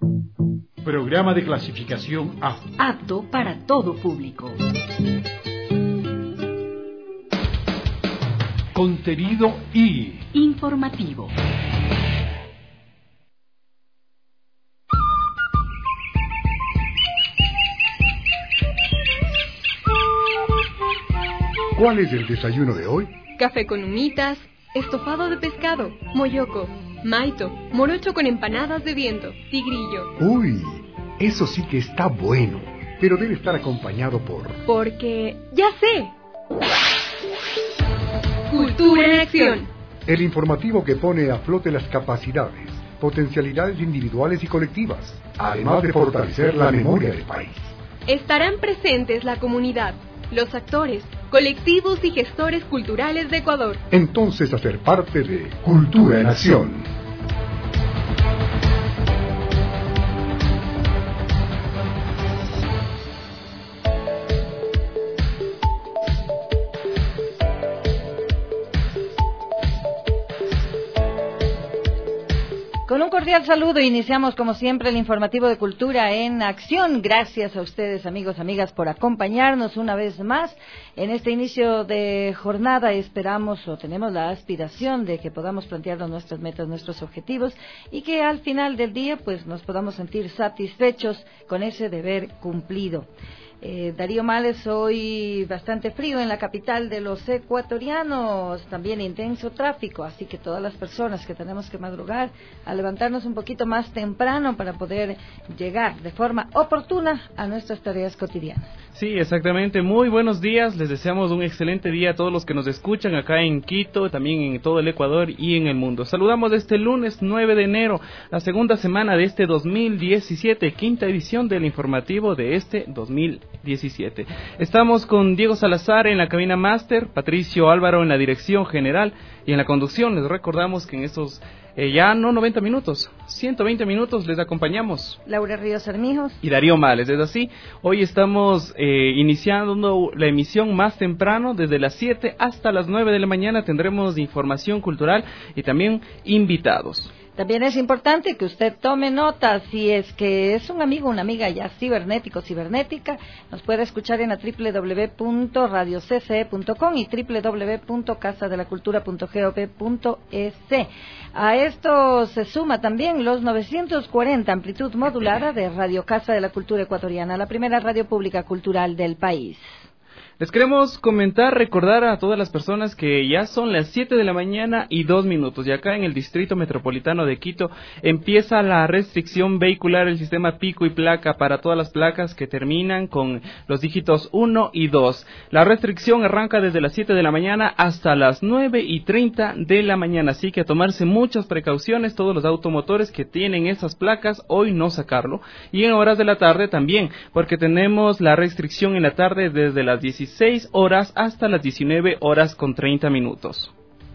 Programa de clasificación A. Apto para todo público. Contenido I. Informativo. ¿Cuál es el desayuno de hoy? Café con humitas, estofado de pescado, moyoco, maito, morocho con empanadas de viento, tigrillo. Uy, eso sí que está bueno, pero debe estar acompañado por... Porque... ¡ya sé! Cultura en acción. El informativo que pone a flote las capacidades, potencialidades individuales y colectivas, además de fortalecer la memoria del país. Estarán presentes la comunidad, los actores, colectivos y gestores culturales de Ecuador. Entonces, hacer parte de Cultura en Acción. Con un cordial saludo iniciamos como siempre el informativo de Cultura en Acción. Gracias a ustedes, amigos, amigas, por acompañarnos una vez más en este inicio de jornada. Esperamos o tenemos la aspiración de que podamos plantearnos nuestras metas, nuestros objetivos y que al final del día pues nos podamos sentir satisfechos con ese deber cumplido. Darío Males, hoy bastante frío en la capital de los ecuatorianos, también intenso tráfico, así que todas las personas que tenemos que madrugar a levantarnos un poquito más temprano para poder llegar de forma oportuna a nuestras tareas cotidianas. Sí, exactamente. Muy buenos días. Les deseamos un excelente día a todos los que nos escuchan acá en Quito, también en todo el Ecuador y en el mundo. Saludamos este lunes 9 de enero, la segunda semana de este 2017, quinta edición del informativo de este 2017. Estamos con Diego Salazar en la cabina máster, Patricio Álvaro en la dirección general y en la conducción. Les recordamos que en estos ya no 90 minutos, 120 minutos les acompañamos. Laura Ríos Armijos. Y Darío Males, es así. Hoy estamos iniciando la emisión más temprano, desde las 7 hasta las 9 de la mañana tendremos información cultural y también invitados. También es importante que usted tome nota, si es que es un amigo o una amiga ya cibernético, cibernética, nos puede escuchar en la www.radiocce.com y www.casadelacultura.gov.es. A esto se suma también los 940 amplitud modulada de Radio Casa de la Cultura Ecuatoriana, la primera radio pública cultural del país. Les queremos recordar a todas las personas que ya son las 7 de la mañana y 2 minutos. Y acá en el Distrito Metropolitano de Quito empieza la restricción vehicular, el sistema pico y placa para todas las placas que terminan con los dígitos 1 y 2. La restricción arranca desde las 7 de la mañana hasta las 9:30 de la mañana. Así que a tomarse muchas precauciones, todos los automotores que tienen esas placas, hoy no sacarlo. Y en horas de la tarde también, porque tenemos la restricción en la tarde desde las 16 horas hasta las 19 horas con 30 minutos.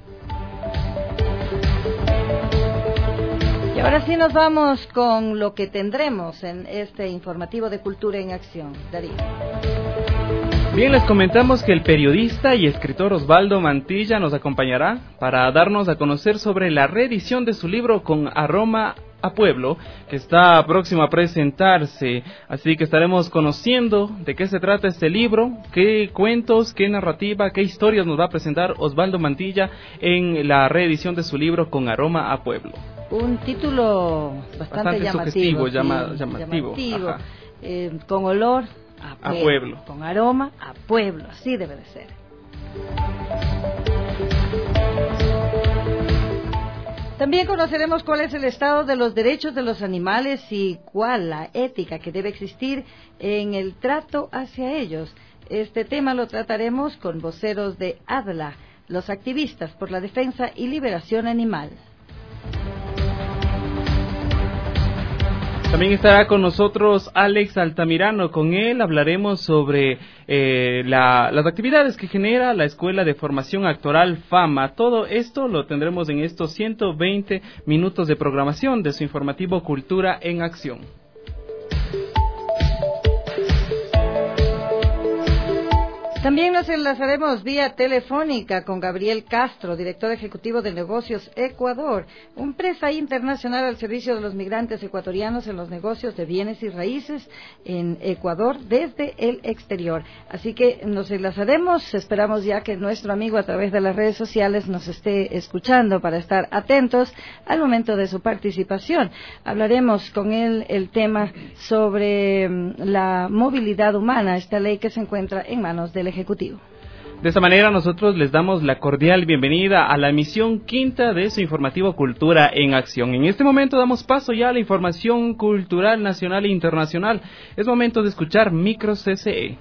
Y ahora sí nos vamos con lo que tendremos en este informativo de Cultura en Acción. Darío. Bien, les comentamos que el periodista y escritor Osvaldo Mantilla nos acompañará para darnos a conocer sobre la reedición de su libro Con Aroma a Pueblo, que está próximo a presentarse, así que estaremos conociendo de qué se trata este libro, qué cuentos, qué narrativa, qué historias nos va a presentar Osvaldo Mantilla en la reedición de su libro Con Aroma a Pueblo. Un título bastante llamativo, llamativo. Con olor a pueblo, con aroma a pueblo, así debe de ser. También conoceremos cuál es el estado de los derechos de los animales y cuál la ética que debe existir en el trato hacia ellos. Este tema lo trataremos con voceros de ADLA, los activistas por la defensa y liberación animal. También estará con nosotros Alex Altamirano. Con él hablaremos sobre las actividades que genera la Escuela de Formación Actoral FAMA. Todo esto lo tendremos en estos 120 minutos de programación de su informativo Cultura en Acción. También nos enlazaremos vía telefónica con Gabriel Castro, director ejecutivo de Negocios Ecuador, empresa internacional al servicio de los migrantes ecuatorianos en los negocios de bienes y raíces en Ecuador desde el exterior. Así que nos enlazaremos, esperamos ya que nuestro amigo a través de las redes sociales nos esté escuchando para estar atentos al momento de su participación. Hablaremos con él el tema sobre la movilidad humana, esta ley que se encuentra en manos del Ejecutivo. De esta manera nosotros les damos la cordial bienvenida a la emisión quinta de su informativo Cultura en Acción. En este momento damos paso ya a la información cultural nacional e internacional. Es momento de escuchar Micro CCE.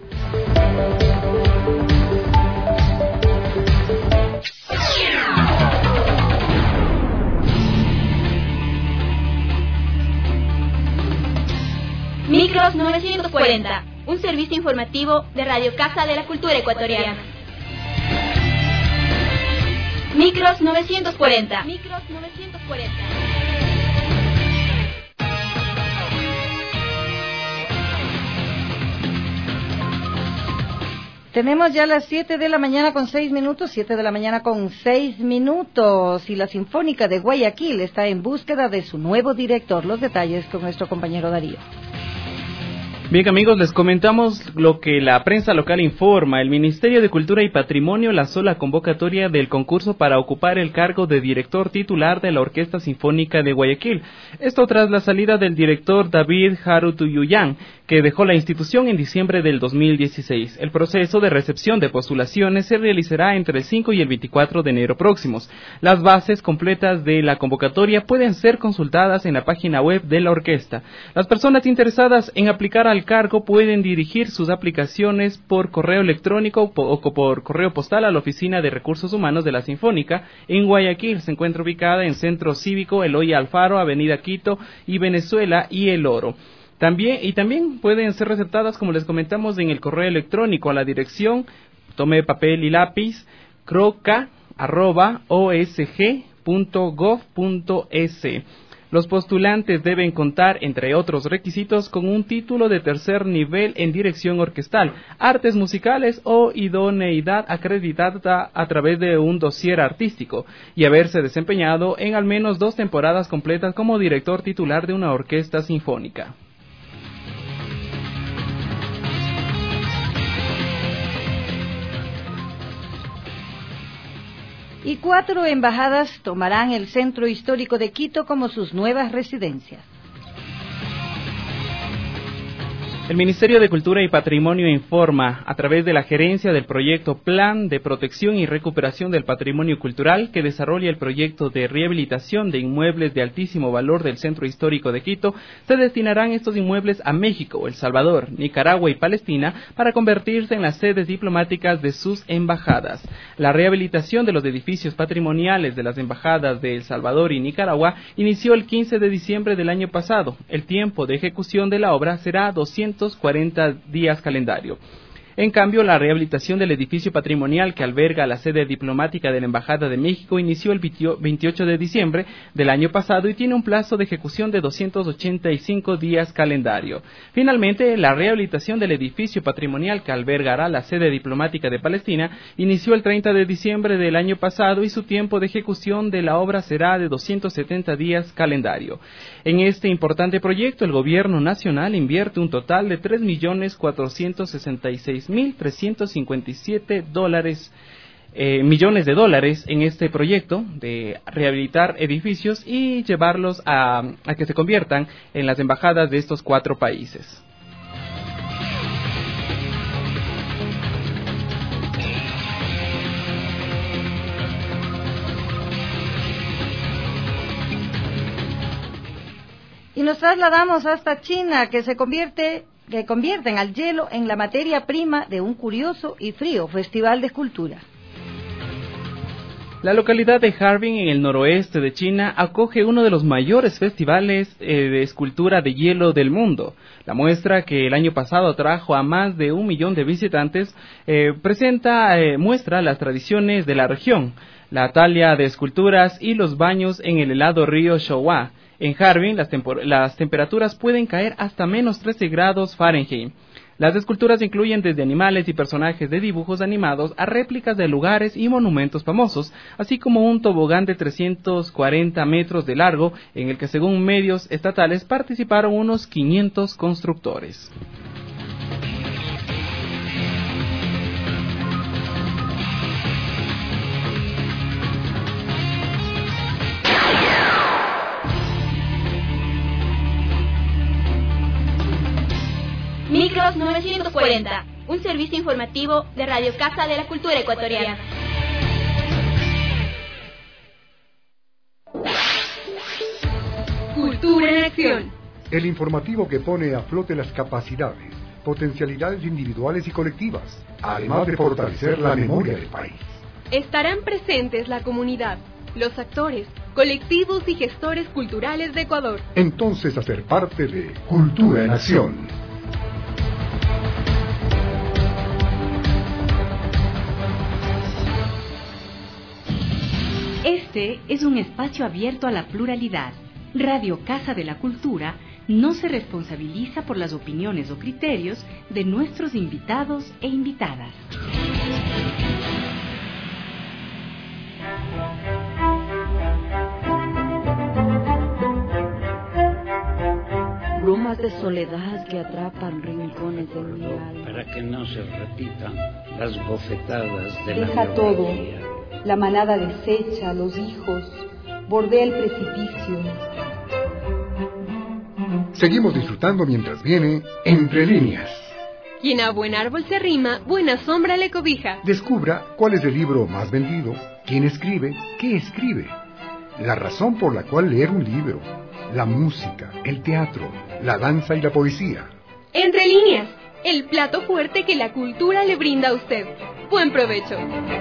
Micros 940, un servicio informativo de Radio Casa de la Cultura Ecuatoriana. Micros 940. Micros 940. Tenemos ya las 7 de la mañana con 6 minutos, 7 de la mañana con 6 minutos, y la Sinfónica de Guayaquil está en búsqueda de su nuevo director. Los detalles con nuestro compañero Darío. Bien, amigos, les comentamos lo que la prensa local informa. El Ministerio de Cultura y Patrimonio lanzó la convocatoria del concurso para ocupar el cargo de director titular de la Orquesta Sinfónica de Guayaquil. Esto tras la salida del director David Jarutuyuyán, que dejó la institución en diciembre del 2016. El proceso de recepción de postulaciones se realizará entre el 5 y el 24 de enero próximos. Las bases completas de la convocatoria pueden ser consultadas en la página web de la orquesta. Las personas interesadas en aplicar al cargo pueden dirigir sus aplicaciones por correo electrónico o por correo postal a la Oficina de Recursos Humanos de la Sinfónica en Guayaquil. Se encuentra ubicada en Centro Cívico Eloy Alfaro, Avenida Quito y Venezuela y El Oro. También pueden ser receptadas, como les comentamos, en el correo electrónico a la dirección, tome papel y lápiz, croca@osg.gov.es. Los postulantes deben contar, entre otros requisitos, con un título de tercer nivel en dirección orquestal, artes musicales o idoneidad acreditada a través de un dossier artístico y haberse desempeñado en al menos 2 temporadas completas como director titular de una orquesta sinfónica. Y 4 embajadas tomarán el Centro Histórico de Quito como sus nuevas residencias. El Ministerio de Cultura y Patrimonio informa, a través de la gerencia del proyecto Plan de Protección y Recuperación del Patrimonio Cultural, que desarrolla el proyecto de rehabilitación de inmuebles de altísimo valor del Centro Histórico de Quito, se destinarán estos inmuebles a México, El Salvador, Nicaragua y Palestina para convertirse en las sedes diplomáticas de sus embajadas. La rehabilitación de los edificios patrimoniales de las embajadas de El Salvador y Nicaragua inició el 15 de diciembre del año pasado. El tiempo de ejecución de la obra será 240 días calendario. En cambio, la rehabilitación del edificio patrimonial que alberga la sede diplomática de la Embajada de México inició el 28 de diciembre del año pasado y tiene un plazo de ejecución de 285 días calendario. Finalmente, la rehabilitación del edificio patrimonial que albergará la sede diplomática de Palestina inició el 30 de diciembre del año pasado y su tiempo de ejecución de la obra será de 270 días calendario. En este importante proyecto, el gobierno nacional invierte un total de $3.466.357 millones de dólares en este proyecto de rehabilitar edificios y llevarlos a que se conviertan en las embajadas de estos 4 países. Y nos trasladamos hasta China, que convierten al hielo en la materia prima de un curioso y frío festival de escultura. La localidad de Harbin, en el noroeste de China, acoge uno de los mayores festivales de escultura de hielo del mundo. La muestra, que el año pasado atrajo a más de 1 millón de visitantes, muestra las tradiciones de la región, la talla de esculturas y los baños en el helado río Showa. En Harbin, las temperaturas pueden caer hasta menos 13 grados Fahrenheit. Las esculturas incluyen desde animales y personajes de dibujos animados a réplicas de lugares y monumentos famosos, así como un tobogán de 340 metros de largo, en el que según medios estatales participaron unos 500 constructores. Micros 940, un servicio informativo de Radio Casa de la Cultura Ecuatoriana. Cultura en acción. El informativo que pone a flote las capacidades, potencialidades individuales y colectivas, además de fortalecer la memoria del país. Estarán presentes la comunidad, los actores, colectivos y gestores culturales de Ecuador. Entonces, hacer parte de Cultura en Acción. Este es un espacio abierto a la pluralidad. Radio Casa de la Cultura no se responsabiliza por las opiniones o criterios de nuestros invitados e invitadas. Brumas de soledad que atrapan rincones de mi alma. Para que no se repitan las bofetadas de Deja la todo. melancolía. La manada desecha, los hijos, bordea el precipicio. Seguimos disfrutando mientras viene Entre Líneas. Quien a buen árbol se arrima, buena sombra le cobija. Descubra cuál es el libro más vendido, quién escribe, qué escribe, la razón por la cual leer un libro, la música, el teatro, la danza y la poesía. Entre líneas, el plato fuerte que la cultura le brinda a usted. Buen provecho.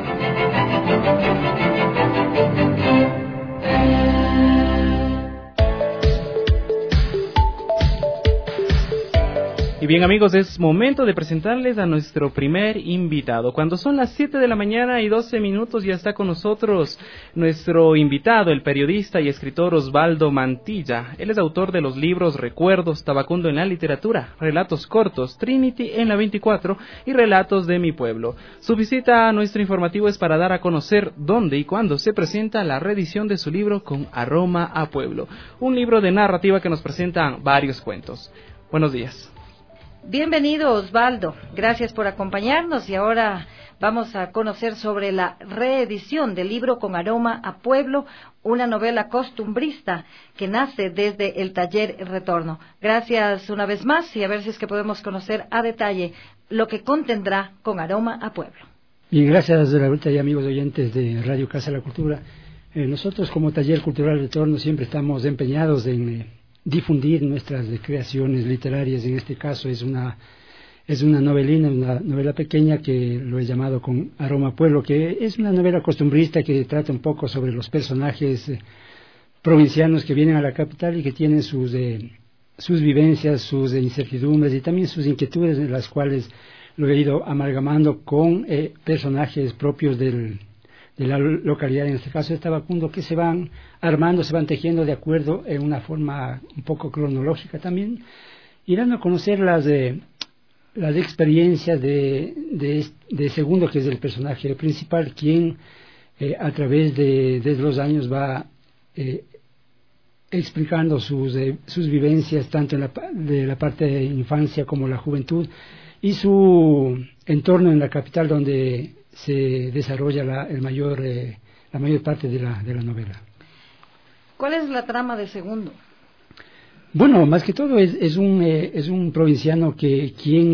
Y bien amigos, es momento de presentarles a nuestro primer invitado. Cuando son las 7 de la mañana y 12 minutos ya está con nosotros nuestro invitado, el periodista y escritor Osvaldo Mantilla. Él es autor de los libros Recuerdos, Tabacundo en la literatura, Relatos cortos, Trinity en la 24 y Relatos de mi pueblo. Su visita a nuestro informativo es para dar a conocer dónde y cuándo se presenta la reedición de su libro Con Aroma a Pueblo, un libro de narrativa que nos presenta varios cuentos. Buenos días. Bienvenido Osvaldo, gracias por acompañarnos y ahora vamos a conocer sobre la reedición del libro Con Aroma a Pueblo, una novela costumbrista que nace desde el taller Retorno. Gracias una vez más y a ver si es que podemos conocer a detalle lo que contendrá Con Aroma a Pueblo. Bien, gracias de la vuelta y amigos oyentes de Radio Casa de la Cultura. Nosotros como Taller Cultural Retorno siempre estamos empeñados en difundir nuestras creaciones literarias. En este caso es una novelina, una novela pequeña que lo he llamado Con Aroma a Pueblo, que es una novela costumbrista que trata un poco sobre los personajes provincianos que vienen a la capital y que tienen sus vivencias, sus incertidumbres y también sus inquietudes, en las cuales lo he ido amalgamando con personajes propios de la localidad, en este caso de Tabacundo, que se van armando, se van tejiendo de acuerdo en una forma un poco cronológica también, y dando a conocer las experiencias de Segundo, que es el personaje principal, quien a través de los años va explicando sus vivencias, tanto de la parte de infancia como la juventud, y su entorno en la capital, donde se desarrolla la mayor parte de la novela. ¿Cuál es la trama de Segundo? Bueno, más que todo es un provinciano quien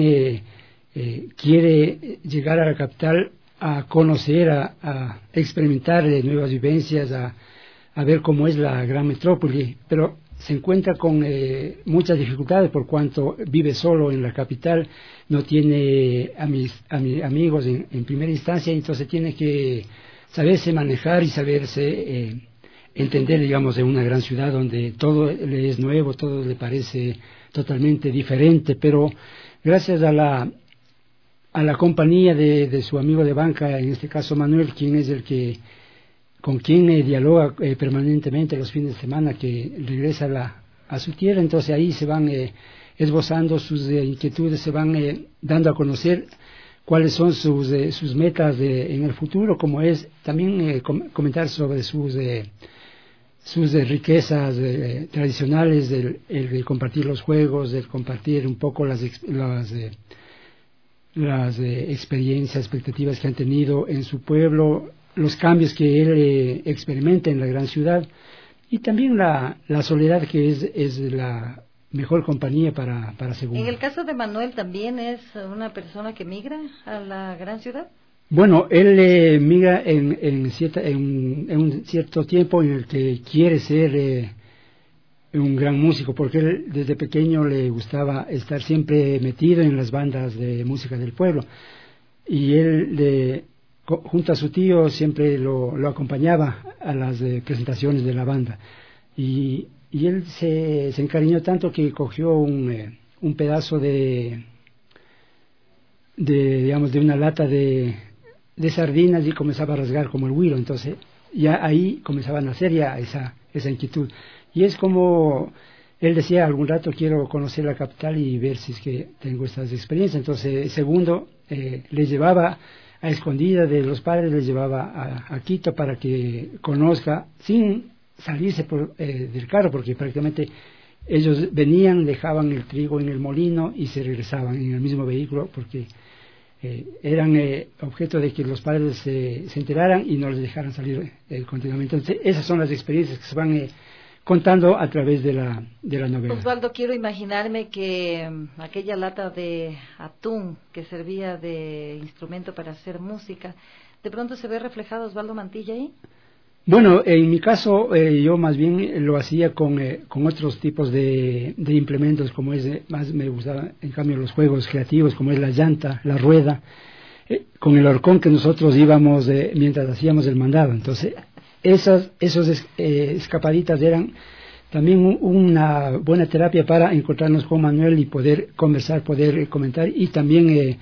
quiere llegar a la capital a conocer, a experimentar nuevas vivencias, a ver cómo es la gran metrópoli, pero se encuentra con muchas dificultades por cuanto vive solo en la capital, no tiene amigos en primera instancia, entonces tiene que saberse manejar y saberse entender, digamos, en una gran ciudad donde todo le es nuevo, todo le parece totalmente diferente, pero gracias a la compañía de su amigo de banca, en este caso Manuel, quien es con quien dialoga permanentemente los fines de semana, que regresa a su tierra, entonces ahí se van esbozando sus inquietudes, se van dando a conocer cuáles son sus metas en el futuro, como es también comentar sobre sus riquezas tradicionales, el de compartir los juegos, de compartir un poco las experiencias, expectativas que han tenido en su pueblo, los cambios que él experimenta en la gran ciudad, y también la soledad, que es la mejor compañía para Segundo. En el caso de Manuel, ¿también es una persona que migra a la gran ciudad? Bueno, él migra en un cierto tiempo en el que quiere ser un gran músico, porque él desde pequeño le gustaba estar siempre metido en las bandas de música del pueblo, y él junto a su tío siempre lo acompañaba a las presentaciones de la banda, y él se encariñó tanto que cogió un pedazo de una lata de sardinas y comenzaba a rasgar como el güiro. Entonces ya ahí comenzaba a nacer ya esa inquietud, y es como él decía: algún rato quiero conocer la capital y ver si es que tengo estas experiencias. Entonces Segundo les llevaba a escondida de los padres, les llevaba a Quito para que conozca sin salirse del carro, porque prácticamente ellos venían, dejaban el trigo en el molino y se regresaban en el mismo vehículo, porque eran objeto de que los padres se enteraran y no les dejaran salir continuamente. Entonces esas son las experiencias que se van contando a través de la novela. Osvaldo, quiero imaginarme que aquella lata de atún que servía de instrumento para hacer música, ¿de pronto se ve reflejado Osvaldo Mantilla ahí? Bueno, en mi caso yo más bien lo hacía con otros tipos de implementos, como más me gustaba en cambio los juegos creativos, como es la llanta, la rueda, con el horcón que nosotros íbamos mientras hacíamos el mandado. Entonces esos escapaditas eran también una buena terapia para encontrarnos con Manuel y poder conversar, poder comentar, y también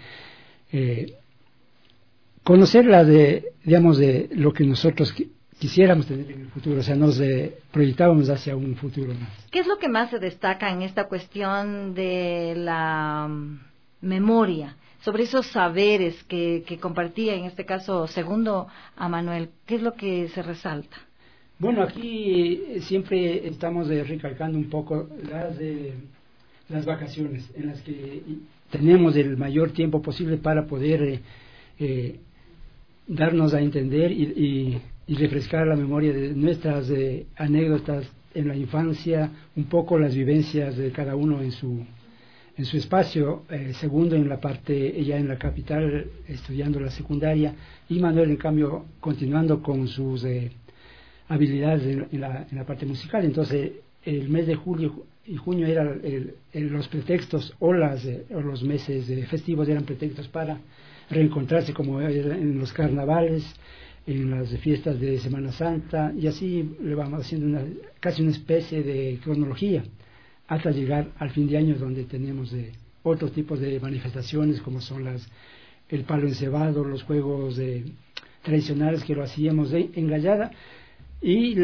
conocer de lo que nosotros quisiéramos tener en el futuro. O sea, nos proyectábamos hacia un futuro más. ¿Qué es lo que más se destaca en esta cuestión de la memoria, sobre esos saberes que compartía, en este caso Segundo, a Manuel? ¿Qué es lo que se resalta? Bueno, aquí siempre estamos recalcando un poco las vacaciones, en las que tenemos el mayor tiempo posible para poder darnos a entender y refrescar la memoria de nuestras anécdotas en la infancia, un poco las vivencias de cada uno en su espacio. Segundo en la parte, ya en la capital, estudiando la secundaria, y Manuel en cambio continuando con sus habilidades en la parte musical. Entonces el mes de julio y junio eran los pretextos, o los meses festivos eran pretextos para reencontrarse, como en los carnavales, en las fiestas de Semana Santa, y así le vamos haciendo casi una especie de cronología hasta llegar al fin de año, donde tenemos otros tipos de manifestaciones, como son el palo encebado, los juegos tradicionales que lo hacíamos en Gallada, y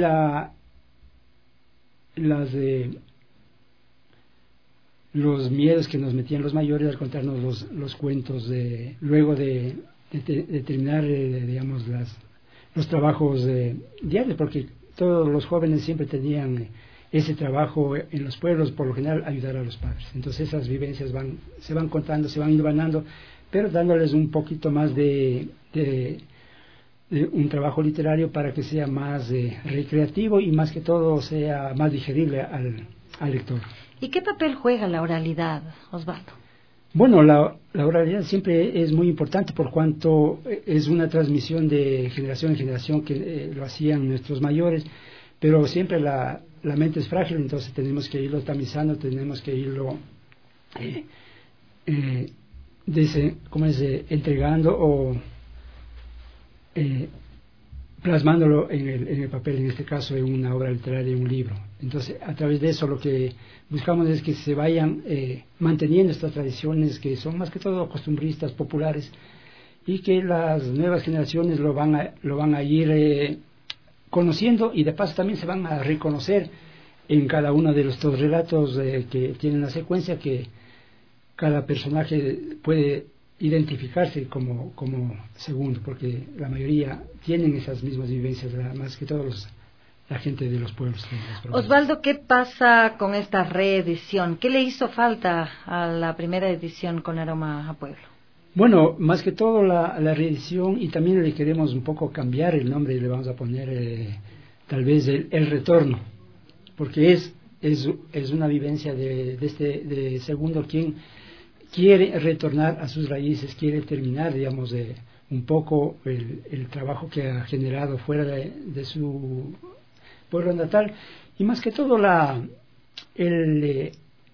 los miedos que nos metían los mayores al contarnos los cuentos luego de terminar digamos los trabajos diarios, porque todos los jóvenes siempre tenían ese trabajo en los pueblos, por lo general ayudar a los padres. Entonces esas vivencias se van contando, se van hilvanando, pero dándoles un poquito más de un trabajo literario para que sea más recreativo y más que todo sea más digerible al lector. ¿Y qué papel juega la oralidad, Osvaldo? Bueno, la oralidad siempre es muy importante, por cuanto es una transmisión de generación en generación, que lo hacían nuestros mayores, pero siempre la mente es frágil, entonces tenemos que irlo tamizando, tenemos que irlo entregando o plasmándolo en el papel, en este caso en una obra literaria, en un libro. Entonces, a través de eso lo que buscamos es que se vayan manteniendo estas tradiciones, que son más que todo costumbristas, populares, y que las nuevas generaciones lo van a ir conociendo, y de paso también se van a reconocer en cada uno de los dos relatos que tienen la secuencia, que cada personaje puede identificarse como segundo, porque la mayoría tienen esas mismas vivencias, más que todos la gente de los pueblos. Osvaldo, ¿qué pasa con esta reedición? ¿Qué le hizo falta a la primera edición con Aroma a Pueblo? Bueno, más que todo la reedición, y también le queremos un poco cambiar el nombre, y le vamos a poner tal vez el retorno, porque es una vivencia de segundo quien quiere retornar a sus raíces, quiere terminar, digamos, un poco el trabajo que ha generado fuera de su pueblo natal, y más que todo el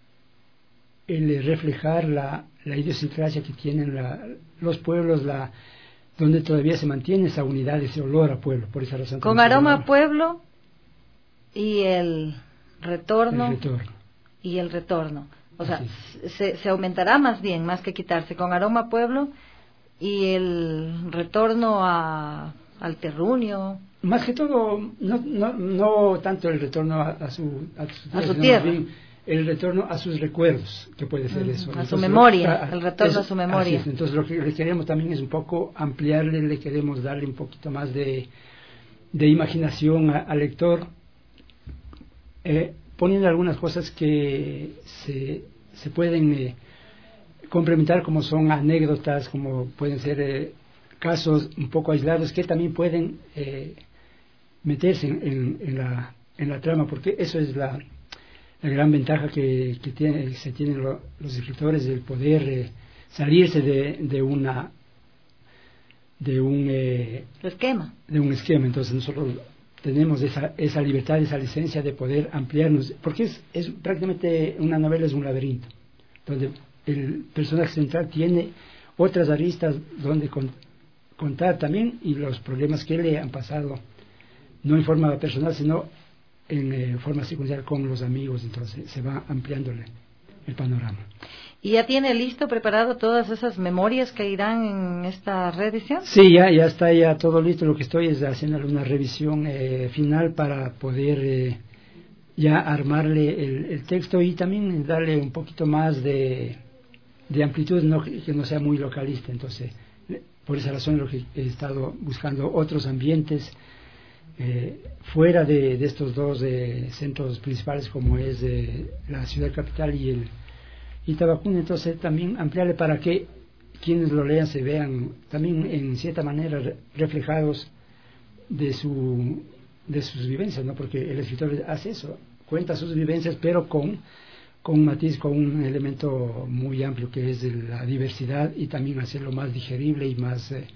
reflejar la idiosincrasia que tienen los pueblos, donde todavía se mantiene esa unidad, ese olor a pueblo. Por esa razón, con Aroma a Pueblo y el retorno. Y el retorno. O sea, se aumentará más bien, más que quitarse, con Aroma a Pueblo y el retorno al terruño. Más que todo, no tanto el retorno a su tierra, bien el retorno a sus recuerdos, que puede ser eso. A su memoria, el retorno a su memoria. Entonces lo que le queremos también es un poco ampliarle, le queremos darle un poquito más de imaginación al lector, poniendo algunas cosas que se pueden complementar, como son anécdotas, como pueden ser casos un poco aislados que también pueden meterse en la trama, porque eso es la gran ventaja que se tienen los escritores, del poder salirse de un esquema. Entonces nosotros tenemos esa libertad, esa licencia de poder ampliarnos, porque es prácticamente una novela, es un laberinto, donde el personaje central tiene otras aristas donde contar también, y los problemas que le han pasado, no en forma personal, sino en forma secuencial con los amigos. Entonces se va ampliando el panorama. ¿Y ya tiene listo, preparado todas esas memorias que irán en esta reedición? Sí, ya está ya todo listo. Lo que estoy es haciendo una revisión final para poder ya armarle el texto, y también darle un poquito más de amplitud, que no sea muy localista. Entonces, por esa razón lo que he estado buscando otros ambientes fuera de estos dos centros principales, como es la ciudad capital y Tabacún. Entonces también ampliarle para que quienes lo lean se vean también en cierta manera reflejados de sus vivencias, ¿no? Porque el escritor hace eso, cuenta sus vivencias, pero con un matiz, con un elemento muy amplio, que es la diversidad, y también hacerlo más digerible y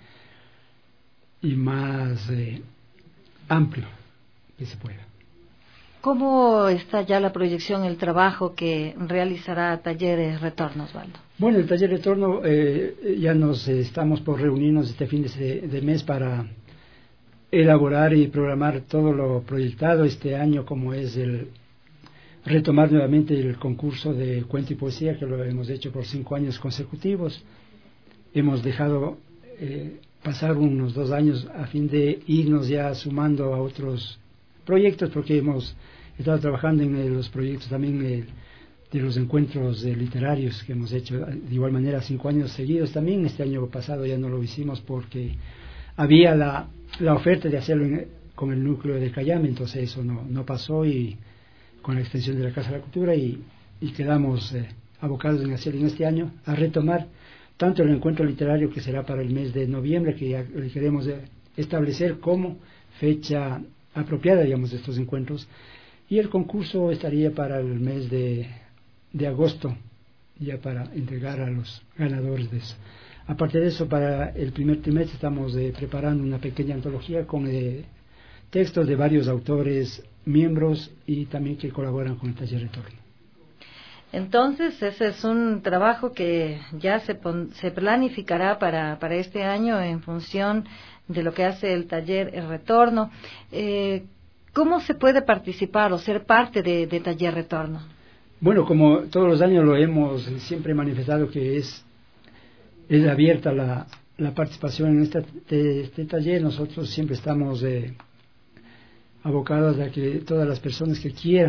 más amplio que se pueda. ¿Cómo está ya la proyección, el trabajo que realizará Talleres Retorno, Osvaldo? Bueno, el Taller Retorno ya estamos por reunirnos este fin de mes para elaborar y programar todo lo proyectado este año, como es retomar nuevamente el concurso de cuento y poesía, que lo hemos hecho por 5 años consecutivos. Hemos dejado pasar unos 2 años a fin de irnos ya sumando a otros proyectos, porque hemos estado trabajando en los proyectos también de los encuentros literarios que hemos hecho de igual manera 5 años seguidos. También este año pasado ya no lo hicimos porque había la oferta de hacerlo con el núcleo de Cayame, entonces eso no pasó, y con la extensión de la Casa de la Cultura, y quedamos abocados en hacer en este año a retomar tanto el encuentro literario, que será para el mes de noviembre, que ya queremos establecer como fecha apropiada, digamos, de estos encuentros, y el concurso estaría para el mes de agosto, ya para entregar a los ganadores de eso. Aparte de eso, para el primer trimestre estamos preparando una pequeña antología con textos de varios autores miembros y también que colaboran con el Taller Retorno. Entonces, ese es un trabajo que ya se planificará para este año en función de lo que hace el Taller Retorno. ¿Cómo se puede participar o ser parte de Taller Retorno? Bueno, como todos los años lo hemos siempre manifestado, que es abierta la participación en este taller. Nosotros siempre estamos abocados a que todas las personas que quieran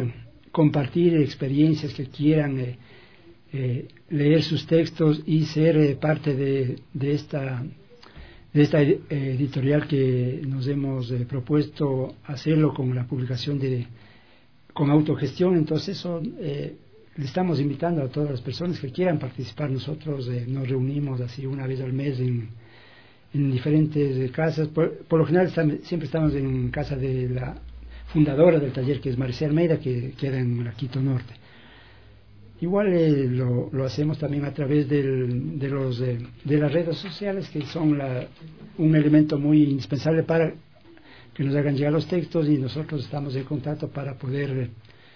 compartir experiencias, que quieran leer sus textos y ser parte de esta editorial que nos hemos propuesto hacerlo con la publicación con autogestión. Entonces eso le estamos invitando a todas las personas que quieran participar. Nosotros nos reunimos así una vez al mes en diferentes casas. Por lo general siempre estamos en casa de la fundadora del taller, que es Maricela Almeida, que queda en la Quito Norte. Igual lo hacemos también a través de las redes sociales, que son un elemento muy indispensable para que nos hagan llegar los textos, y nosotros estamos en contacto para poder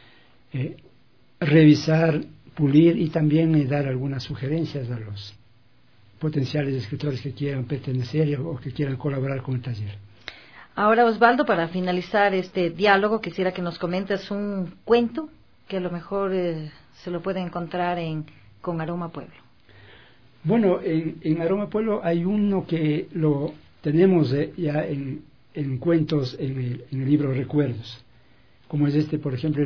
revisar, pulir y también dar algunas sugerencias a los potenciales escritores que quieran pertenecer o que quieran colaborar con el taller. Ahora, Osvaldo, para finalizar este diálogo, quisiera que nos comentes un cuento que a lo mejor se lo puede encontrar con Aroma Pueblo. Bueno, en Aroma Pueblo hay uno que lo tenemos ya en cuentos en el libro Recuerdos, como es por ejemplo,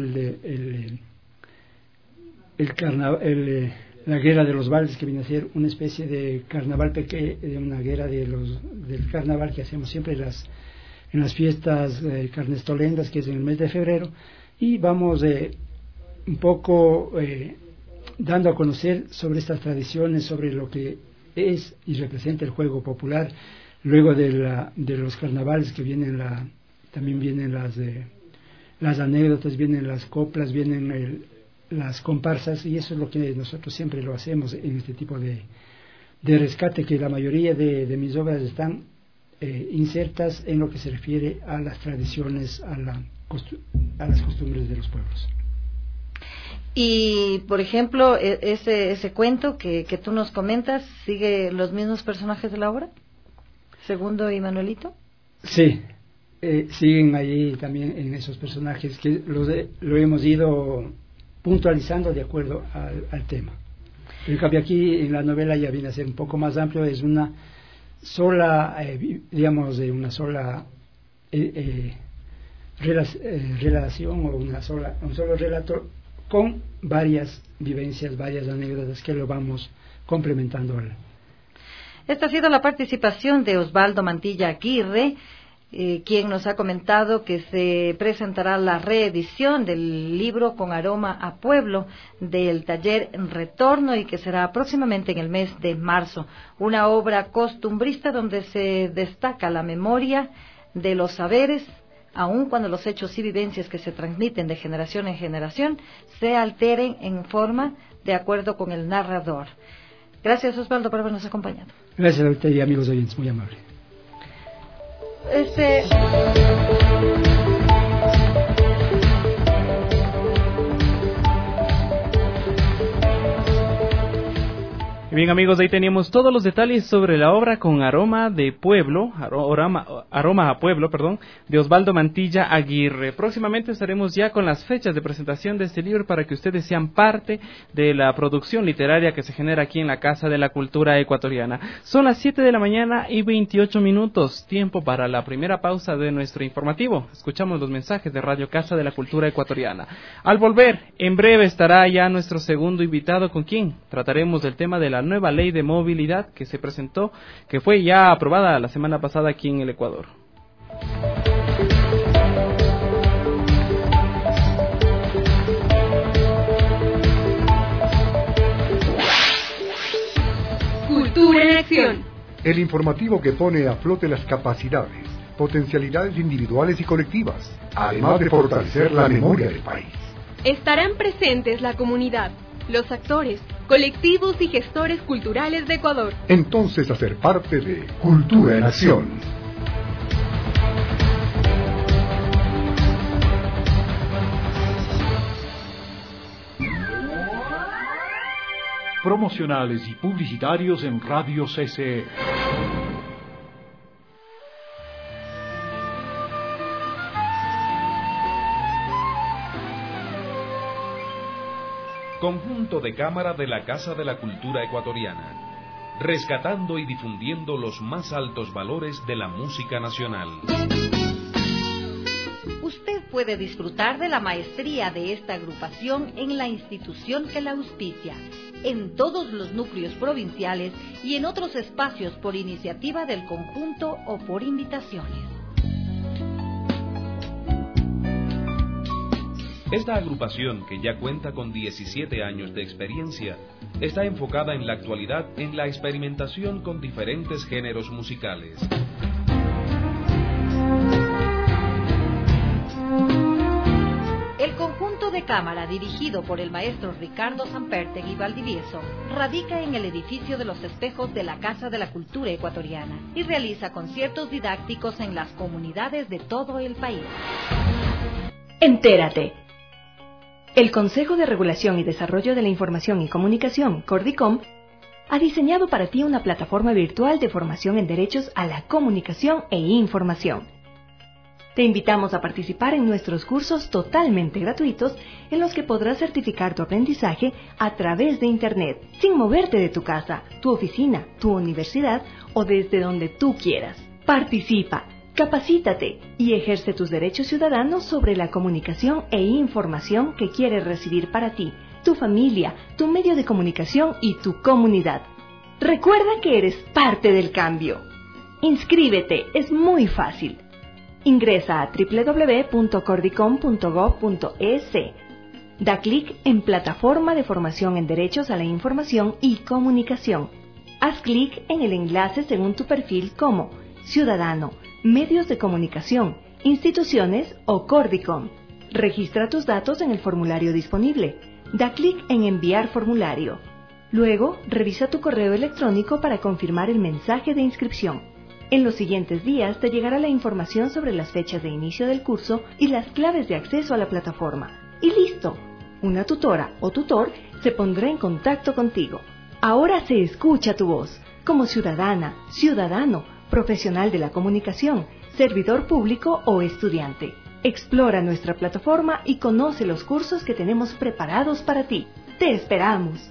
la guerra de los baldes, que viene a ser una especie de carnaval pequeño, de una guerra del carnaval que hacemos siempre en las fiestas carnestolendas, que es en el mes de febrero, y vamos un poco dando a conocer sobre estas tradiciones, sobre lo que es y representa el juego popular. Luego de los carnavales que también vienen las anécdotas, vienen las coplas, vienen las comparsas, y eso es lo que nosotros siempre lo hacemos en este tipo de rescate, que la mayoría de mis obras están insertas en lo que se refiere a las tradiciones, a las costumbres de los pueblos. Y, por ejemplo, ese cuento que tú nos comentas, ¿sigue los mismos personajes de la obra? Segundo y Manuelito. Sí, siguen allí también en esos personajes, que lo hemos ido puntualizando de acuerdo al tema. En cambio, aquí en la novela ya viene a ser un poco más amplio, es una sola, una sola relación, o un solo relato con varias vivencias, varias anécdotas que lo vamos complementando. Esta ha sido la participación de Osvaldo Mantilla Aguirre, quien nos ha comentado que se presentará la reedición del libro Con Aroma a Pueblo del taller Retorno, y que será próximamente en el mes de marzo. Una obra costumbrista donde se destaca la memoria de los saberes, aun cuando los hechos y vivencias que se transmiten de generación en generación se alteren en forma de acuerdo con el narrador. Gracias, Osvaldo, por habernos acompañado. Gracias a usted y amigos oyentes, muy amable. Bien, amigos, ahí teníamos todos los detalles sobre la obra Con Aroma de Pueblo, Aroma a Pueblo, de Osvaldo Mantilla Aguirre. Próximamente estaremos ya con las fechas de presentación de este libro para que ustedes sean parte de la producción literaria que se genera aquí en la Casa de la Cultura Ecuatoriana. Son las 7 de la mañana y 28 minutos, tiempo para la primera pausa de nuestro informativo. Escuchamos los mensajes de Radio Casa de la Cultura Ecuatoriana. Al volver, en breve estará ya nuestro segundo invitado, con quien trataremos del tema de la nueva ley de movilidad que se presentó, que fue ya aprobada la semana pasada aquí en el Ecuador. Cultura en acción. El informativo que pone a flote las capacidades, potencialidades individuales y colectivas, además de fortalecer la memoria del país. Estarán presentes la comunidad, los actores, colectivos y gestores culturales de Ecuador. Entonces, hacer parte de Cultura en Acción. Promocionales y publicitarios en Radio CCE. Conjunto de cámara de la Casa de la Cultura Ecuatoriana, rescatando y difundiendo los más altos valores de la música nacional. usted puede disfrutar de la maestría de esta agrupación en la institución que la auspicia, en todos los núcleos provinciales y en otros espacios por iniciativa del conjunto o por invitaciones. Esta agrupación, que ya cuenta con 17 años de experiencia, está enfocada en la actualidad en la experimentación con diferentes géneros musicales. El conjunto de cámara, dirigido por el maestro Ricardo Sampertegui Valdivieso, radica en el edificio de los espejos de la Casa de la Cultura Ecuatoriana y realiza conciertos didácticos en las comunidades de todo el país. Entérate. El Consejo de Regulación y Desarrollo de la Información y Comunicación, Cordicom, ha diseñado para ti una plataforma virtual de formación en derechos a la comunicación e información. Te invitamos a participar en nuestros cursos totalmente gratuitos en los que podrás certificar tu aprendizaje a través de Internet, sin moverte de tu casa, tu oficina, tu universidad o desde donde tú quieras. Participa, capacítate y ejerce tus derechos ciudadanos sobre la comunicación e información que quieres recibir para ti, tu familia, tu medio de comunicación y tu comunidad. Recuerda que eres parte del cambio. Inscríbete, es muy fácil. Ingresa a www.cordicom.gov.es. Da clic en Plataforma de Formación en Derechos a la Información y Comunicación. Haz clic en el enlace según tu perfil como Ciudadano, Medios de Comunicación, Instituciones o Cordicom. Registra tus datos en el formulario disponible. Da clic en Enviar formulario. Luego, revisa tu correo electrónico para confirmar el mensaje de inscripción. En los siguientes días te llegará la información sobre las fechas de inicio del curso y las claves de acceso a la plataforma. Y listo, una tutora o tutor se pondrá en contacto contigo. Ahora se escucha tu voz, como ciudadana, ciudadano, profesional de la comunicación, servidor público o estudiante. Explora nuestra plataforma y conoce los cursos que tenemos preparados para ti. ¡Te esperamos!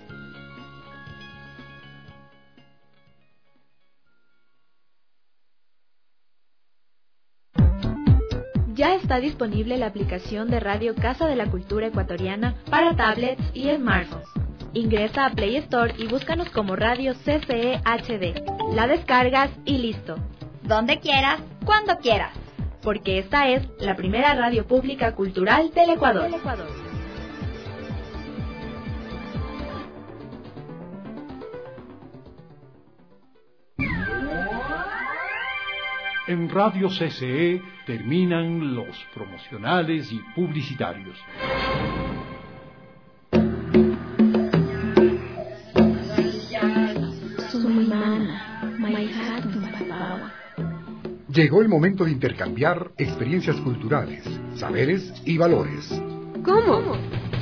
Ya está disponible la aplicación de Radio Casa de la Cultura Ecuatoriana para tablets y smartphones. Ingresa a Play Store y búscanos como Radio CCE HD. La descargas y listo. Donde quieras, cuando quieras. Porque esta es la primera radio pública cultural del Ecuador. En Radio CCE terminan los promocionales y publicitarios. Llegó el momento de intercambiar experiencias culturales, saberes y valores. ¿Cómo?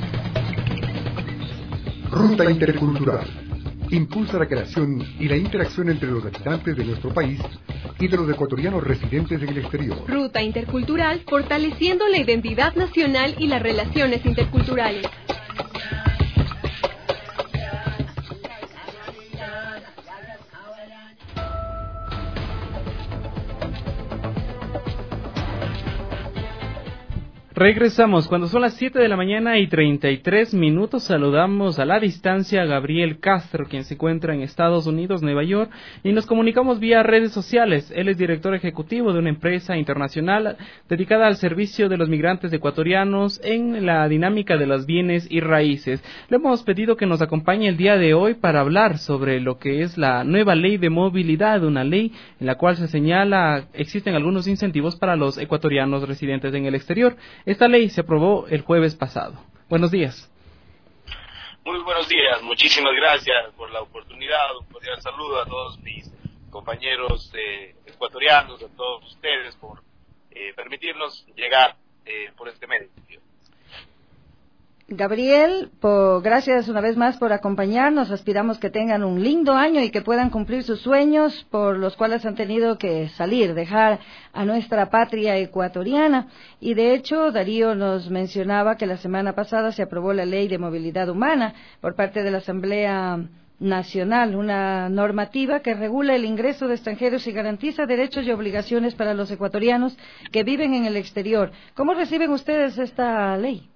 Ruta Intercultural. Impulsa la creación y la interacción entre los habitantes de nuestro país y de los ecuatorianos residentes en el exterior. Ruta Intercultural, fortaleciendo la identidad nacional y las relaciones interculturales. Regresamos cuando son las 7 de la mañana y 33 minutos. Saludamos a la distancia a Gabriel Castro, quien se encuentra en Estados Unidos, Nueva York, y nos comunicamos vía redes sociales. Él es director ejecutivo de una empresa internacional dedicada al servicio de los migrantes ecuatorianos en la dinámica de los bienes y raíces. Le hemos pedido que nos acompañe el día de hoy para hablar sobre lo que es la nueva ley de movilidad, una ley en la cual se señala existen algunos incentivos para los ecuatorianos residentes en el exterior. Esta ley se aprobó el jueves pasado. Buenos días. Muy buenos días, muchísimas gracias por la oportunidad. Un cordial saludo a todos mis compañeros ecuatorianos, a todos ustedes por permitirnos llegar por este medio. Gabriel, gracias una vez más por acompañarnos. Aspiramos que tengan un lindo año y que puedan cumplir sus sueños por los cuales han tenido que salir, dejar a nuestra patria ecuatoriana. Y de hecho, Darío nos mencionaba que la semana pasada se aprobó la Ley de Movilidad Humana por parte de la Asamblea nacional, una normativa que regula el ingreso de extranjeros y garantiza derechos y obligaciones para los ecuatorianos que viven en el exterior. ¿Cómo reciben ustedes esta ley?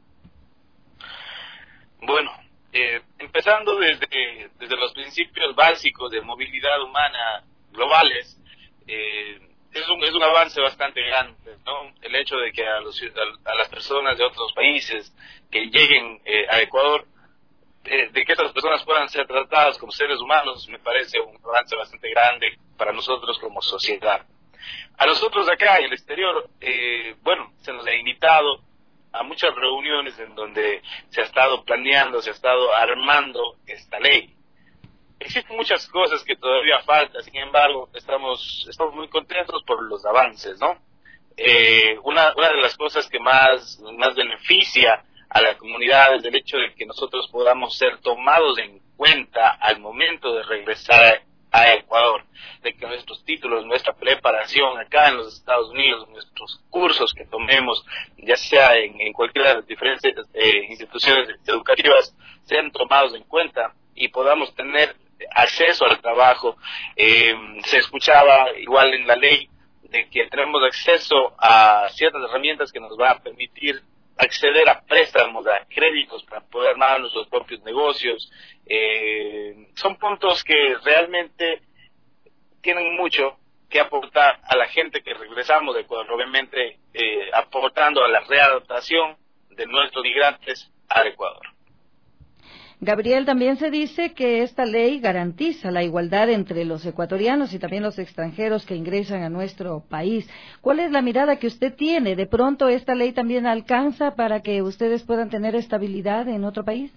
Bueno, empezando desde los principios básicos de movilidad humana globales, es un avance bastante grande, ¿no? El hecho de que a las personas de otros países que lleguen a Ecuador, de que estas personas puedan ser tratadas como seres humanos, me parece un avance bastante grande para nosotros como sociedad. A nosotros acá en el exterior, se nos ha invitado a muchas reuniones en donde se ha estado planeando, se ha estado armando esta ley. Existen muchas cosas que todavía faltan, sin embargo, estamos muy contentos por los avances, ¿no? Una de las cosas que más beneficia a la comunidad es el hecho de que nosotros podamos ser tomados en cuenta al momento de regresar a Ecuador, de que nuestros títulos, nuestra preparación acá en los Estados Unidos, nuestros cursos que tomemos, ya sea en cualquiera de las diferentes instituciones educativas, sean tomados en cuenta y podamos tener acceso al trabajo. Se escuchaba igual en la ley de que tenemos acceso a ciertas herramientas que nos van a permitir acceder a préstamos, a créditos para poder armar nuestros propios negocios. Son puntos que realmente tienen mucho que aportar a la gente que regresamos de Ecuador, obviamente aportando a la readaptación de nuestros migrantes al Ecuador. Gabriel, también se dice que esta ley garantiza la igualdad entre los ecuatorianos y también los extranjeros que ingresan a nuestro país. ¿Cuál es la mirada que usted tiene? ¿De pronto esta ley también alcanza para que ustedes puedan tener estabilidad en otro país?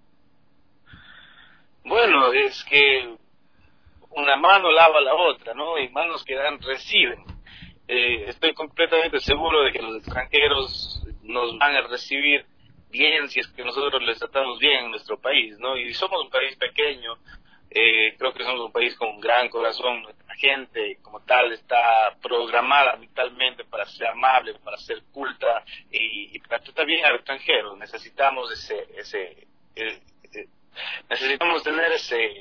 Bueno, es que una mano lava la otra, ¿no? Y manos que dan reciben. Estoy completamente seguro de que los extranjeros nos van a recibir bien si es que nosotros les tratamos bien en nuestro país, ¿no? Y somos un país pequeño, creo que somos un país con un gran corazón. Nuestra gente como tal está programada mentalmente para ser amable, para ser culta y para tratar bien al extranjero. Necesitamos necesitamos tener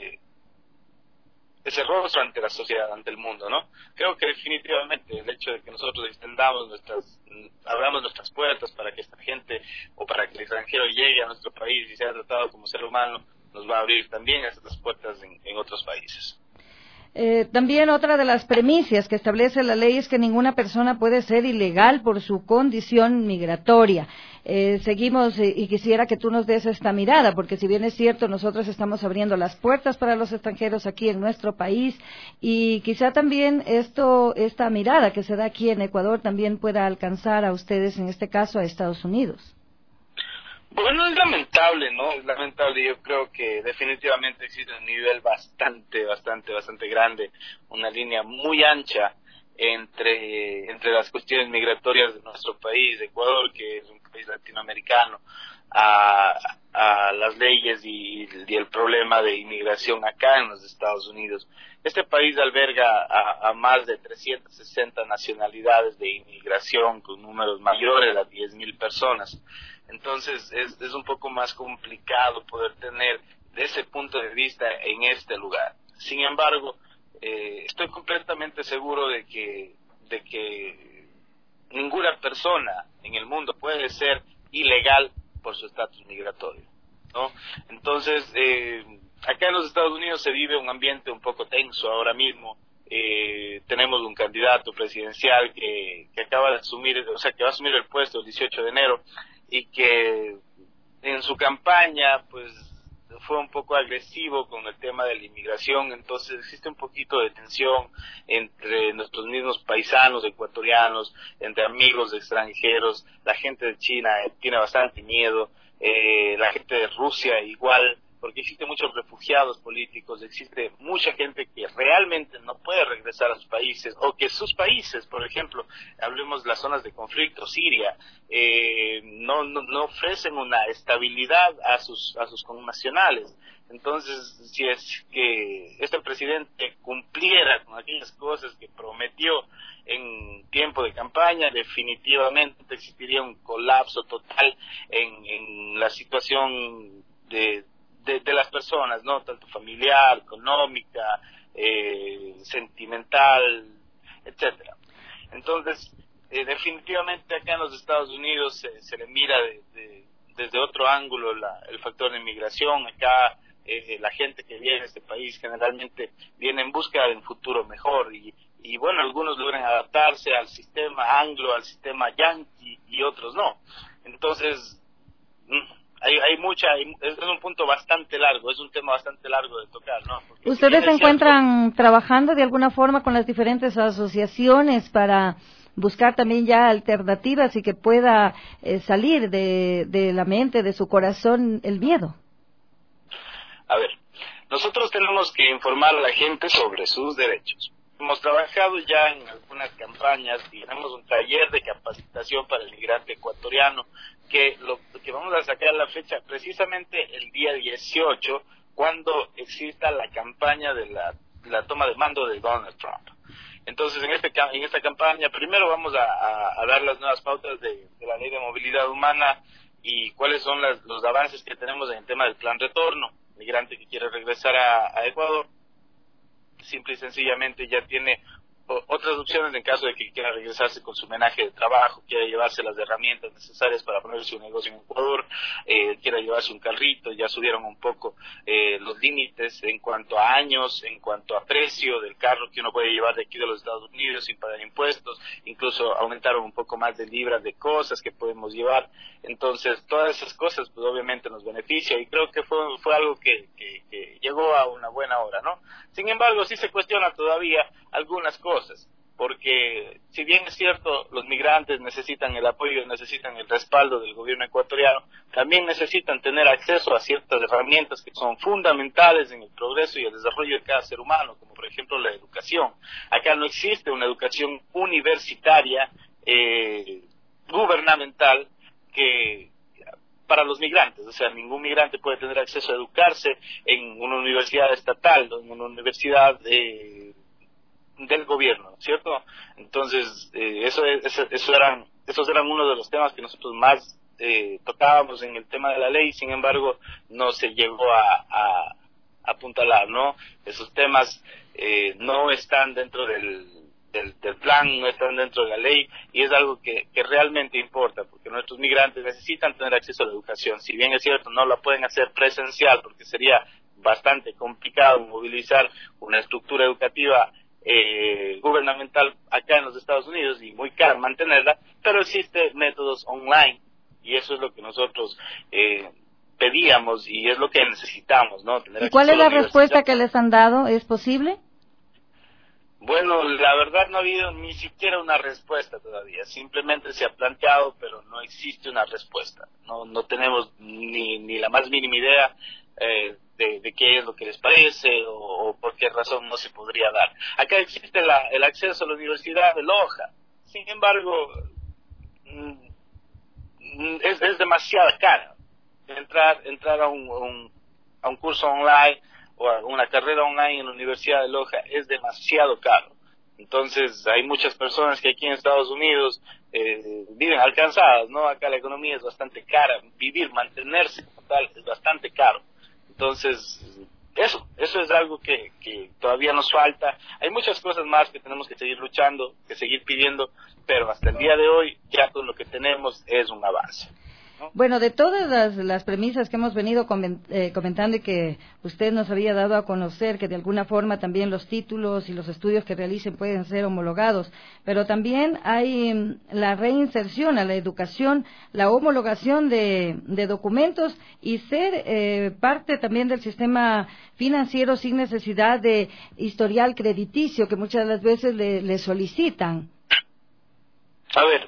ese rostro ante la sociedad, ante el mundo, ¿no? Creo que definitivamente el hecho de que nosotros abramos nuestras puertas para que esta gente o para que el extranjero llegue a nuestro país y sea tratado como ser humano, nos va a abrir también esas puertas en otros países. También otra de las premisas que establece la ley es que ninguna persona puede ser ilegal por su condición migratoria. Seguimos y quisiera que tú nos des esta mirada, porque si bien es cierto, nosotros estamos abriendo las puertas para los extranjeros aquí en nuestro país y quizá también esta mirada que se da aquí en Ecuador también pueda alcanzar a ustedes, en este caso a Estados Unidos. Bueno, es lamentable, ¿no? Es lamentable. Yo creo que definitivamente existe un nivel bastante grande, una línea muy ancha entre las cuestiones migratorias de nuestro país, Ecuador, que es un país latinoamericano, a las leyes y el problema de inmigración acá en los Estados Unidos. Este país alberga a más de 360 nacionalidades de inmigración con números mayores a 10,000 personas. Entonces es un poco más complicado poder tener de ese punto de vista en este lugar. Sin embargo, estoy completamente seguro de que ninguna persona en el mundo puede ser ilegal por su estatus migratorio, ¿no? Entonces, acá en los Estados Unidos se vive un ambiente un poco tenso ahora mismo. Tenemos un candidato presidencial que acaba de asumir, que va a asumir el puesto el 18 de enero y que en su campaña pues fue un poco agresivo con el tema de la inmigración. Entonces existe un poquito de tensión entre nuestros mismos paisanos ecuatorianos, entre amigos extranjeros. La gente de China tiene bastante miedo, la gente de Rusia igual, porque existen muchos refugiados políticos, existe mucha gente que realmente no puede regresar a sus países, o que sus países, por ejemplo, hablemos de las zonas de conflicto, Siria, no ofrecen una estabilidad a sus connacionales. Entonces, si es que este presidente cumpliera con aquellas cosas que prometió en tiempo de campaña, definitivamente existiría un colapso total en la situación de de las personas, ¿no? Tanto familiar, económica, sentimental, etcétera. Entonces, definitivamente acá en los Estados Unidos se le mira desde otro ángulo el factor de inmigración. Acá la gente que viene a este país generalmente viene en busca de un futuro mejor y bueno, algunos logran adaptarse al sistema anglo, al sistema yankee y otros no. Entonces, es un punto bastante largo, es un tema bastante largo de tocar, ¿no? Porque ¿ustedes se encuentran trabajando de alguna forma con las diferentes asociaciones para buscar también ya alternativas y que pueda salir de la mente, de su corazón, el miedo? A ver, nosotros tenemos que informar a la gente sobre sus derechos. Hemos trabajado ya en algunas campañas y tenemos un taller de capacitación para el migrante ecuatoriano que vamos a sacar la fecha precisamente el día 18, cuando exista la campaña de la toma de mando de Donald Trump. Entonces, en esta campaña, primero vamos a dar las nuevas pautas de la Ley de Movilidad Humana y cuáles son los avances que tenemos en el tema del plan retorno. Migrante que quiere regresar a Ecuador, simple y sencillamente ya tiene otras opciones en caso de que quiera regresarse con su menaje de trabajo, quiera llevarse las herramientas necesarias para ponerse un negocio en Ecuador, quiera llevarse un carrito. Ya subieron un poco los límites en cuanto a años, en cuanto a precio del carro que uno puede llevar de aquí de los Estados Unidos sin pagar impuestos, incluso aumentaron un poco más de libras de cosas que podemos llevar. Entonces, todas esas cosas pues obviamente nos beneficia y creo que fue algo que llegó a una buena hora, ¿no? Sin embargo, sí se cuestiona todavía algunas cosas, porque si bien es cierto, los migrantes necesitan el apoyo, necesitan el respaldo del gobierno ecuatoriano, también necesitan tener acceso a ciertas herramientas que son fundamentales en el progreso y el desarrollo de cada ser humano, como por ejemplo la educación. Acá no existe una educación universitaria gubernamental para los migrantes, o sea, ningún migrante puede tener acceso a educarse en una universidad estatal o en una universidad del gobierno, ¿cierto? Entonces, esos eran uno de los temas que nosotros más tocábamos en el tema de la ley. Sin embargo, no se llegó a apuntalar, ¿no? Esos temas no están dentro del plan, no están dentro de la ley, y es algo que realmente importa, porque nuestros migrantes necesitan tener acceso a la educación. Si bien es cierto, no la pueden hacer presencial, porque sería bastante complicado movilizar una estructura educativa gubernamental acá en los Estados Unidos y muy cara mantenerla, pero existen métodos online, y eso es lo que nosotros pedíamos y es lo que necesitamos, ¿no? Tener. ¿Y cuál es la respuesta que les han dado? ¿Es posible? Bueno, la verdad no ha habido ni siquiera una respuesta todavía. Simplemente se ha planteado, pero no existe una respuesta. No tenemos ni la más mínima idea de qué es lo que les parece o por qué razón no se podría dar. Acá existe el acceso a la Universidad de Loja. Sin embargo, es demasiado caro. Entrar a un curso online o a una carrera online en la Universidad de Loja es demasiado caro. Entonces hay muchas personas que aquí en Estados Unidos viven alcanzadas, ¿no? Acá la economía es bastante cara, mantenerse como tal es bastante caro. Entonces eso es algo que todavía nos falta. Hay muchas cosas más que tenemos que seguir luchando, que seguir pidiendo, pero hasta el día de hoy ya con lo que tenemos es un avance. Bueno, de todas las premisas que hemos venido comentando y que usted nos había dado a conocer, que de alguna forma también los títulos y los estudios que realicen pueden ser homologados, pero también hay la reinserción a la educación, la homologación de documentos y ser parte también del sistema financiero sin necesidad de historial crediticio que muchas de las veces le solicitan. A ver,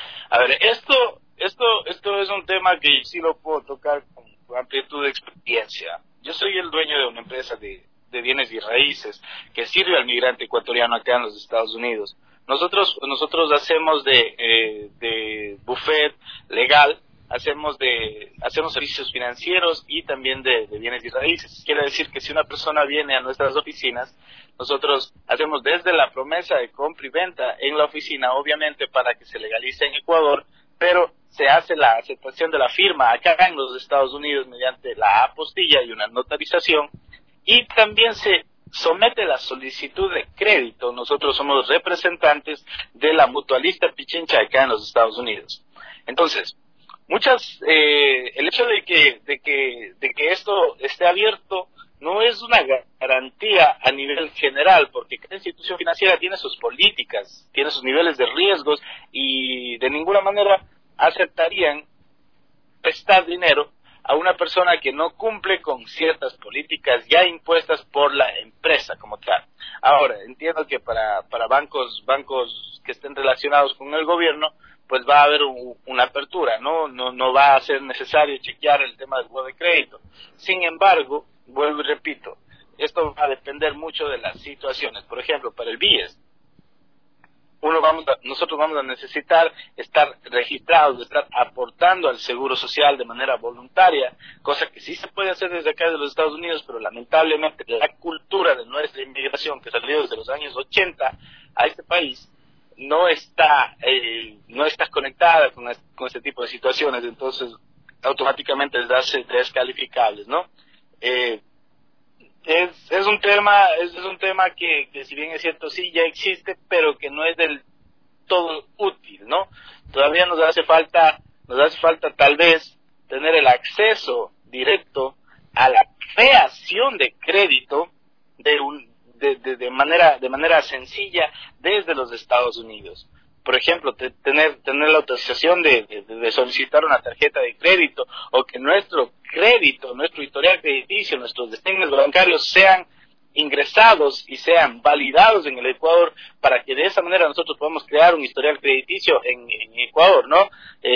Esto es un tema que sí lo puedo tocar con amplitud de experiencia. Yo soy el dueño de una empresa de bienes y raíces que sirve al migrante ecuatoriano acá en los Estados Unidos. Nosotros hacemos de buffet legal, hacemos servicios financieros y también de bienes y raíces. Quiere decir que si una persona viene a nuestras oficinas, nosotros hacemos desde la promesa de compra y venta en la oficina, obviamente para que se legalice en Ecuador, pero se hace la aceptación de la firma acá en los Estados Unidos mediante la apostilla y una notarización, y también se somete la solicitud de crédito. Nosotros somos representantes de la mutualista Pichincha acá en los Estados Unidos. Entonces, el hecho de que esto esté abierto no es una garantía a nivel general, porque cada institución financiera tiene sus políticas, tiene sus niveles de riesgos, y de ninguna manera aceptarían prestar dinero a una persona que no cumple con ciertas políticas ya impuestas por la empresa como tal. Ahora, entiendo que para bancos que estén relacionados con el gobierno, pues va a haber una apertura, no va a ser necesario chequear el tema del buro de crédito. Sin embargo, vuelvo y repito, esto va a depender mucho de las situaciones. Por ejemplo, para el BIES, nosotros vamos a necesitar estar registrados, estar aportando al Seguro Social de manera voluntaria, cosa que sí se puede hacer desde acá de los Estados Unidos, pero lamentablemente la cultura de nuestra inmigración, que salió desde los años 80 a este país, no está conectada con este tipo de situaciones, entonces automáticamente les hace descalificables, ¿no? Es un tema que si bien es cierto sí ya existe, pero que no es del todo útil, ¿no? Todavía nos hace falta tal vez tener el acceso directo a la creación de crédito de manera sencilla desde los Estados Unidos. Por ejemplo, tener la autorización de solicitar una tarjeta de crédito, o que nuestro crédito, nuestro historial crediticio, nuestros destinos bancarios sean ingresados y sean validados en el Ecuador, para que de esa manera nosotros podamos crear un historial crediticio en Ecuador, ¿no?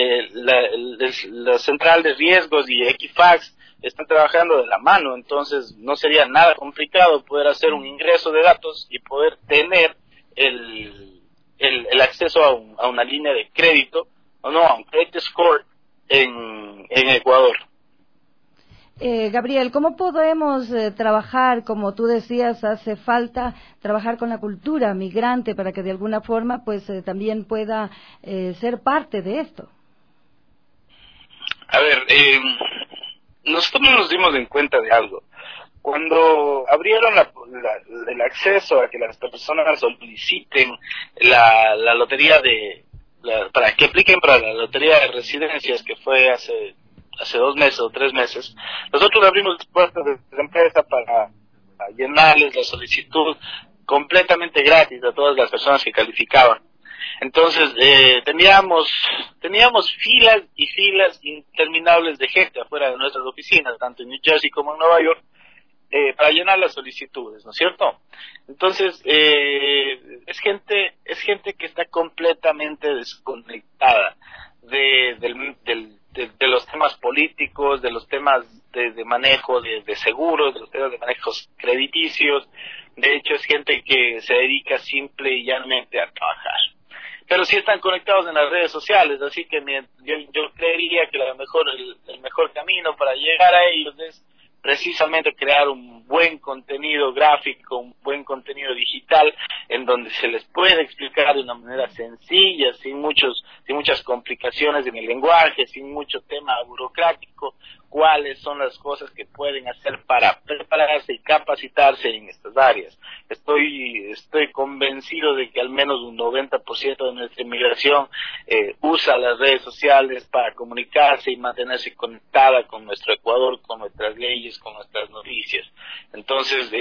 La central de riesgos y Equifax están trabajando de la mano, entonces no sería nada complicado poder hacer un ingreso de datos y poder tener el acceso a una línea de crédito, o no, a un credit score en Ecuador. Gabriel, ¿cómo podemos trabajar? Como tú decías, hace falta trabajar con la cultura migrante para que de alguna forma pues también pueda ser parte de esto. A ver, nosotros nos dimos en cuenta de algo. Cuando abrieron el acceso a que las personas soliciten la lotería para que apliquen para la lotería de residencias, que fue hace 2 meses o 3 meses, nosotros abrimos las puertas de la empresa para llenarles la solicitud completamente gratis a todas las personas que calificaban. Entonces, teníamos filas y filas interminables de gente afuera de nuestras oficinas, tanto en New Jersey como en Nueva York, para llenar las solicitudes, ¿no es cierto? Entonces, es gente que está completamente desconectada de los temas políticos, de los temas de manejo de seguros, de los temas de manejos crediticios. De hecho, es gente que se dedica simple y llanamente a trabajar. Pero sí están conectados en las redes sociales, así que yo creería que el mejor camino para llegar a ellos es precisamente crear un buen contenido gráfico, un buen contenido digital, en donde se les puede explicar de una manera sencilla, sin muchas complicaciones en el lenguaje, sin mucho tema burocrático, cuáles son las cosas que pueden hacer para prepararse y capacitarse en estas áreas. Estoy convencido de que al menos un 90% de nuestra inmigración usa las redes sociales para comunicarse y mantenerse conectada con nuestro Ecuador, con nuestras leyes, con nuestras noticias. Entonces,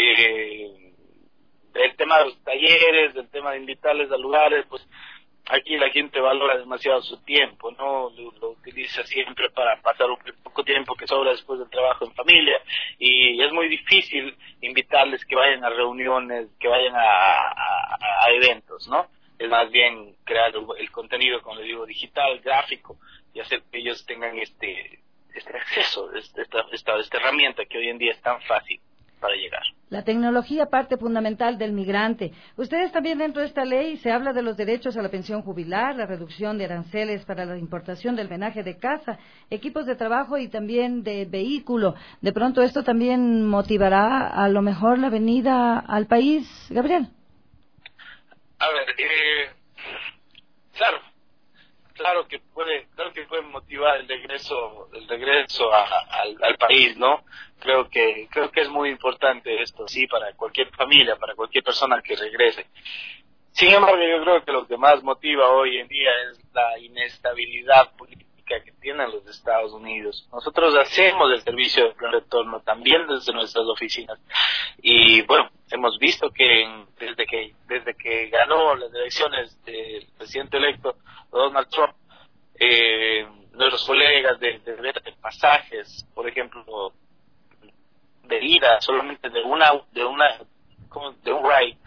el tema de los talleres, el tema de invitarles a lugares, pues aquí la gente valora demasiado su tiempo, ¿no? Lo utiliza siempre para pasar un poco tiempo que sobra después del trabajo en familia, y es muy difícil invitarles que vayan a reuniones, que vayan a eventos, ¿no? Es más bien crear el contenido, como les digo, digital, gráfico, y hacer que ellos tengan este acceso, esta herramienta que hoy en día es tan fácil para llegar. La tecnología, parte fundamental del migrante. Ustedes también, dentro de esta ley se habla de los derechos a la pensión jubilar, la reducción de aranceles para la importación del menaje de casa, equipos de trabajo y también de vehículo. De pronto esto también motivará a lo mejor la venida al país, Gabriel. A ver, claro que puede motivar el regreso al país, ¿no? Creo que es muy importante esto, sí, para cualquier familia, para cualquier persona que regrese. Sin embargo, yo creo que lo que más motiva hoy en día es la inestabilidad política que tienen los Estados Unidos. Nosotros hacemos el servicio de plan retorno también desde nuestras oficinas y bueno, hemos visto que desde que ganó las elecciones del presidente electo Donald Trump, nuestros colegas de pasajes, por ejemplo, de ida solamente de un ride,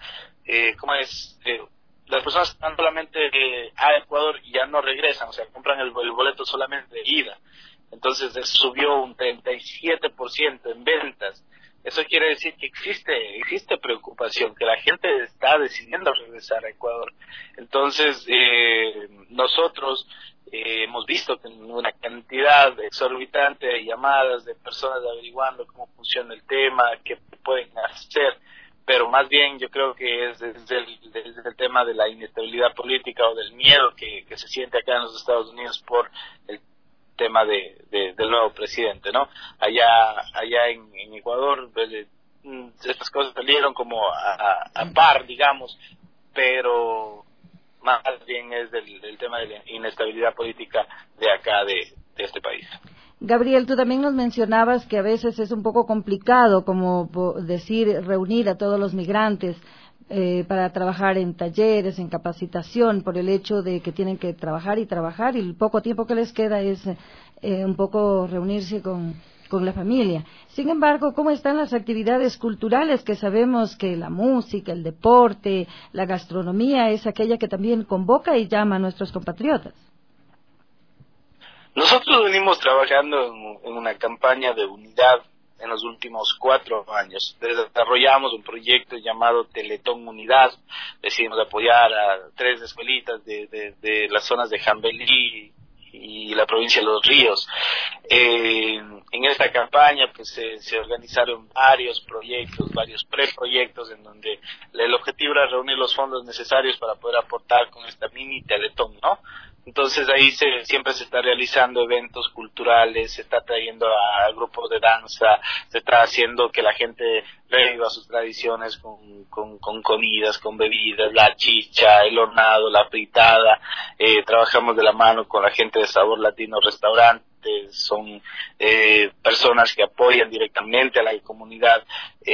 las personas están solamente a Ecuador y ya no regresan, o sea, compran el boleto solamente de ida. Entonces subió un 37% en ventas. Eso quiere decir que existe preocupación, que la gente está decidiendo regresar a Ecuador. Entonces, nosotros hemos visto que una cantidad exorbitante de llamadas de personas averiguando cómo funciona el tema, qué pueden hacer, pero más bien yo creo que es desde el tema de la inestabilidad política o del miedo que se siente acá en los Estados Unidos por el tema del nuevo presidente, ¿no? Allá en Ecuador estas cosas salieron como a par, digamos, pero más bien es del tema de la inestabilidad política de acá, de este país. Gabriel, tú también nos mencionabas que a veces es un poco complicado, como decir, reunir a todos los migrantes para trabajar en talleres, en capacitación, por el hecho de que tienen que trabajar y el poco tiempo que les queda es un poco reunirse con la familia. Sin embargo, ¿cómo están las actividades culturales? Que sabemos que la música, el deporte, la gastronomía es aquella que también convoca y llama a nuestros compatriotas. Nosotros venimos trabajando en una campaña de unidad en los últimos 4 años. Desarrollamos un proyecto llamado Teletón Unidad. Decidimos apoyar a 3 escuelitas de las zonas de Jambelí y la provincia de Los Ríos. En esta campaña pues se organizaron varios proyectos, varios preproyectos en donde el objetivo era reunir los fondos necesarios para poder aportar con esta mini Teletón, ¿no? Entonces ahí siempre se está realizando eventos culturales, se está trayendo a grupos de danza, se está haciendo que la gente reviva sus tradiciones con comidas, con bebidas, la chicha, el hornado, la fritada. Trabajamos de la mano con la gente de Sabor Latino Restaurante. Son personas que apoyan directamente a la comunidad.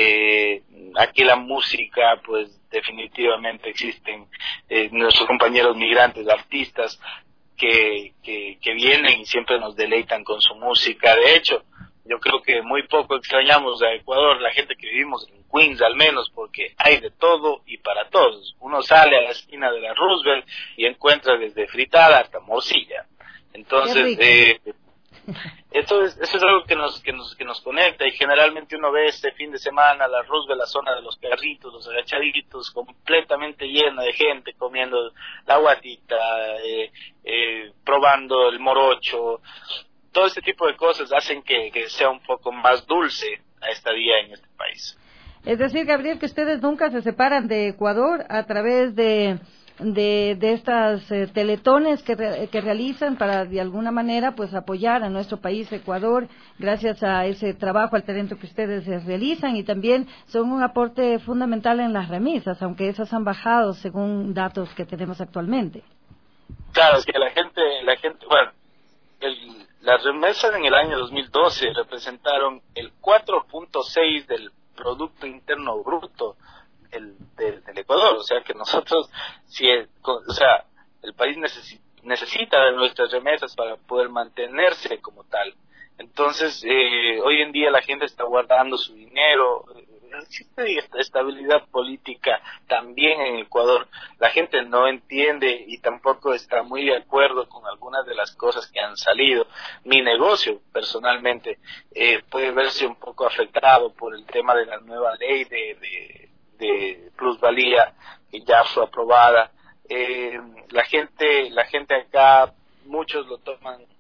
Aquí la música, pues definitivamente existen nuestros compañeros migrantes, artistas que vienen y siempre nos deleitan con su música. De hecho, yo creo que muy poco extrañamos a Ecuador, la gente que vivimos en Queens al menos, porque hay de todo y para todos. Uno sale a la esquina de la Roosevelt y encuentra desde fritada hasta morcilla. Entonces, eso es algo que nos conecta, y generalmente uno ve este fin de semana la Roosevelt, la zona de los carritos, los agachaditos, completamente llena de gente comiendo la guatita, probando el morocho. Todo este tipo de cosas hacen que sea un poco más dulce a esta día en este país. Es decir, Gabriel, que ustedes nunca se separan de Ecuador a través de estas teletones que realizan para de alguna manera pues apoyar a nuestro país Ecuador gracias a ese trabajo, al talento que ustedes realizan, y también son un aporte fundamental en las remesas, aunque esas han bajado según datos que tenemos actualmente. Claro, es que la gente, bueno, las remesas en el año 2012 representaron el 4.6 del Producto Interno Bruto del Ecuador. O sea que nosotros, el país necesita de nuestras remesas para poder mantenerse como tal. Entonces, hoy en día la gente está guardando su dinero. Existe estabilidad política también en Ecuador. La gente no entiende y tampoco está muy de acuerdo con algunas de las cosas que han salido. Mi negocio, personalmente, puede verse un poco afectado por el tema de la nueva ley de plusvalía que ya fue aprobada. La gente acá, muchos lo toman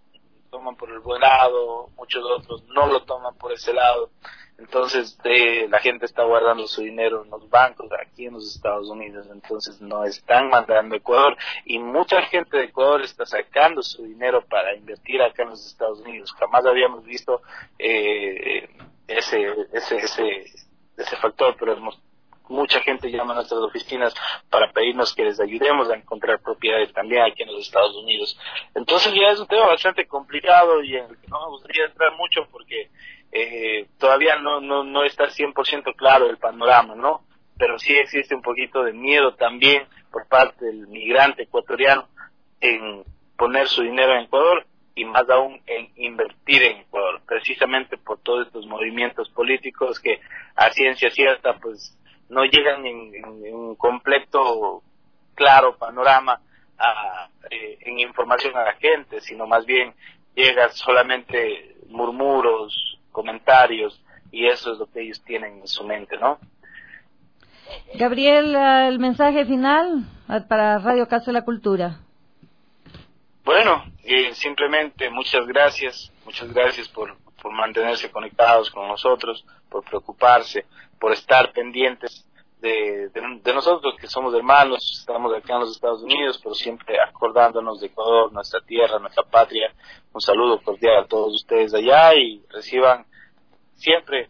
toman por el buen lado, muchos otros no lo toman por ese lado. Entonces la gente está guardando su dinero en los bancos aquí en los Estados Unidos, entonces no están mandando a Ecuador, y mucha gente de Ecuador está sacando su dinero para invertir acá en los Estados Unidos. Jamás habíamos visto ese factor, pero mucha gente llama a nuestras oficinas para pedirnos que les ayudemos a encontrar propiedades también aquí en los Estados Unidos. Entonces ya es un tema bastante complicado y en el que no me gustaría entrar mucho porque todavía no está 100% claro el panorama, ¿no? Pero sí existe un poquito de miedo también por parte del migrante ecuatoriano en poner su dinero en Ecuador y más aún en invertir en Ecuador, precisamente por todos estos movimientos políticos que a ciencia cierta pues no llegan en un completo claro panorama en información a la gente, sino más bien llega solamente murmuros, comentarios, y eso es lo que ellos tienen en su mente, ¿no? Gabriel, el mensaje final para Radio Casa de la Cultura. Bueno, simplemente muchas gracias por mantenerse conectados con nosotros, por preocuparse, por estar pendientes de nosotros que somos hermanos, estamos acá en los Estados Unidos, pero siempre acordándonos de Ecuador, nuestra tierra, nuestra patria. Un saludo cordial a todos ustedes allá y reciban siempre.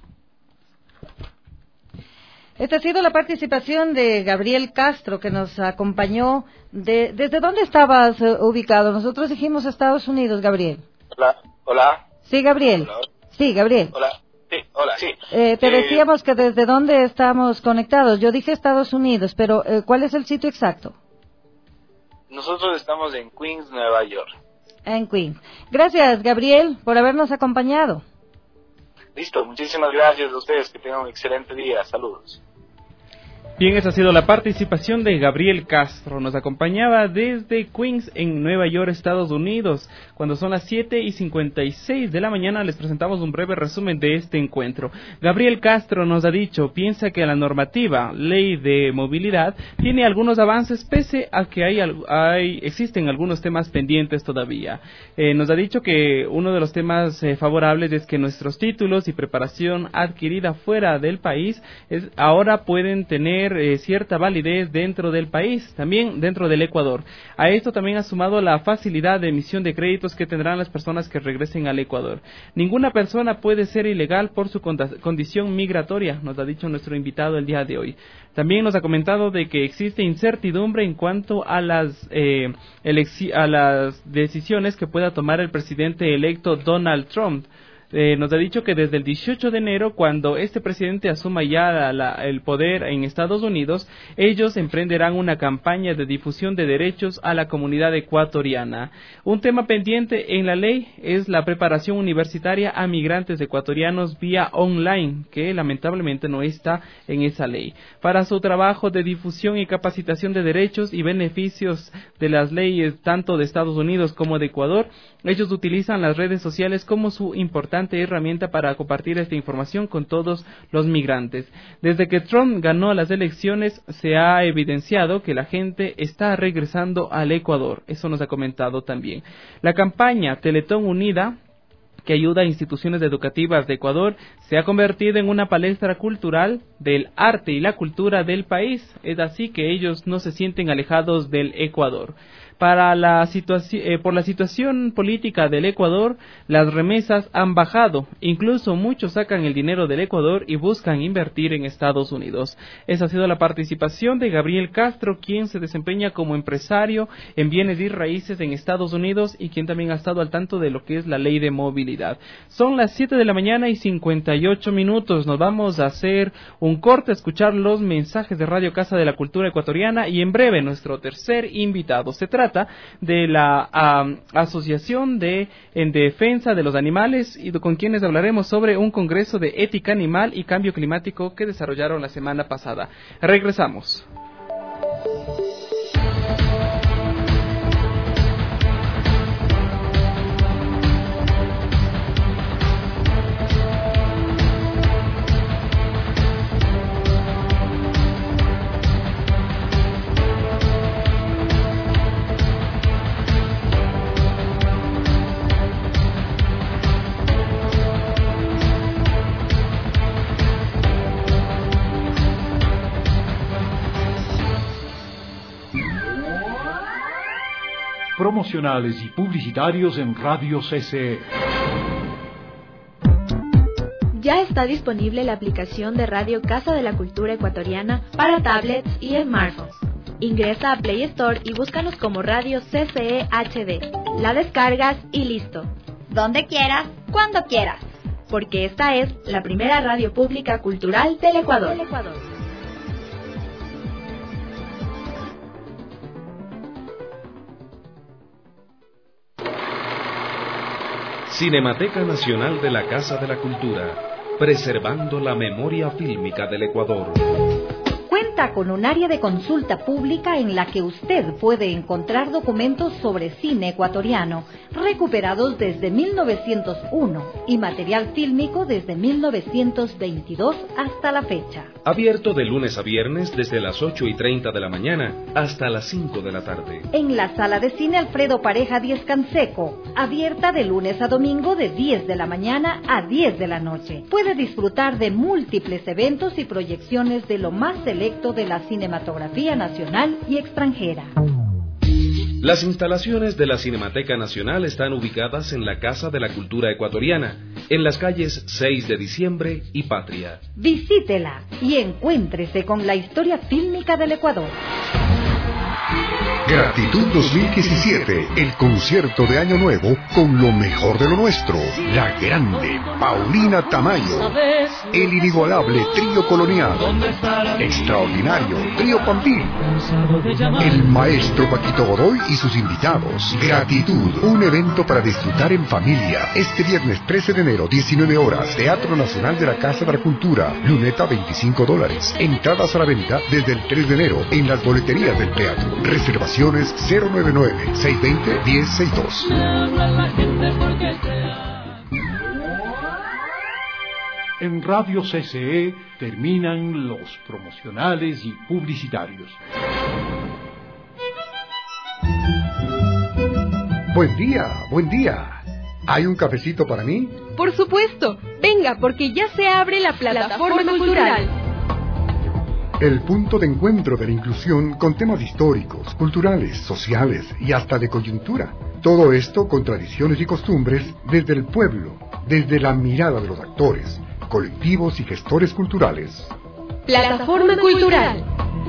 Esta ha sido la participación de Gabriel Castro, que nos acompañó. ¿Desde dónde estabas ubicado? Nosotros dijimos Estados Unidos, Gabriel. Hola. Sí, Gabriel. Hola. Sí, Gabriel. Hola. Sí, hola, sí. Te decíamos que desde dónde estamos conectados. Yo dije Estados Unidos, pero ¿cuál es el sitio exacto? Nosotros estamos en Queens, Nueva York. En Queens. Gracias, Gabriel, por habernos acompañado. Listo, muchísimas gracias a ustedes, que tengan un excelente día. Saludos. Bien, esa ha sido la participación de Gabriel Castro. Nos acompañaba desde Queens, en Nueva York, Estados Unidos. Cuando son las 7:56 de la mañana, les presentamos un breve resumen de este encuentro. Gabriel Castro nos ha dicho, piensa que la normativa, ley de movilidad, tiene algunos avances, pese a que existen algunos temas pendientes todavía. Nos ha dicho que uno de los temas favorables es que nuestros títulos y preparación adquirida fuera del país ahora pueden tener cierta validez dentro del país, también dentro del Ecuador. A esto también ha sumado la facilidad de emisión de créditos que tendrán las personas que regresen al Ecuador. Ninguna persona puede ser ilegal por su condición migratoria, nos ha dicho nuestro invitado el día de hoy. También nos ha comentado de que existe incertidumbre en cuanto a las decisiones que pueda tomar el presidente electo Donald Trump. Nos ha dicho que desde el 18 de enero, cuando este presidente asuma ya el poder en Estados Unidos, ellos emprenderán una campaña de difusión de derechos a la comunidad ecuatoriana. Un tema pendiente en la ley es la preparación universitaria a migrantes ecuatorianos vía online, que lamentablemente no está en esa ley. Para su trabajo de difusión y capacitación de derechos y beneficios de las leyes tanto de Estados Unidos como de Ecuador, ellos utilizan las redes sociales como su importante herramienta para compartir esta información con todos los migrantes. Desde que Trump ganó las elecciones, se ha evidenciado que la gente está regresando al Ecuador. Eso nos ha comentado también. La campaña Teletón Unida, que ayuda a instituciones educativas de Ecuador, se ha convertido en una palestra cultural del arte y la cultura del país. Es así que ellos no se sienten alejados del Ecuador. Por la situación política del Ecuador, las remesas han bajado. Incluso muchos sacan el dinero del Ecuador y buscan invertir en Estados Unidos. Esa ha sido la participación de Gabriel Castro, quien se desempeña como empresario en bienes y raíces en Estados Unidos y quien también ha estado al tanto de lo que es la ley de movilidad. Son las 7 de la mañana y 58 minutos. Nos vamos a hacer un corte, a escuchar los mensajes de Radio Casa de la Cultura Ecuatoriana y en breve nuestro tercer invitado. Se trata de la Asociación en Defensa de los Animales y con quienes hablaremos sobre un congreso de ética animal y cambio climático que desarrollaron la semana pasada. Regresamos. promocionales y publicitarios en Radio CCE. Ya está disponible la aplicación de Radio Casa de la Cultura Ecuatoriana para tablets y smartphones. Ingresa a Play Store y búscanos como Radio CCE HD. La descargas y listo. Donde quieras, cuando quieras. Porque esta es la primera radio pública cultural del Ecuador. Cinemateca Nacional de la Casa de la Cultura, preservando la memoria fílmica del Ecuador. Cuenta con un área de consulta pública en la que usted puede encontrar documentos sobre cine ecuatoriano, recuperados desde 1901 y material fílmico desde 1922 hasta la fecha. Abierto de lunes a viernes desde las 8:30 de la mañana hasta las 5 de la tarde. En la sala de cine Alfredo Pareja 10 Canseco, abierta de lunes a domingo de 10 de la mañana a 10 de la noche. Puede disfrutar de múltiples eventos y proyecciones de lo más selecto de la cinematografía nacional y extranjera. Las instalaciones de la Cinemateca Nacional están ubicadas en la Casa de la Cultura Ecuatoriana, en las calles 6 de Diciembre y Patria. Visítela y encuéntrese con la historia fílmica del Ecuador. Gratitud 2017, el concierto de Año Nuevo con lo mejor de lo nuestro. La grande Paulina Tamayo, el inigualable Trío Colonial, extraordinario Trío Pampín, el maestro Paquito Godoy y sus invitados. Gratitud, un evento para disfrutar en familia. Este viernes 13 de enero, 19 horas, Teatro Nacional de la Casa de la Cultura, luneta $25. Entradas a la venta desde el 3 de enero en las boleterías del teatro. Reservaciones 099-620-1062. En Radio CCE terminan los promocionales y publicitarios. Buen día, buen día. ¿Hay un cafecito para mí? Por supuesto. Venga, porque ya se abre la plataforma cultural. El punto de encuentro de la inclusión con temas históricos, culturales, sociales y hasta de coyuntura. Todo esto con tradiciones y costumbres desde el pueblo, desde la mirada de los actores, colectivos y gestores culturales. Plataforma cultural.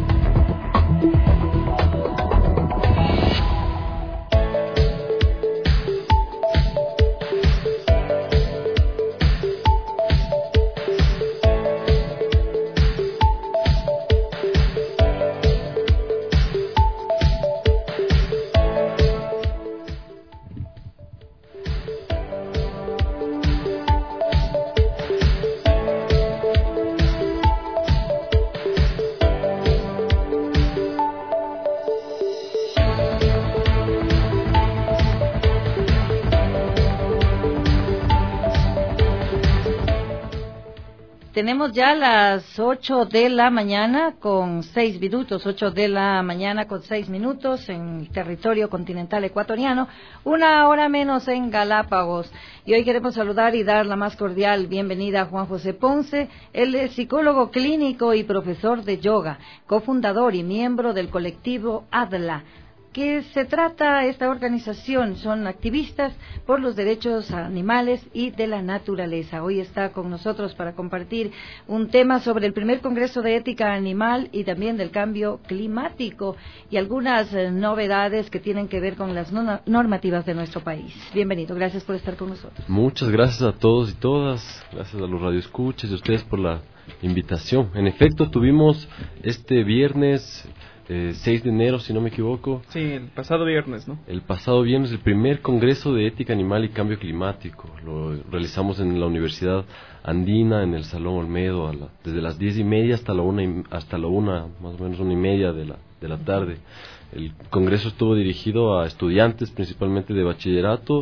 Tenemos ya las 8 de la mañana con 6 minutos, 8 de la mañana con 6 minutos en el territorio continental ecuatoriano, una hora menos en Galápagos. Y hoy queremos saludar y dar la más cordial bienvenida a Juan José Ponce. Él es psicólogo clínico y profesor de yoga, cofundador y miembro del colectivo ADLA. ¿Qué se trata esta organización? Son activistas por los derechos animales y de la naturaleza. Hoy está con nosotros para compartir un tema sobre el primer Congreso de Ética Animal y también del cambio climático y algunas novedades que tienen que ver con las normativas de nuestro país. Bienvenido, gracias por estar con nosotros. Muchas gracias a todos y todas, gracias a los radioescuchas y a ustedes por la invitación. En efecto, tuvimos este viernes 6 de enero, si no me equivoco. Sí, el pasado viernes, ¿no? El pasado viernes, el primer Congreso de Ética Animal y Cambio Climático. Lo realizamos en la Universidad Andina, en el Salón Olmedo, desde las 10:30 hasta la una, más o menos 1:30 de la tarde. El Congreso estuvo dirigido a estudiantes, principalmente de bachillerato.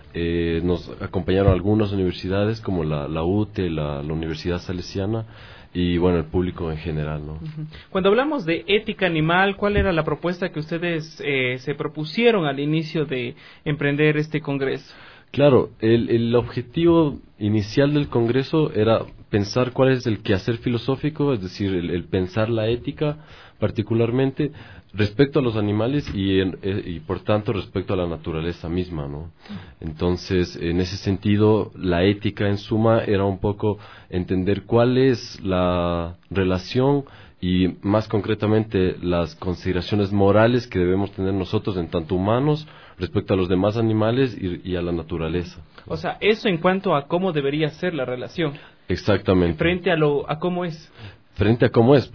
Nos acompañaron algunas universidades como la UTE, la Universidad Salesiana, y bueno, el público en general, ¿no? Uh-huh. Cuando hablamos de ética animal, ¿cuál era la propuesta que ustedes se propusieron al inicio de emprender este congreso? Claro, el objetivo inicial del congreso era pensar cuál es el quehacer filosófico, es decir, el pensar la ética particularmente respecto a los animales y por tanto respecto a la naturaleza misma, ¿no? Entonces, en ese sentido, la ética en suma era un poco entender cuál es la relación y más concretamente las consideraciones morales que debemos tener nosotros en tanto humanos respecto a los demás animales y a la naturaleza. O sea, eso en cuanto a cómo debería ser la relación. Exactamente. Frente a cómo es. Frente a cómo es,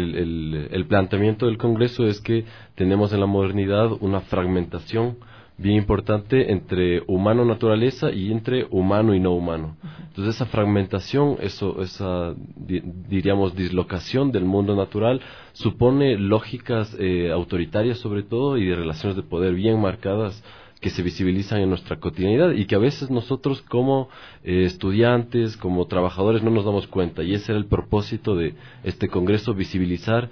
el planteamiento del Congreso es que tenemos en la modernidad una fragmentación bien importante entre humano-naturaleza y entre humano y no humano. Entonces esa fragmentación, esa diríamos dislocación del mundo natural supone lógicas autoritarias sobre todo y de relaciones de poder bien marcadas que se visibilizan en nuestra cotidianidad y que a veces nosotros como estudiantes, como trabajadores no nos damos cuenta, y ese era el propósito de este Congreso, visibilizar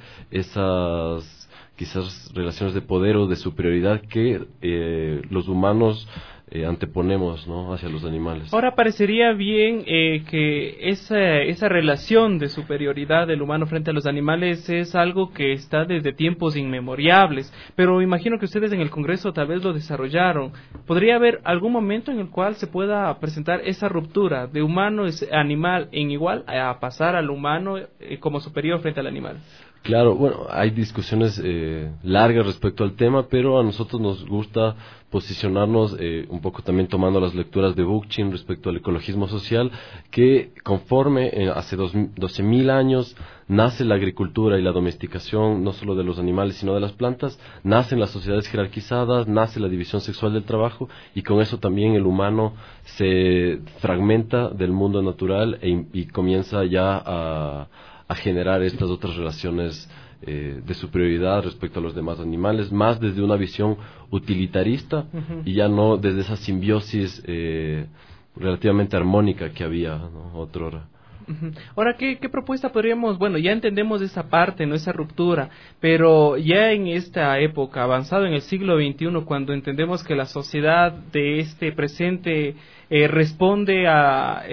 esas quizás relaciones de poder o de superioridad que los humanos anteponemos, ¿no?, hacia los animales. Ahora parecería bien que esa relación de superioridad del humano frente a los animales es algo que está desde tiempos inmemoriales, pero imagino que ustedes en el Congreso tal vez lo desarrollaron. ¿Podría haber algún momento en el cual se pueda presentar esa ruptura de humano es animal en igual a pasar al humano como superior frente al animal? Claro, bueno, hay discusiones largas respecto al tema, pero a nosotros nos gusta posicionarnos un poco también tomando las lecturas de Bookchin respecto al ecologismo social, que conforme hace 12.000 años nace la agricultura y la domesticación, no solo de los animales, sino de las plantas, nacen las sociedades jerarquizadas, nace la división sexual del trabajo, y con eso también el humano se fragmenta del mundo natural y comienza ya a generar estas otras relaciones de superioridad respecto a los demás animales, más desde una visión utilitarista y ya no desde esa simbiosis relativamente armónica que había, ¿no?, otrora. Ahora, ¿qué propuesta podríamos? Bueno, ya entendemos esa parte, no esa ruptura, pero ya en esta época, avanzado en el siglo XXI, cuando entendemos que la sociedad de este presente responde a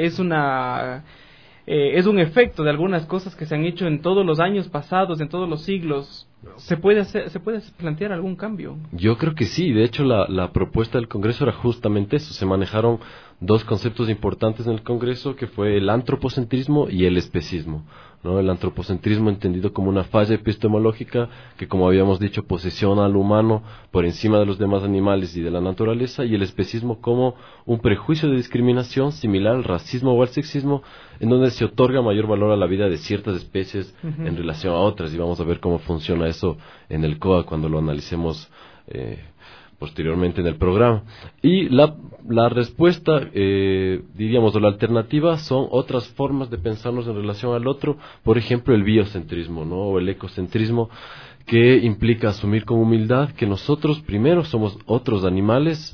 es un efecto de algunas cosas que se han hecho en todos los años pasados, en todos los siglos. ¿Se puede plantear algún cambio? Yo creo que sí. De hecho, la propuesta del Congreso era justamente eso. Se manejaron dos conceptos importantes en el Congreso, que fue el antropocentrismo y el especismo, ¿no? El antropocentrismo entendido como una falla epistemológica que, como habíamos dicho, posiciona al humano por encima de los demás animales y de la naturaleza, y el especismo como un prejuicio de discriminación similar al racismo o al sexismo, en donde se otorga mayor valor a la vida de ciertas especies en relación a otras, y vamos a ver cómo funciona eso en el COA cuando lo analicemos posteriormente en el programa. Y la respuesta, diríamos, o la alternativa son otras formas de pensarnos en relación al otro, por ejemplo el biocentrismo, ¿no?, o el ecocentrismo, que implica asumir con humildad que nosotros primero somos otros animales,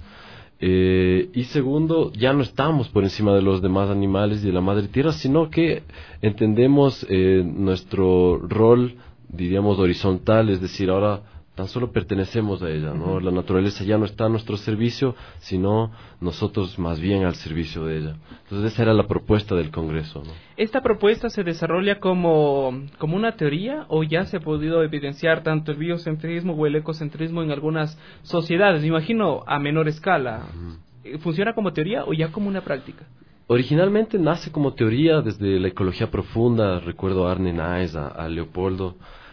y segundo, ya no estamos por encima de los demás animales y de la madre tierra, sino que entendemos nuestro rol, diríamos, horizontal, es decir, ahora tan solo pertenecemos a ella, ¿no? La naturaleza ya no está a nuestro servicio, sino nosotros más bien al servicio de ella. Entonces esa era la propuesta del Congreso, ¿no? ¿Esta propuesta se desarrolla como una teoría o ya se ha podido evidenciar tanto el biocentrismo o el ecocentrismo en algunas sociedades? Me imagino a menor escala. ¿Funciona como teoría o ya como una práctica? Originalmente nace como teoría desde la ecología profunda. Recuerdo a Arne Naes, a Leopoldo,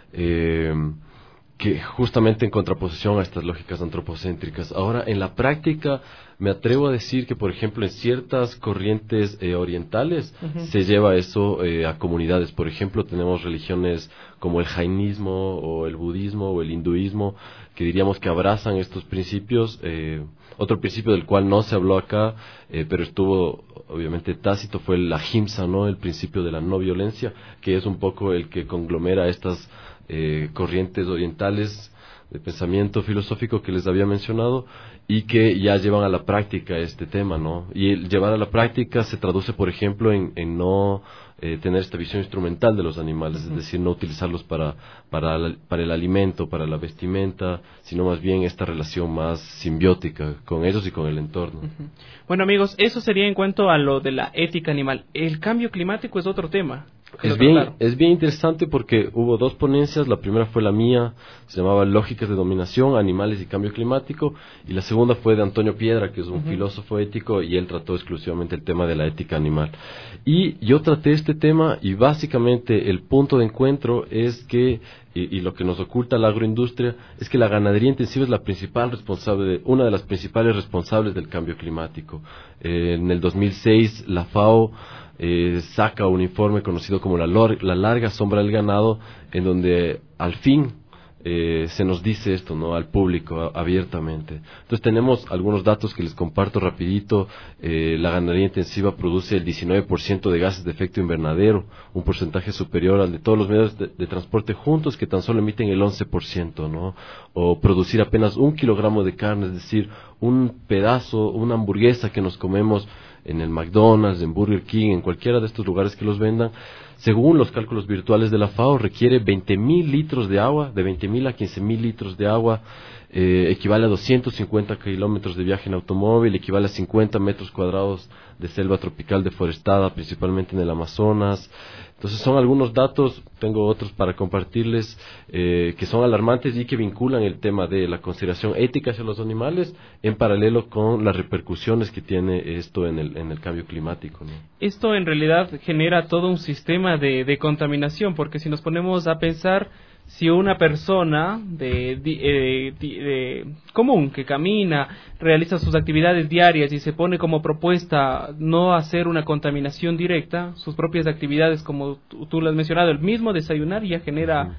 que justamente en contraposición a estas lógicas antropocéntricas. Ahora, en la práctica, me atrevo a decir que, por ejemplo, en ciertas corrientes orientales se lleva eso a comunidades. Por ejemplo, tenemos religiones como el jainismo o el budismo o el hinduismo, que diríamos que abrazan estos principios. Otro principio del cual no se habló acá, pero estuvo obviamente tácito, fue el ahimsa, ¿no?, el principio de la no violencia, que es un poco el que conglomera estas corrientes orientales de pensamiento filosófico que les había mencionado y que ya llevan a la práctica este tema, ¿no? Y el llevar a la práctica se traduce, por ejemplo, en no tener esta visión instrumental de los animales, es decir, no utilizarlos para el alimento, para la vestimenta, sino más bien esta relación más simbiótica con ellos y con el entorno. Bueno, amigos, eso sería en cuanto a lo de la ética animal. El cambio climático es otro tema. Es bien interesante porque hubo 2 ponencias. La primera fue la mía, se llamaba Lógicas de Dominación, Animales y Cambio Climático, y la segunda fue de Antonio Piedra, que es un filósofo ético, y él trató exclusivamente el tema de la ética animal. Y yo traté este tema, y básicamente el punto de encuentro es que, y lo que nos oculta la agroindustria, es que la ganadería intensiva es la principal responsable, una de las principales responsables del cambio climático. En el 2006 la FAO saca un informe conocido como la larga sombra del ganado, en donde al fin se nos dice esto, ¿no?, al público abiertamente. Entonces tenemos algunos datos que les comparto rapidito. La ganadería intensiva produce el 19% de gases de efecto invernadero, un porcentaje superior al de todos los medios de transporte juntos, que tan solo emiten el 11%, ¿no? O producir apenas 1 kilogramo de carne, es decir, un pedazo, una hamburguesa que nos comemos en el McDonald's, en Burger King, en cualquiera de estos lugares que los vendan, según los cálculos virtuales de la FAO, requiere 20.000 litros de agua, de 20.000 a 15.000 litros de agua, equivale a 250 kilómetros de viaje en automóvil, equivale a 50 metros cuadrados de selva tropical deforestada, principalmente en el Amazonas. Entonces son algunos datos, tengo otros para compartirles, que son alarmantes y que vinculan el tema de la consideración ética hacia los animales en paralelo con las repercusiones que tiene esto en el cambio climático, ¿no? Esto en realidad genera todo un sistema de contaminación, porque si nos ponemos a pensar, si una persona común que camina, realiza sus actividades diarias y se pone como propuesta no hacer una contaminación directa, sus propias actividades, como tú lo has mencionado, el mismo desayunar ya genera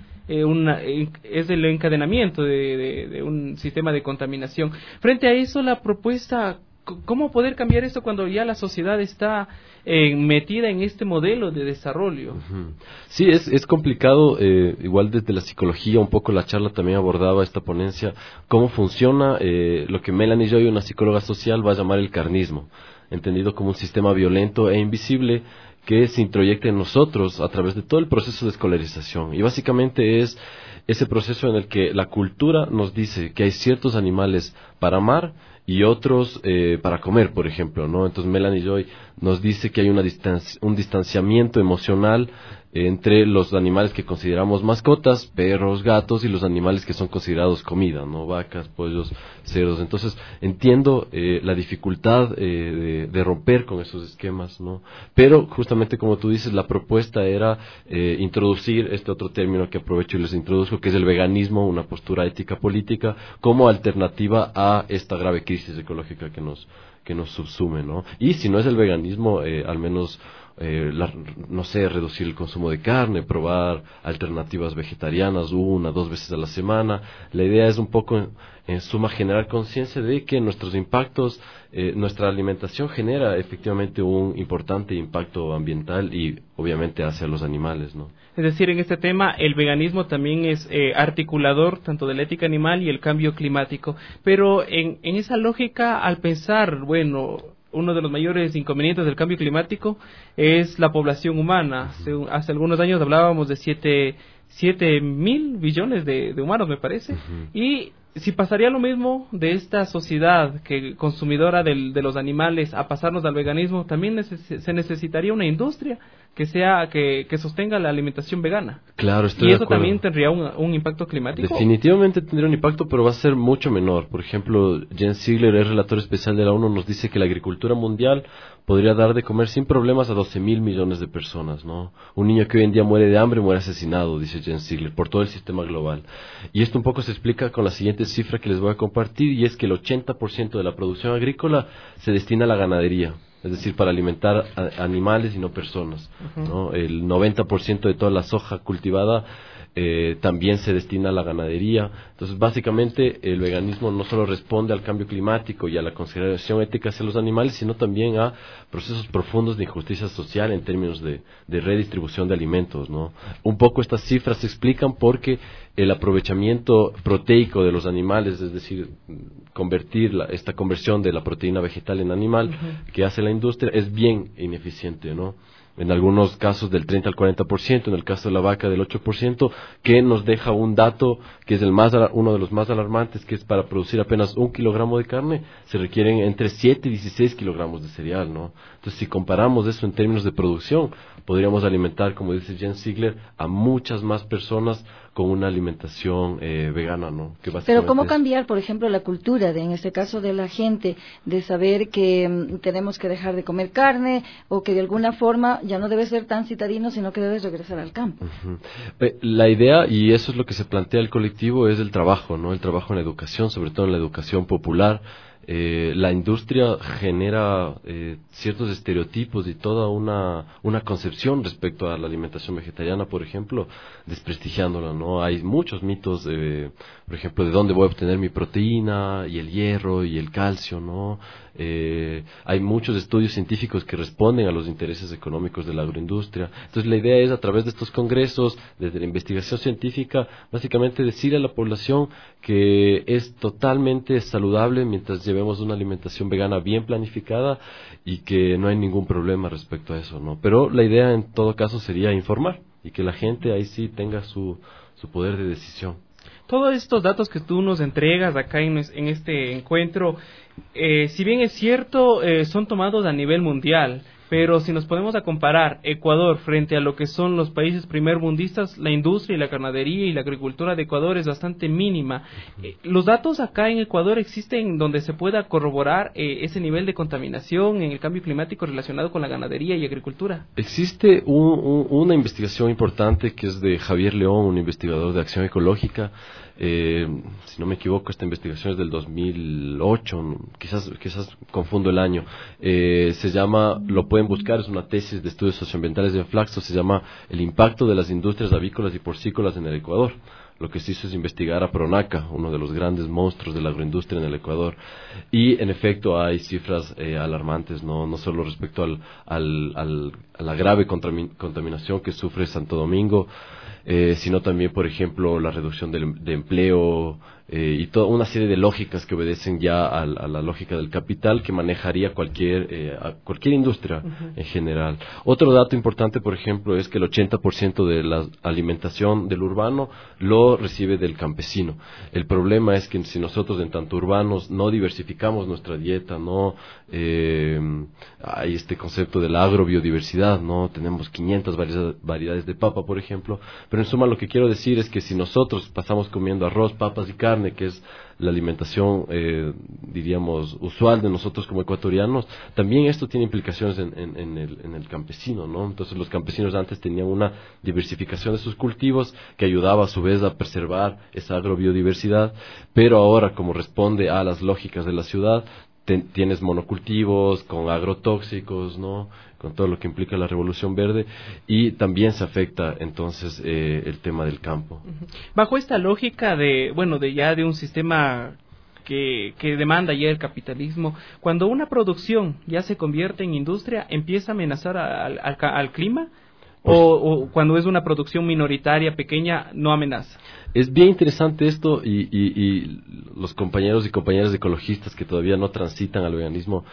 es el encadenamiento de un sistema de contaminación. Frente a eso, la propuesta, ¿cómo poder cambiar esto cuando ya la sociedad está metida en este modelo de desarrollo? Sí, es complicado. Igual desde la psicología, un poco la charla también abordaba esta ponencia, cómo funciona lo que Melanie Joy, una psicóloga social, va a llamar el carnismo, entendido como un sistema violento e invisible que se introyecta en nosotros a través de todo el proceso de escolarización. Y básicamente es ese proceso en el que la cultura nos dice que hay ciertos animales para amar y otros para comer, por ejemplo, ¿no? Entonces Melanie Joy nos dice que hay un distanciamiento emocional entre los animales que consideramos mascotas, perros, gatos, y los animales que son considerados comida, ¿no? Vacas, pollos, cerdos. Entonces entiendo la dificultad de romper con esos esquemas, ¿no? Pero justamente como tú dices, la propuesta era introducir este otro término que aprovecho y les introduzco, que es el veganismo, una postura ética política como alternativa a esta grave crisis ecológica que nos subsume, ¿no? Y si no es el veganismo, al menos no sé, reducir el consumo de carne, probar alternativas vegetarianas 1 o 2 veces a la semana. La idea es un poco, en suma, generar conciencia de que nuestros impactos, nuestra alimentación genera efectivamente un importante impacto ambiental y obviamente hacia los animales, ¿no? Es decir, en este tema el veganismo también es articulador tanto de la ética animal y el cambio climático. Pero en esa lógica, al pensar, bueno, uno de los mayores inconvenientes del cambio climático es la población humana. Hace algunos años hablábamos de 7.000 billones de humanos, me parece. Y si pasaría lo mismo de esta sociedad que consumidora de los animales a pasarnos al veganismo, también se necesitaría una industria que sostenga la alimentación vegana. Claro, estoy de acuerdo. ¿Y eso también tendría un impacto climático? Definitivamente tendría un impacto, pero va a ser mucho menor. Por ejemplo, Jens Ziegler, el relator especial de la ONU, nos dice que la agricultura mundial podría dar de comer sin problemas a 12.000 millones de personas, ¿no? Un niño que hoy en día muere de hambre muere asesinado, dice Jens Ziegler, por todo el sistema global. Y esto un poco se explica con la siguiente cifra que les voy a compartir, y es que el 80% de la producción agrícola se destina a la ganadería. es decir, para alimentar animales y no personas, ¿no? El 90% de toda la soja cultivada también se destina a la ganadería. Entonces, básicamente, el veganismo no solo responde al cambio climático y a la consideración ética hacia los animales, sino también a procesos profundos de injusticia social en términos de redistribución de alimentos, ¿no? Un poco estas cifras se explican porque el aprovechamiento proteico de los animales, es decir, convertir esta conversión de la proteína vegetal en animal que hace la industria, es bien ineficiente, ¿no? En algunos casos del 30 al 40%, en el caso de la vaca del 8%, que nos deja un dato que es uno de los más alarmantes, que es para producir apenas 1 kilogramo de carne, se requieren entre 7 y 16 kilogramos de cereal, ¿no? Entonces, si comparamos eso en términos de producción, podríamos alimentar, como dice Jens Ziegler, a muchas más personas con una alimentación vegana, ¿no? Que Pero ¿cómo cambiar, por ejemplo, la cultura, en este caso de la gente, de saber que tenemos que dejar de comer carne o que de alguna forma ya no debe ser tan citadino, sino que debes regresar al campo? La idea, y eso es lo que se plantea el colectivo, es el trabajo, ¿no? El trabajo en la educación, sobre todo en la educación popular. La industria genera ciertos estereotipos y toda una concepción respecto a la alimentación vegetariana, por ejemplo, desprestigiándola, ¿no? Hay muchos mitos, por ejemplo, de dónde voy a obtener mi proteína y el hierro y el calcio, ¿no? Hay muchos estudios científicos que responden a los intereses económicos de la agroindustria. Entonces, la idea es, a través de estos congresos, desde la investigación científica, básicamente decirle a la población que es totalmente saludable mientras llevemos una alimentación vegana bien planificada y que no hay ningún problema respecto a eso, ¿no? Pero la idea en todo caso sería informar y que la gente ahí sí tenga su poder de decisión. Todos estos datos que tú nos entregas acá en este encuentro, si bien es cierto, son tomados a nivel mundial, pero si nos ponemos a comparar Ecuador frente a lo que son los países primermundistas, la industria y la ganadería y la agricultura de Ecuador es bastante mínima. ¿Los datos acá en Ecuador existen donde se pueda corroborar ese nivel de contaminación en el cambio climático relacionado con la ganadería y agricultura? Existe una investigación importante que es de Javier León, un investigador de Acción Ecológica. Si no me equivoco, esta investigación es del 2008, quizás confundo el año. Se llama, lo pueden buscar, es una tesis de estudios socioambientales de Flaxo, se llama El impacto de las industrias avícolas y porcícolas en el Ecuador. Lo que se hizo es investigar a Pronaca, uno de los grandes monstruos de la agroindustria en el Ecuador, y en efecto hay cifras alarmantes, no solo respecto a la grave contaminación que sufre Santo Domingo, sino también, por ejemplo, la reducción de empleo y toda una serie de lógicas que obedecen ya a la lógica del capital que manejaría cualquier industria en general. Otro dato importante, por ejemplo, es que el 80% de la alimentación del urbano lo recibe del campesino. El problema es que si nosotros, en tanto urbanos, no diversificamos nuestra dieta, no hay este concepto de la agrobiodiversidad, no tenemos 500 variedades de papa, por ejemplo, pero en suma lo que quiero decir es que si nosotros pasamos comiendo arroz, papas y carne, que es la alimentación, diríamos, usual de nosotros como ecuatorianos, también esto tiene implicaciones en el campesino, ¿no? Entonces los campesinos antes tenían una diversificación de sus cultivos que ayudaba a su vez a preservar esa agrobiodiversidad, pero ahora, como responde a las lógicas de la ciudad, tienes monocultivos con agrotóxicos, ¿no? Con todo lo que implica la revolución verde, y también se afecta entonces el tema del campo. Bajo esta lógica de un sistema que demanda ya el capitalismo, cuando una producción ya se convierte en industria, ¿empieza a amenazar al clima? O cuando es una producción minoritaria, pequeña, no amenaza? Es bien interesante esto, y los compañeros y compañeras ecologistas que todavía no transitan al veganismo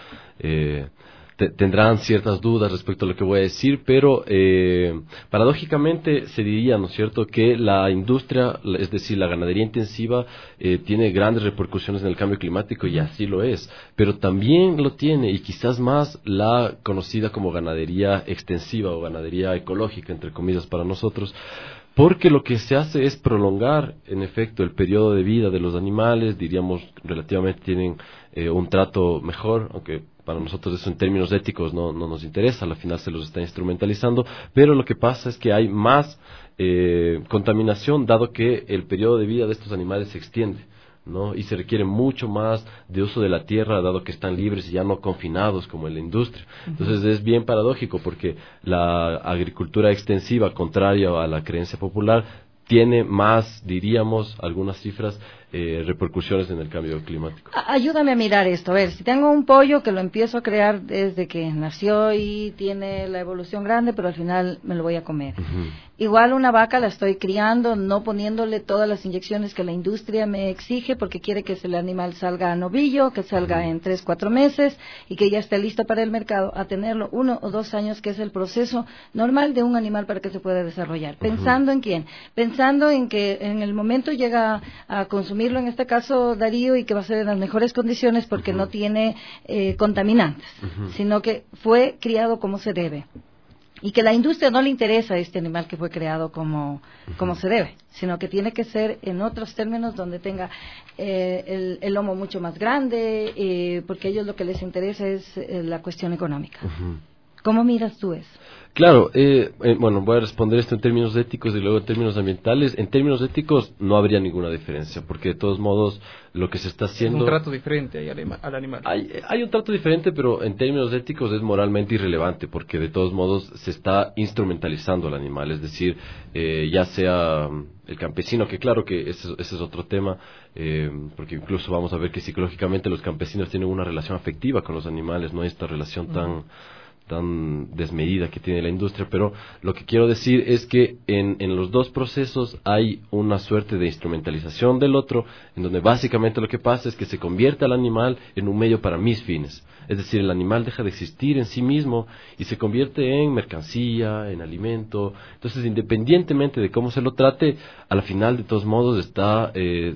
tendrán ciertas dudas respecto a lo que voy a decir, pero paradójicamente se diría, ¿no es cierto?, que la industria, es decir, la ganadería intensiva, tiene grandes repercusiones en el cambio climático, y así lo es, pero también lo tiene, y quizás más, la conocida como ganadería extensiva o ganadería ecológica, entre comillas, para nosotros, porque lo que se hace es prolongar, en efecto, el periodo de vida de los animales. Diríamos, relativamente tienen un trato mejor, aunque para nosotros eso en términos éticos no nos interesa, al final se los está instrumentalizando, pero lo que pasa es que hay más contaminación, dado que el periodo de vida de estos animales se extiende. ¿no? Y se requiere mucho más de uso de la tierra, dado que están libres y ya no confinados como en la industria. Entonces es bien paradójico, porque la agricultura extensiva, contraria a la creencia popular, tiene más, diríamos, algunas cifras, repercusiones en el cambio climático. Ayúdame a mirar esto. A ver, si tengo un pollo que lo empiezo a crear desde que nació y tiene la evolución grande, pero al final me lo voy a comer. Igual una vaca la estoy criando, no poniéndole todas las inyecciones que la industria me exige, porque quiere que el animal salga a novillo, que salga en 3-4 meses y que ya esté listo para el mercado, a tenerlo 1 o 2 años, que es el proceso normal de un animal para que se pueda desarrollar. ¿Pensando en quién? Pensando en que en el momento llega a consumirlo, en este caso Darío, y que va a ser en las mejores condiciones porque no tiene contaminantes, sino que fue criado como se debe. Y que la industria no le interesa a este animal que fue creado como se debe, sino que tiene que ser en otros términos donde tenga el lomo mucho más grande, porque a ellos lo que les interesa es la cuestión económica. ¿Cómo miras tú eso? Claro, bueno, voy a responder esto en términos éticos y luego en términos ambientales. En términos éticos no habría ninguna diferencia, porque de todos modos lo que se está haciendo... Es un trato diferente al animal. Hay un trato diferente, pero en términos éticos es moralmente irrelevante, porque de todos modos se está instrumentalizando al animal, es decir, ya sea el campesino, que claro que ese es otro tema, porque incluso vamos a ver que psicológicamente los campesinos tienen una relación afectiva con los animales, no esta relación tan desmedida que tiene la industria, pero lo que quiero decir es que en los dos procesos hay una suerte de instrumentalización del otro, en donde básicamente lo que pasa es que se convierte al animal en un medio para mis fines, es decir, el animal deja de existir en sí mismo y se convierte en mercancía, en alimento. Entonces, independientemente de cómo se lo trate, al final de todos modos está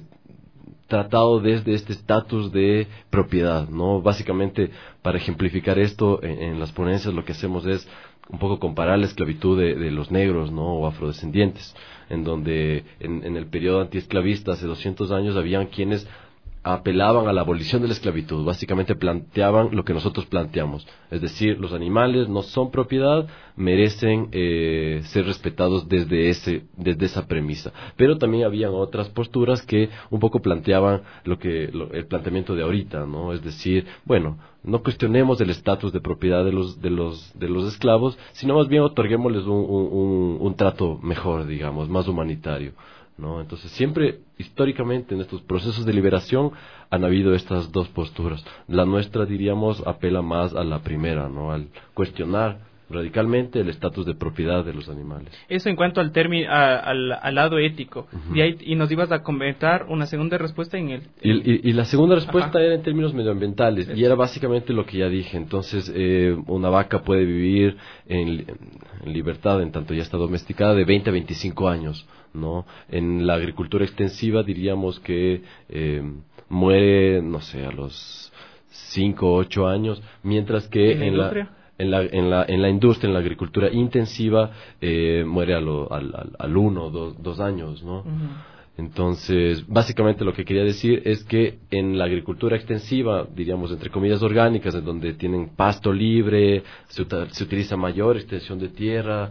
tratado desde este estatus de propiedad, ¿no? Básicamente, para ejemplificar esto, en las ponencias lo que hacemos es un poco comparar la esclavitud de los negros, ¿no? O afrodescendientes, en donde en el periodo antiesclavista, hace 200 años, habían quienes apelaban a la abolición de la esclavitud, básicamente planteaban lo que nosotros planteamos, es decir, los animales no son propiedad, merecen ser respetados desde esa premisa, pero también habían otras posturas que un poco planteaban el planteamiento de ahorita, ¿no? Es decir, bueno, no cuestionemos el estatus de propiedad de los esclavos, sino más bien otorguémosles un trato mejor, digamos, más humanitario, ¿no? Entonces siempre históricamente en estos procesos de liberación han habido estas dos posturas. La nuestra, diríamos, apela más a la primera, ¿no? Al cuestionar radicalmente el estatus de propiedad de los animales. Eso en cuanto al lado ético. Y nos ibas a comentar una segunda respuesta en el... Y la segunda respuesta era en términos medioambientales, y era básicamente lo que ya dije. Entonces, una vaca puede vivir en libertad, en tanto ya está domesticada, de 20 a 25 años, ¿no? En la agricultura extensiva diríamos que muere, no sé, a los 5 o 8 años, mientras que en la industria, en la agricultura intensiva, muere al 1 o 2 años, ¿no? Entonces, básicamente lo que quería decir es que en la agricultura extensiva, diríamos entre comillas orgánicas, en donde tienen pasto libre, se utiliza mayor extensión de tierra,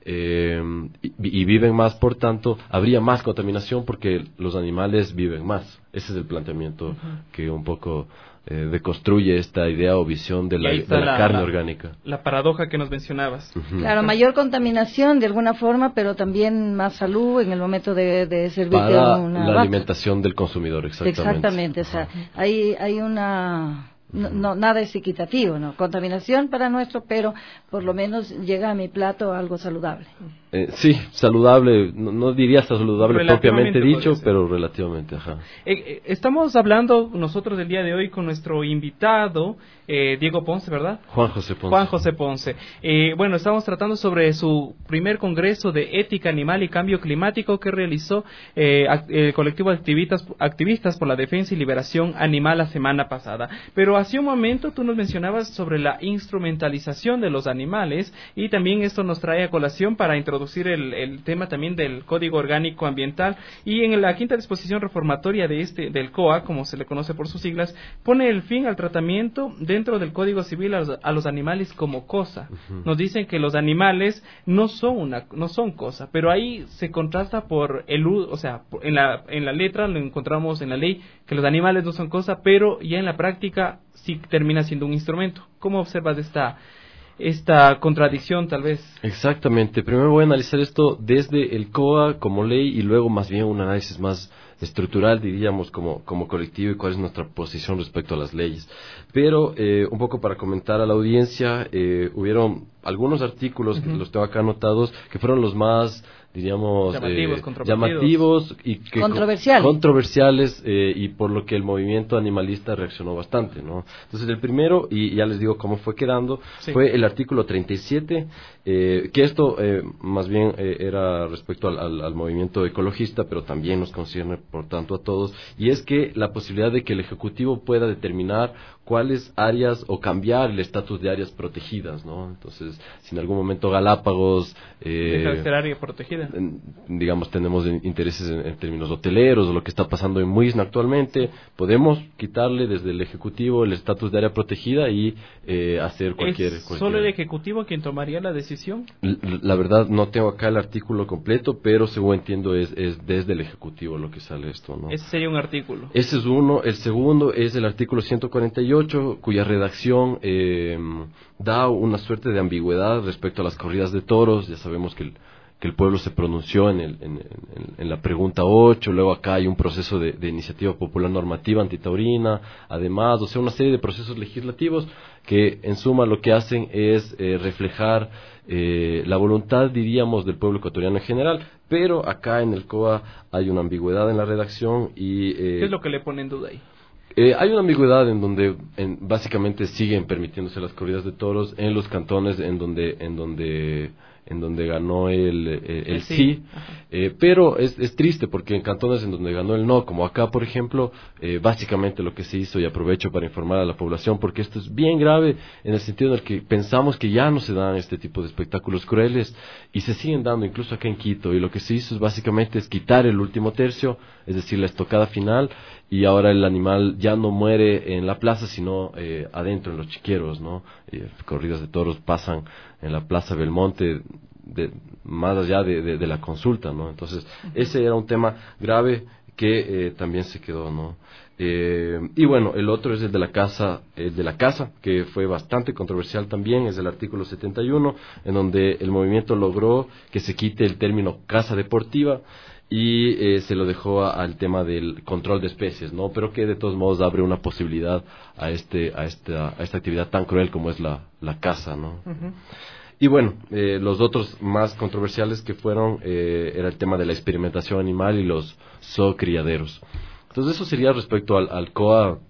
y viven más, por tanto, habría más contaminación porque los animales viven más. Ese es el planteamiento que un poco deconstruye esta idea o visión de la carne orgánica. La paradoja que nos mencionabas. Claro, mayor contaminación de alguna forma, pero también más salud en el momento de servir para una la vaca. Alimentación del consumidor, exactamente. O sea, hay una... No, nada es equitativo, ¿no? Contaminación para nuestro, pero por lo menos llega a mi plato algo saludable. Sí, saludable, no diría saludable propiamente dicho, pero relativamente, estamos hablando nosotros el día de hoy con nuestro invitado, Diego Ponce, ¿verdad? Juan José Ponce. Bueno, estamos tratando sobre su primer congreso de ética animal y cambio climático que realizó el colectivo Activistas por la Defensa y Liberación Animal la semana pasada. Pero hace un momento tú nos mencionabas sobre la instrumentalización de los animales, y también esto nos trae a colación para introducir el tema también del Código Orgánico Ambiental, y en la quinta disposición reformatoria del COA, como se le conoce por sus siglas, pone el fin al tratamiento dentro del Código Civil a los animales como cosa. Nos dicen que los animales no son cosa, pero ahí se contrasta por en la letra lo encontramos en la ley que los animales no son cosa, pero ya en la práctica sí termina siendo un instrumento. ¿Cómo observas esta contradicción, tal vez? Exactamente. Primero voy a analizar esto desde el COA como ley y luego más bien un análisis más estructural, diríamos, como colectivo, y cuál es nuestra posición respecto a las leyes. Pero un poco para comentar a la audiencia, hubieron algunos artículos, que los tengo acá anotados, que fueron los más, diríamos, llamativos y que controversiales, y por lo que el movimiento animalista reaccionó bastante, ¿no? Entonces el primero, y ya les digo cómo fue quedando, fue el artículo 37, que esto más bien era respecto al movimiento ecologista, pero también nos concierne por tanto a todos, y es que la posibilidad de que el Ejecutivo pueda determinar cuáles áreas o cambiar el estatus de áreas protegidas, ¿no? Entonces, si en algún momento Galápagos deja de ser área protegida, digamos, tenemos intereses en términos hoteleros o lo que está pasando en Muisna actualmente, podemos quitarle desde el Ejecutivo el estatus de área protegida y hacer cualquier... ¿Es solo el Ejecutivo quien tomaría la decisión? La verdad no tengo acá el artículo completo, pero según entiendo es desde el Ejecutivo lo que sale esto, ¿no? Ese sería un artículo. Ese es uno. El segundo es el artículo 148, cuya redacción da una suerte de ambigüedad respecto a las corridas de toros. Ya sabemos que el pueblo se pronunció en la pregunta 8, luego acá hay un proceso de iniciativa popular normativa antitaurina, además, o sea, una serie de procesos legislativos que en suma lo que hacen es reflejar la voluntad, diríamos, del pueblo ecuatoriano en general, pero acá en el COA hay una ambigüedad en la redacción y... ¿Qué es lo que le pone en duda ahí? Hay una ambigüedad en donde básicamente siguen permitiéndose las corridas de toros en los cantones en donde ganó el sí, pero es triste porque en cantones en donde ganó el no, como acá por ejemplo, básicamente lo que se hizo, y aprovecho para informar a la población porque esto es bien grave en el sentido en el que pensamos que ya no se dan este tipo de espectáculos crueles y se siguen dando incluso acá en Quito, y lo que se hizo es básicamente quitar el último tercio, es decir, la estocada final, y ahora el animal ya no muere en la plaza sino adentro en los chiqueros, ¿no? Corridas de toros pasan en la Plaza Belmonte, más allá de la consulta, ¿no? Entonces, ese era un tema grave que también se quedó, ¿no? Y bueno, el otro es el de la casa, que fue bastante controversial también, es el artículo 71, en donde el movimiento logró que se quite el término casa deportiva y se lo dejó al tema del control de especies, ¿no? Pero que de todos modos abre una posibilidad a esta actividad tan cruel como es la caza, ¿no? Y bueno, los otros más controversiales que fueron era el tema de la experimentación animal y los zoocriaderos. Entonces eso sería respecto al COA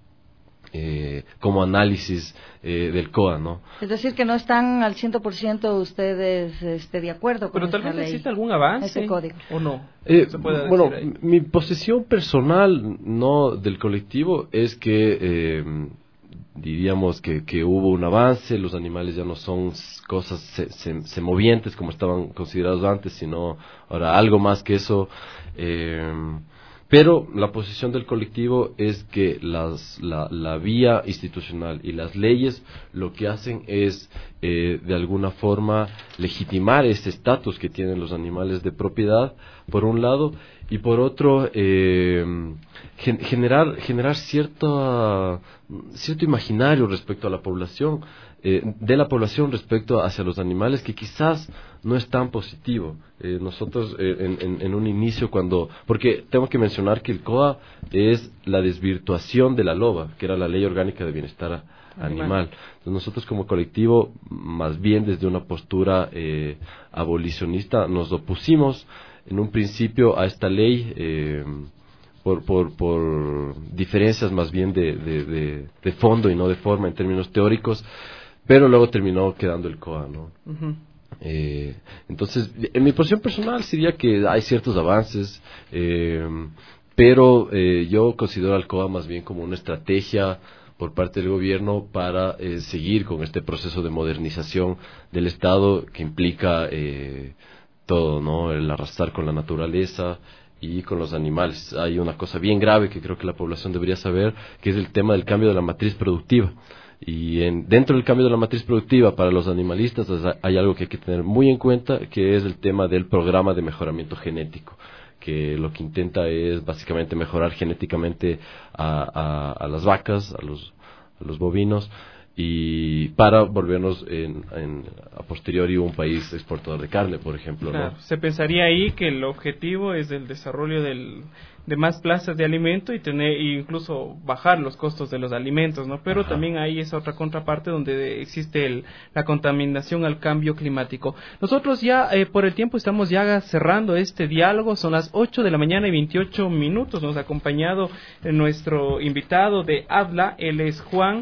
como análisis del COA, ¿no? Es decir, que no están al 100% ustedes de acuerdo con esta ley. Pero tal vez existe algún avance, código. ¿O no? Bueno, mi posición personal, no del colectivo, es que diríamos que hubo un avance, los animales ya no son cosas semovientes como estaban considerados antes, sino ahora algo más que eso. Pero la posición del colectivo es que la vía institucional y las leyes lo que hacen es de alguna forma legitimar ese estatus que tienen los animales de propiedad, por un lado, y por otro generar cierto imaginario respecto a la población, de la población respecto hacia los animales, que quizás no es tan positivo. Nosotros en un inicio porque tengo que mencionar que el COA es la desvirtuación de la LOBA, que era la Ley Orgánica de Bienestar Animal. Entonces nosotros como colectivo, más bien desde una postura abolicionista, nos opusimos en un principio a esta ley por diferencias más bien de fondo y no de forma en términos teóricos, pero luego terminó quedando el COA, ¿no? Entonces, en mi posición personal sería que hay ciertos avances, pero yo considero al COA más bien como una estrategia por parte del gobierno para seguir con este proceso de modernización del Estado que implica todo, ¿no? El arrastrar con la naturaleza y con los animales. Hay una cosa bien grave que creo que la población debería saber, que es el tema del cambio de la matriz productiva. Y dentro del cambio de la matriz productiva para los animalistas hay algo que hay que tener muy en cuenta, que es el tema del programa de mejoramiento genético, que lo que intenta es básicamente mejorar genéticamente a las vacas, a los bovinos, y para volvernos a posteriori un país exportador de carne, por ejemplo. Claro, ¿no? Se pensaría ahí que el objetivo es el desarrollo de más plazas de alimento y incluso bajar los costos de los alimentos, ¿no? Pero también hay esa otra contraparte donde existe la contaminación al cambio climático. Nosotros ya por el tiempo estamos ya cerrando este diálogo, son las 8 de la mañana y 28 minutos, nos ha acompañado nuestro invitado de habla, él es Juan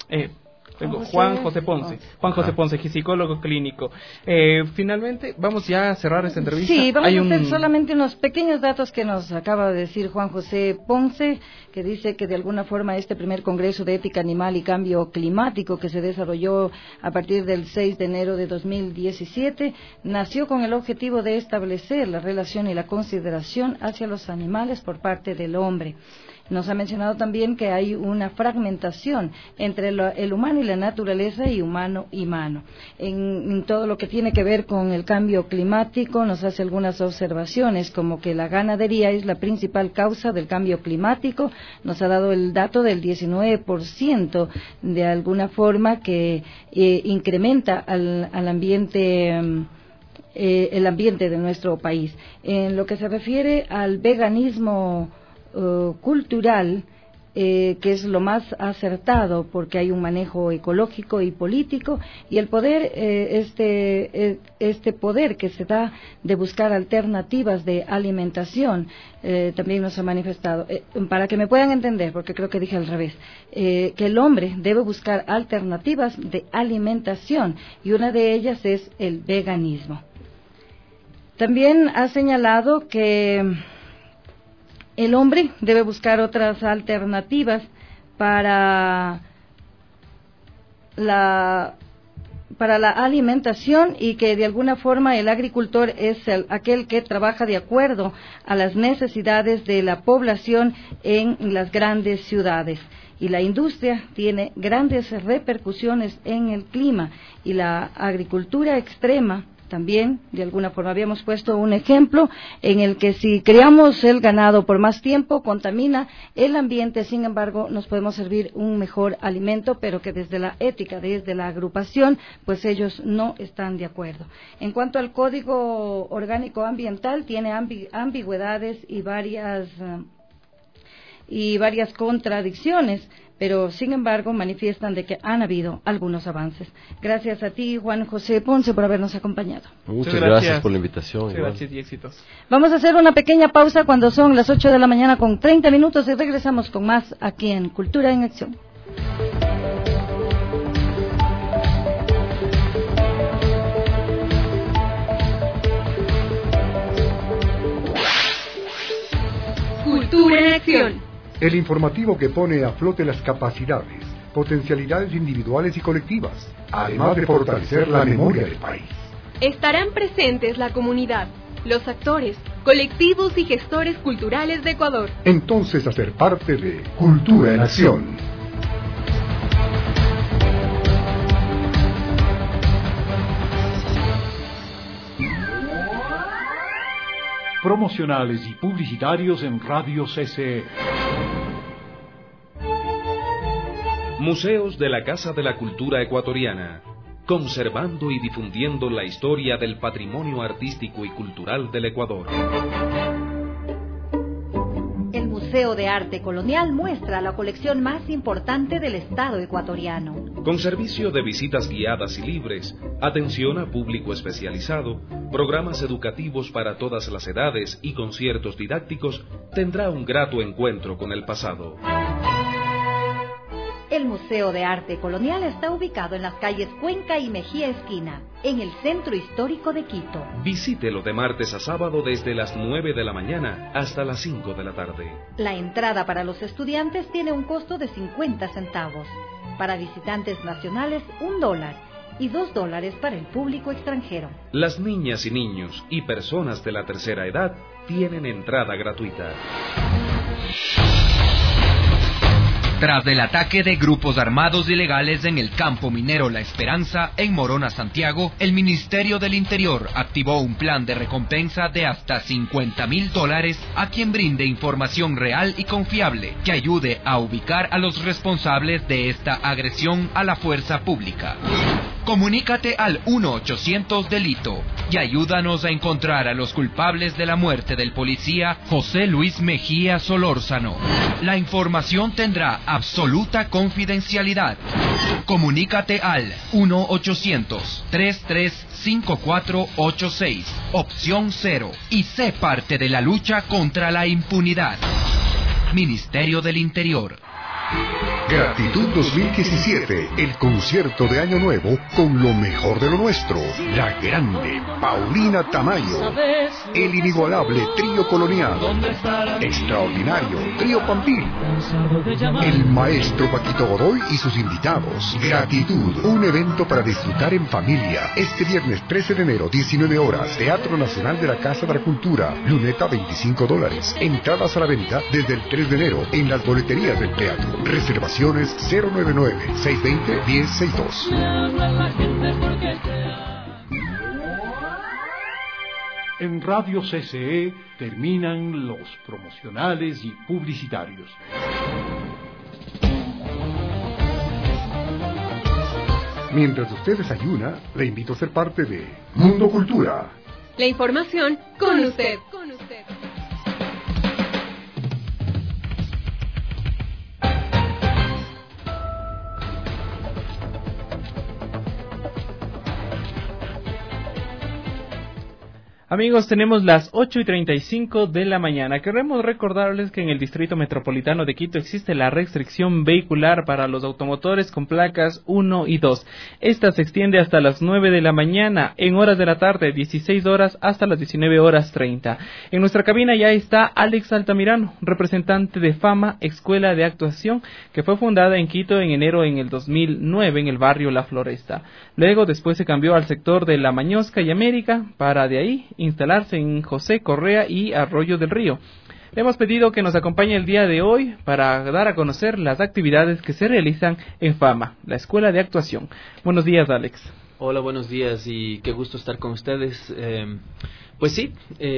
José Ponce, psicólogo clínico. Finalmente, vamos ya a cerrar esta entrevista. Sí, vamos a hacer solamente unos pequeños datos que nos acaba de decir Juan José Ponce, que dice que de alguna forma este primer Congreso de Ética Animal y Cambio Climático, que se desarrolló a partir del 6 de enero de 2017, nació con el objetivo de establecer la relación y la consideración hacia los animales por parte del hombre. Nos ha mencionado también que hay una fragmentación entre el humano y la naturaleza y humano y mano. En todo lo que tiene que ver con el cambio climático nos hace algunas observaciones, como que la ganadería es la principal causa del cambio climático. Nos ha dado el dato del 19% de alguna forma que incrementa al ambiente el ambiente de nuestro país. En lo que se refiere al veganismo cultural, que es lo más acertado porque hay un manejo ecológico y político, y el poder, este poder que se da de buscar alternativas de alimentación, también nos ha manifestado, para que me puedan entender, porque creo que dije al revés, que el hombre debe buscar alternativas de alimentación, y una de ellas es el veganismo. También ha señalado que el hombre debe buscar otras alternativas para la alimentación, y que de alguna forma el agricultor es aquel que trabaja de acuerdo a las necesidades de la población en las grandes ciudades. Y la industria tiene grandes repercusiones en el clima, y la agricultura extrema también, de alguna forma, habíamos puesto un ejemplo en el que si criamos el ganado por más tiempo, contamina el ambiente. Sin embargo, nos podemos servir un mejor alimento, pero que desde la ética, desde la agrupación, pues ellos no están de acuerdo. En cuanto al Código Orgánico Ambiental, tiene ambigüedades y varias contradicciones, pero sin embargo manifiestan de que han habido algunos avances. Gracias a ti, Juan José Ponce, por habernos acompañado. Muchas gracias por la invitación. Gracias y éxitos. Vamos a hacer una pequeña pausa cuando son las 8 de la mañana con 30 minutos y regresamos con más aquí en Cultura en Acción. Cultura en Acción. El informativo que pone a flote las capacidades, potencialidades individuales y colectivas, además de fortalecer la memoria del país. Estarán presentes la comunidad, los actores, colectivos y gestores culturales de Ecuador. Entonces, hacer parte de Cultura en Acción. Promocionales y publicitarios en Radio CCE. Museos de la Casa de la Cultura Ecuatoriana, conservando y difundiendo la historia del patrimonio artístico y cultural del Ecuador. El Museo de Arte Colonial muestra la colección más importante del Estado ecuatoriano. Con servicio de visitas guiadas y libres, atención a público especializado, programas educativos para todas las edades y conciertos didácticos, tendrá un grato encuentro con el pasado. El Museo de Arte Colonial está ubicado en las calles Cuenca y Mejía Esquina, en el centro histórico de Quito. Visítelo de martes a sábado desde las 9 de la mañana hasta las 5 de la tarde. La entrada para los estudiantes tiene un costo de 50 centavos. Para visitantes nacionales, $1 y $2 para el público extranjero. Las niñas y niños y personas de la tercera edad tienen entrada gratuita. Tras el ataque de grupos armados ilegales en el campo minero La Esperanza, en Morona, Santiago, el Ministerio del Interior activó un plan de recompensa de hasta $50,000 a quien brinde información real y confiable que ayude a ubicar a los responsables de esta agresión a la fuerza pública. Comunícate al 1-800-DELITO y ayúdanos a encontrar a los culpables de la muerte del policía José Luis Mejía Solórzano. La información tendrá absoluta confidencialidad. Comunícate al 1-800-335486, opción 0, y sé parte de la lucha contra la impunidad. Ministerio del Interior. Gratitud 2017, el concierto de Año Nuevo con lo mejor de lo nuestro. La grande Paulina Tamayo, el inigualable trío colonial, extraordinario trío Pampín, el maestro Paquito Godoy y sus invitados. Gratitud, un evento para disfrutar en familia. Este viernes 13 de enero, 19 horas, Teatro Nacional de la Casa de la Cultura, luneta $25. Entradas a la venta desde el 3 de enero en las boleterías del teatro. Reservaciones 099-620-1062. En Radio CCE terminan los promocionales y publicitarios. Mientras usted desayuna, le invito a ser parte de Mundo Cultura. La información con usted. Amigos, tenemos las 8:35 de la mañana. Queremos recordarles que en el Distrito Metropolitano de Quito existe la restricción vehicular para los automotores con placas 1 y 2. Esta se extiende hasta las 9 de la mañana, en horas de la tarde, 16 horas hasta las 19:30. En nuestra cabina ya está Alex Altamirano, representante de Fama, Escuela de Actuación, que fue fundada en Quito en enero en el 2009 en el barrio La Floresta. Luego, después se cambió al sector de La Mañosca y América, para de ahí instalarse en José Correa y Arroyo del Río. Le hemos pedido que nos acompañe el día de hoy para dar a conocer las actividades que se realizan en Fama, la Escuela de Actuación. Buenos días, Alex. Hola, buenos días y qué gusto estar con ustedes. Pues sí,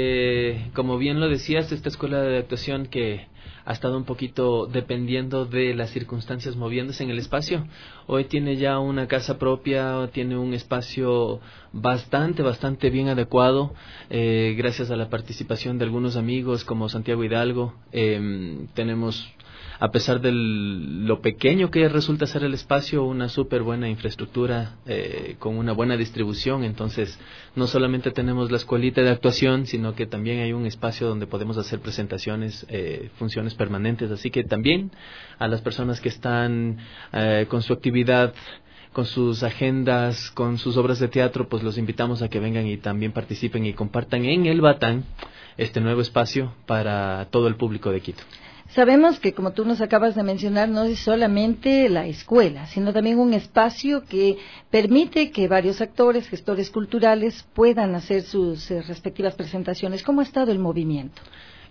como bien lo decías, esta Escuela de Actuación que ha estado un poquito dependiendo de las circunstancias moviéndose en el espacio. Hoy tiene ya una casa propia, tiene un espacio bastante bien adecuado, gracias a la participación de algunos amigos como Santiago Hidalgo. Tenemos, a pesar de lo pequeño que resulta ser el espacio, una súper buena infraestructura con una buena distribución. Entonces, no solamente tenemos la escuelita de actuación, sino que también hay un espacio donde podemos hacer presentaciones, funciones permanentes. Así que también a las personas que están con su actividad, con sus agendas, con sus obras de teatro, pues los invitamos a que vengan y también participen y compartan en el Batán este nuevo espacio para todo el público de Quito. Sabemos que, como tú nos acabas de mencionar, no es solamente la escuela, sino también un espacio que permite que varios actores, gestores culturales, puedan hacer sus respectivas presentaciones. ¿Cómo ha estado el movimiento?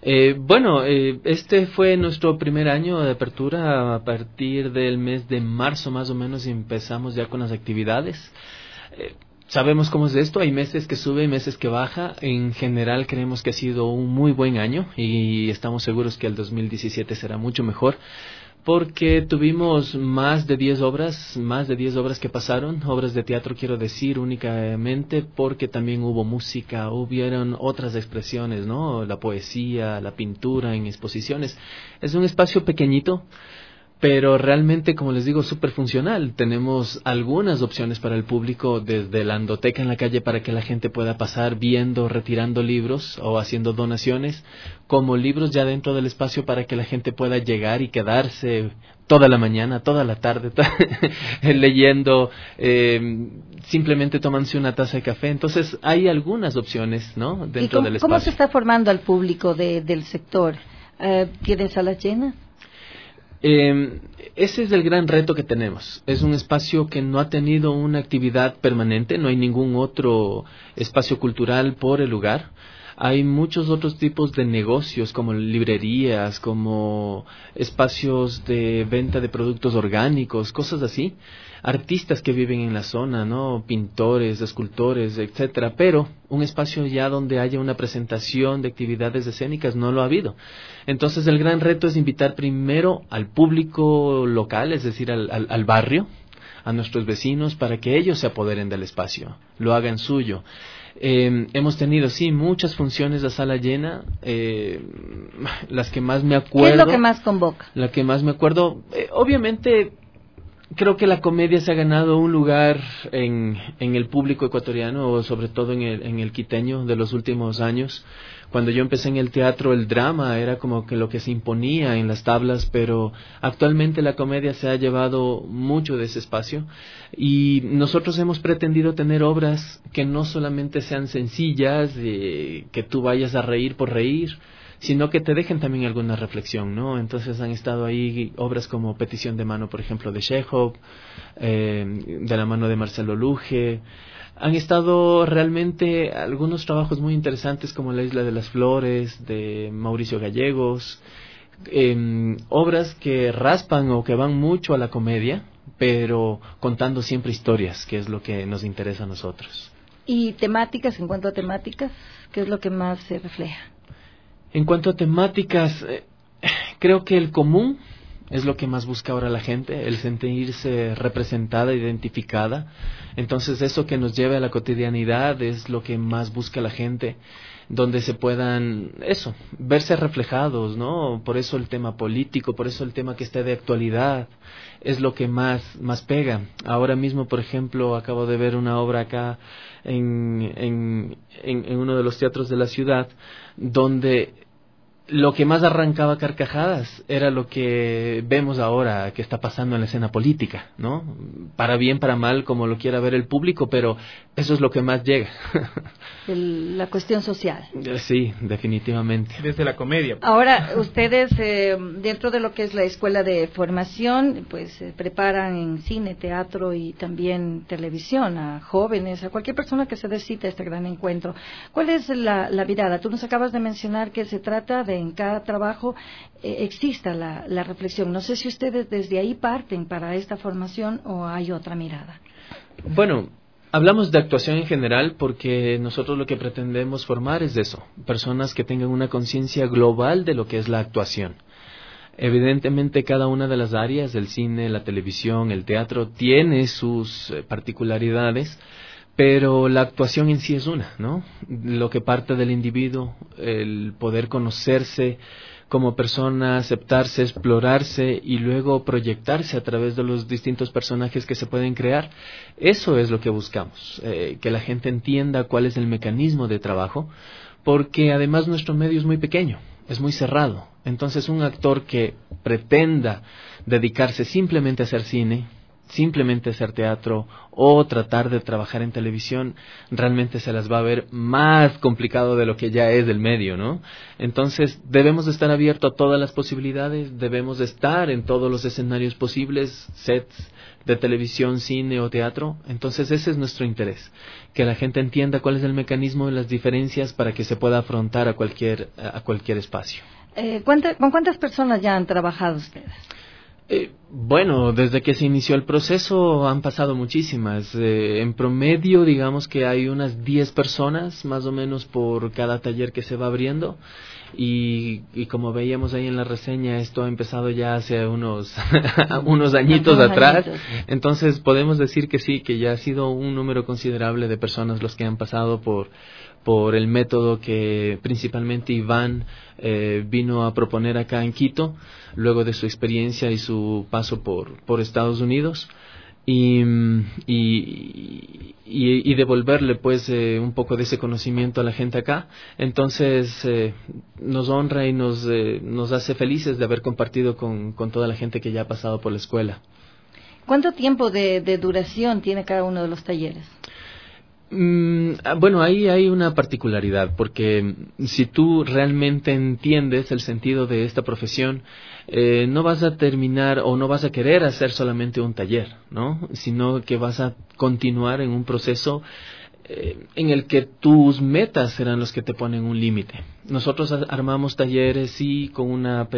Este fue nuestro primer año de apertura. A partir del mes de marzo, más o menos, empezamos ya con las actividades. Sabemos cómo es esto, hay meses que sube y meses que baja. En general creemos que ha sido un muy buen año y estamos seguros que el 2017 será mucho mejor, porque tuvimos más de 10 obras que pasaron, obras de teatro quiero decir únicamente, porque también hubo música, hubieron otras expresiones, ¿no? La poesía, la pintura en exposiciones. Es un espacio pequeñito, pero realmente, como les digo, súper funcional. Tenemos algunas opciones para el público, desde la andoteca en la calle para que la gente pueda pasar viendo, retirando libros o haciendo donaciones, como libros ya dentro del espacio para que la gente pueda llegar y quedarse toda la mañana, toda la tarde leyendo, simplemente tomándose una taza de café. Entonces hay algunas opciones, ¿no?, dentro del espacio. ¿Cómo se está formando al público del sector? ¿Tiene salas llenas? Ese es el gran reto que tenemos. Es un espacio que no ha tenido una actividad permanente, no hay ningún otro espacio cultural por el lugar. Hay muchos otros tipos de negocios, como librerías, como espacios de venta de productos orgánicos, cosas así. Artistas que viven en la zona, ¿no? Pintores, escultores, etcétera. Pero un espacio ya donde haya una presentación de actividades escénicas no lo ha habido. Entonces el gran reto es invitar primero al público local, es decir, al barrio, a nuestros vecinos, para que ellos se apoderen del espacio, lo hagan suyo. Hemos tenido, sí, muchas funciones de sala llena. Las que más me acuerdo... ¿Qué es lo que más convoca? La que más me acuerdo, obviamente... Creo que la comedia se ha ganado un lugar en el público ecuatoriano, o sobre todo en el quiteño de los últimos años. Cuando yo empecé en el teatro, el drama era como que lo que se imponía en las tablas, pero actualmente la comedia se ha llevado mucho de ese espacio, y nosotros hemos pretendido tener obras que no solamente sean sencillas, que tú vayas a reír por reír, sino que te dejen también alguna reflexión, ¿no? Entonces han estado ahí obras como Petición de mano, por ejemplo, de Chekhov, de la mano de Marcelo Luge. Han estado realmente algunos trabajos muy interesantes como La isla de las flores, de Mauricio Gallegos, obras que raspan o que van mucho a la comedia, pero contando siempre historias, que es lo que nos interesa a nosotros. ¿Y temáticas, en cuanto a temáticas, qué es lo que más se refleja? En cuanto a temáticas, creo que el común es lo que más busca ahora la gente, el sentirse representada, identificada. Entonces eso que nos lleva a la cotidianidad es lo que más busca la gente, donde se puedan, verse reflejados, ¿no? Por eso el tema político, por eso el tema que esté de actualidad, es lo que más pega. Ahora mismo, por ejemplo, acabo de ver una obra acá en uno de los teatros de la ciudad, donde lo que más arrancaba carcajadas era lo que vemos ahora que está pasando en la escena política, ¿no? Para bien, para mal, como lo quiera ver el público, pero eso es lo que más llega. La cuestión social. Sí, definitivamente. Desde la comedia. Ahora, ustedes, dentro de lo que es la escuela de formación, pues preparan en cine, teatro y también televisión a jóvenes, a cualquier persona que se dé cita a este gran encuentro. ¿Cuál es la mirada? Tú nos acabas de mencionar que se trata de en cada trabajo exista la reflexión. No sé si ustedes desde ahí parten para esta formación o hay otra mirada. Bueno, hablamos de actuación en general porque nosotros lo que pretendemos formar es eso, personas que tengan una conciencia global de lo que es la actuación. Evidentemente cada una de las áreas, el cine, la televisión, el teatro, tiene sus particularidades, pero la actuación en sí es una, ¿no? Lo que parte del individuo, el poder conocerse como persona, aceptarse, explorarse y luego proyectarse a través de los distintos personajes que se pueden crear. Eso es lo que buscamos, que la gente entienda cuál es el mecanismo de trabajo, porque además nuestro medio es muy pequeño, es muy cerrado. Entonces un actor que pretenda dedicarse simplemente a hacer cine, simplemente hacer teatro o tratar de trabajar en televisión, realmente se las va a ver más complicado de lo que ya es el medio, ¿no? Entonces debemos de estar abiertos a todas las posibilidades, debemos de estar en todos los escenarios posibles, sets de televisión, cine o teatro. Entonces ese es nuestro interés, que la gente entienda cuál es el mecanismo y las diferencias para que se pueda afrontar a cualquier espacio. ¿Con cuántas personas ya han trabajado ustedes? Bueno, desde que se inició el proceso han pasado muchísimas. En promedio, digamos que hay unas 10 personas más o menos por cada taller que se va abriendo. Y como veíamos ahí en la reseña, esto ha empezado ya hace unos añitos atrás. Entonces podemos decir que sí, que ya ha sido un número considerable de personas los que han pasado por por el método que principalmente Iván vino a proponer acá en Quito, luego de su experiencia y su paso por Estados Unidos. Y devolverle pues un poco de ese conocimiento a la gente acá. Entonces nos honra y nos hace felices de haber compartido con toda la gente que ya ha pasado por la escuela. ¿Cuánto tiempo de duración tiene cada uno de los talleres? Bueno, ahí hay una particularidad, porque si tú realmente entiendes el sentido de esta profesión, no vas a terminar o no vas a querer hacer solamente un taller, ¿no? Sino que vas a continuar en un proceso en el que tus metas serán los que te ponen un límite. Nosotros armamos talleres sí con una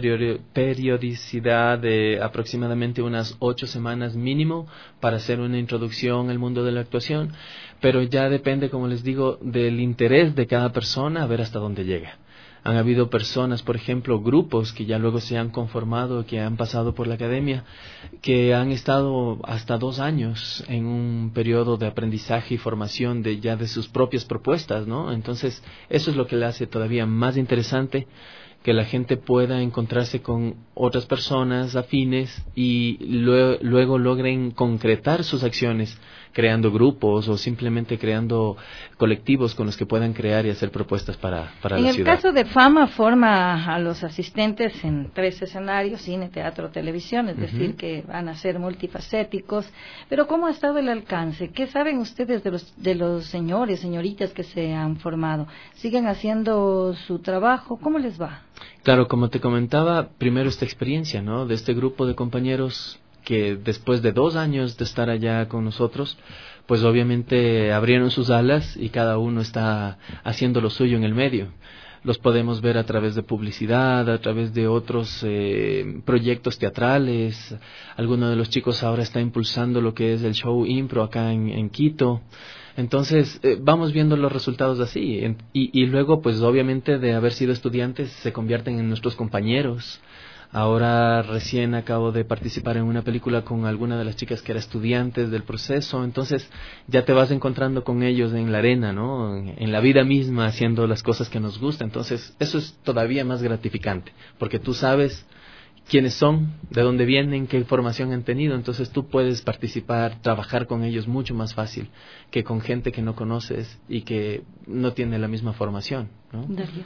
periodicidad de aproximadamente unas 8 semanas mínimo para hacer una introducción al mundo de la actuación, pero ya depende, como les digo, del interés de cada persona a ver hasta dónde llega. Han habido personas, por ejemplo, grupos que ya luego se han conformado, que han pasado por la academia, que han estado hasta 2 años en un periodo de aprendizaje y formación de sus propias propuestas, ¿no? Entonces, eso es lo que le hace todavía más interesante, que la gente pueda encontrarse con otras personas afines y luego logren concretar sus acciones creando grupos o simplemente creando colectivos con los que puedan crear y hacer propuestas para la ciudad. En el caso de Fama, forma a los asistentes en 3 escenarios, cine, teatro, televisión, es decir, que van a ser multifacéticos. Pero ¿cómo ha estado el alcance? ¿Qué saben ustedes de los señores, señoritas que se han formado? ¿Siguen haciendo su trabajo? ¿Cómo les va? Claro, como te comentaba, primero esta experiencia, ¿no? De este grupo de compañeros que después de 2 años de estar allá con nosotros, pues obviamente abrieron sus alas y cada uno está haciendo lo suyo en el medio. Los podemos ver a través de publicidad, a través de otros proyectos teatrales. Alguno de los chicos ahora está impulsando lo que es el show impro acá en Quito. Entonces, vamos viendo los resultados así. Y luego, pues obviamente de haber sido estudiantes, se convierten en nuestros compañeros. Ahora recién acabo de participar en una película con alguna de las chicas que era estudiantes del proceso, entonces ya te vas encontrando con ellos en la arena, ¿no? En la vida misma, haciendo las cosas que nos gustan. Entonces eso es todavía más gratificante, porque tú sabes quiénes son, de dónde vienen, qué formación han tenido, entonces tú puedes participar, trabajar con ellos mucho más fácil que con gente que no conoces y que no tiene la misma formación, ¿no?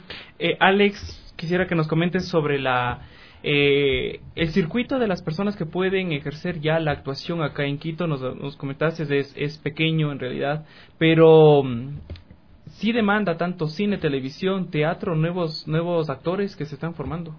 Alex, quisiera que nos comentes sobre el circuito de las personas que pueden ejercer ya la actuación acá en Quito. Nos comentaste, es pequeño en realidad, pero sí demanda tanto cine, televisión, teatro, nuevos actores que se están formando.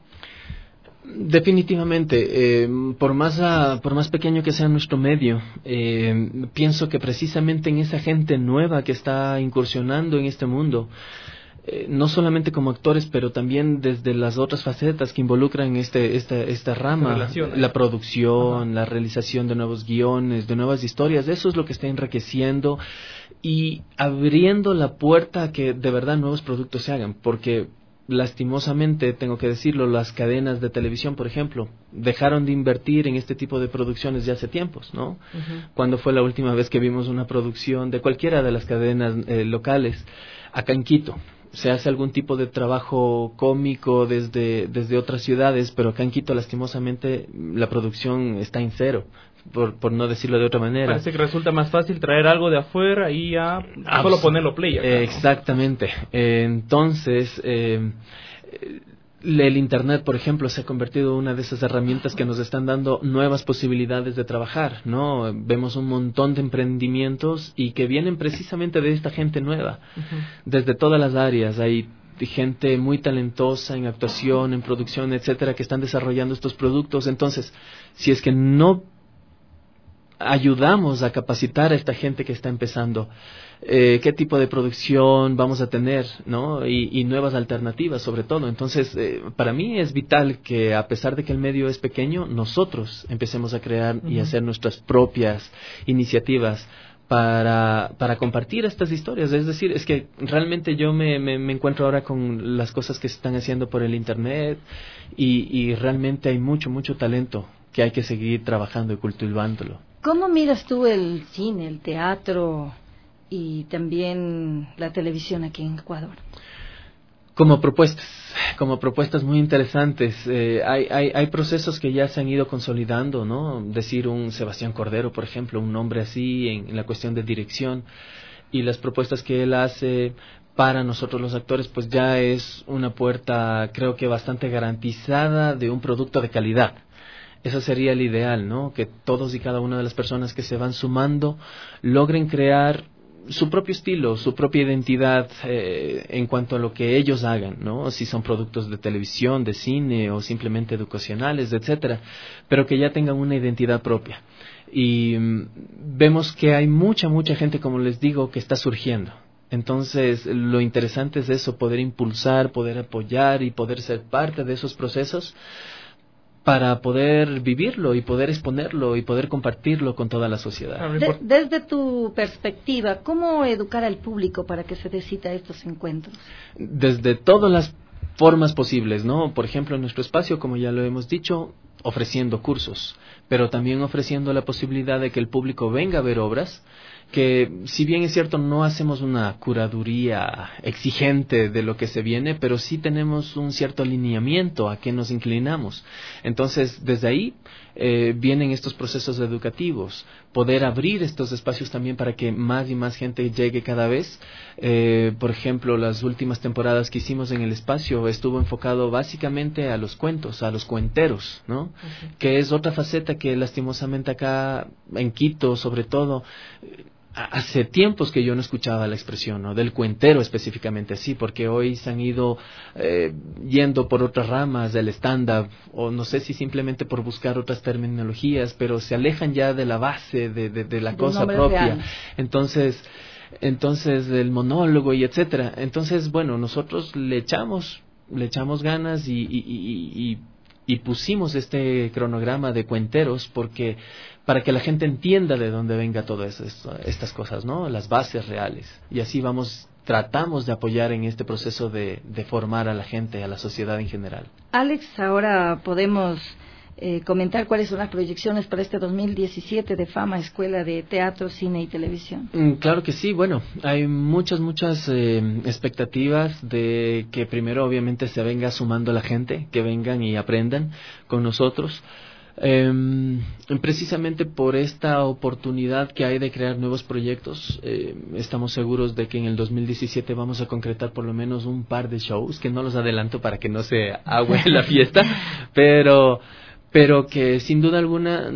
Definitivamente, por más pequeño que sea nuestro medio, pienso que precisamente en esa gente nueva que está incursionando en este mundo, no solamente como actores, pero también desde las otras facetas que involucran esta rama, la producción, la realización de nuevos guiones, de nuevas historias. Eso es lo que está enriqueciendo y abriendo la puerta a que de verdad nuevos productos se hagan, porque lastimosamente, tengo que decirlo, las cadenas de televisión, por ejemplo, dejaron de invertir en este tipo de producciones ya hace tiempos, ¿no? ¿Cuándo fue la última vez que vimos una producción de cualquiera de las cadenas locales acá en Quito? Se hace algún tipo de trabajo cómico desde otras ciudades, pero acá en Quito lastimosamente la producción está en cero, por no decirlo de otra manera. Parece que resulta más fácil traer algo de afuera y ya solo ponerlo play acá, ¿no? Exactamente. Entonces, el Internet, por ejemplo, se ha convertido en una de esas herramientas que nos están dando nuevas posibilidades de trabajar, ¿no? Vemos un montón de emprendimientos y que vienen precisamente de esta gente nueva, desde todas las áreas. Hay gente muy talentosa en actuación, en producción, etcétera, que están desarrollando estos productos. Entonces, si es que no ayudamos a capacitar a esta gente que está empezando, qué tipo de producción vamos a tener, ¿no? Y nuevas alternativas sobre todo. Entonces, para mí es vital que, a pesar de que el medio es pequeño, nosotros empecemos a crear y hacer nuestras propias iniciativas para compartir estas historias. Es decir, es que realmente yo me encuentro ahora con las cosas que se están haciendo por el Internet y realmente hay mucho talento que hay que seguir trabajando y cultivándolo. ¿Cómo miras tú el cine, el teatro y también la televisión aquí en Ecuador? Como propuestas muy interesantes. Hay procesos que ya se han ido consolidando, ¿no? Decir un Sebastián Cordero, por ejemplo, un nombre así en la cuestión de dirección, y las propuestas que él hace para nosotros los actores, pues ya es una puerta, creo que bastante garantizada de un producto de calidad. Eso sería el ideal, ¿no? Que todos y cada una de las personas que se van sumando logren crear su propio estilo, su propia identidad en cuanto a lo que ellos hagan, ¿no? Si son productos de televisión, de cine o simplemente educacionales, etcétera, pero que ya tengan una identidad propia. Y vemos que hay mucha gente, como les digo, que está surgiendo. Entonces, lo interesante es eso, poder impulsar, poder apoyar y poder ser parte de esos procesos para poder vivirlo y poder exponerlo y poder compartirlo con toda la sociedad. Desde tu perspectiva, ¿cómo educar al público para que se dé cita a estos encuentros? Desde todas las formas posibles, ¿no? Por ejemplo, en nuestro espacio, como ya lo hemos dicho, ofreciendo cursos, pero también ofreciendo la posibilidad de que el público venga a ver obras, que si bien es cierto no hacemos una curaduría exigente de lo que se viene, pero sí tenemos un cierto alineamiento a que nos inclinamos. Entonces, desde ahí vienen estos procesos educativos, poder abrir estos espacios también para que más y más gente llegue cada vez. Por ejemplo, las últimas temporadas que hicimos en el espacio estuvo enfocado básicamente a los cuentos, a los cuenteros, ¿no? Uh-huh. Que es otra faceta que lastimosamente acá en Quito, sobre todo, hace tiempos que yo no escuchaba la expresión, ¿no? Del cuentero específicamente así, porque hoy se han ido yendo por otras ramas del stand-up, o no sé si simplemente por buscar otras terminologías, pero se alejan ya de la base, de la cosa propia. Real. Entonces el monólogo y etcétera. Entonces, bueno, nosotros le echamos ganas y pusimos este cronograma de cuenteros porque para que la gente entienda de dónde venga todas estas cosas, ¿no? Las bases reales. Y así tratamos de apoyar en este proceso de formar a la gente, a la sociedad en general. Alex, ahora podemos comentar cuáles son las proyecciones para este 2017 de Fama, Escuela de Teatro, Cine y Televisión. Claro que sí, bueno, hay muchas expectativas de que primero obviamente se venga sumando la gente, que vengan y aprendan con nosotros. Precisamente por esta oportunidad que hay de crear nuevos proyectos, estamos seguros de que en el 2017 vamos a concretar por lo menos un par de shows, que no los adelanto para que no se agüe la fiesta, pero que sin duda alguna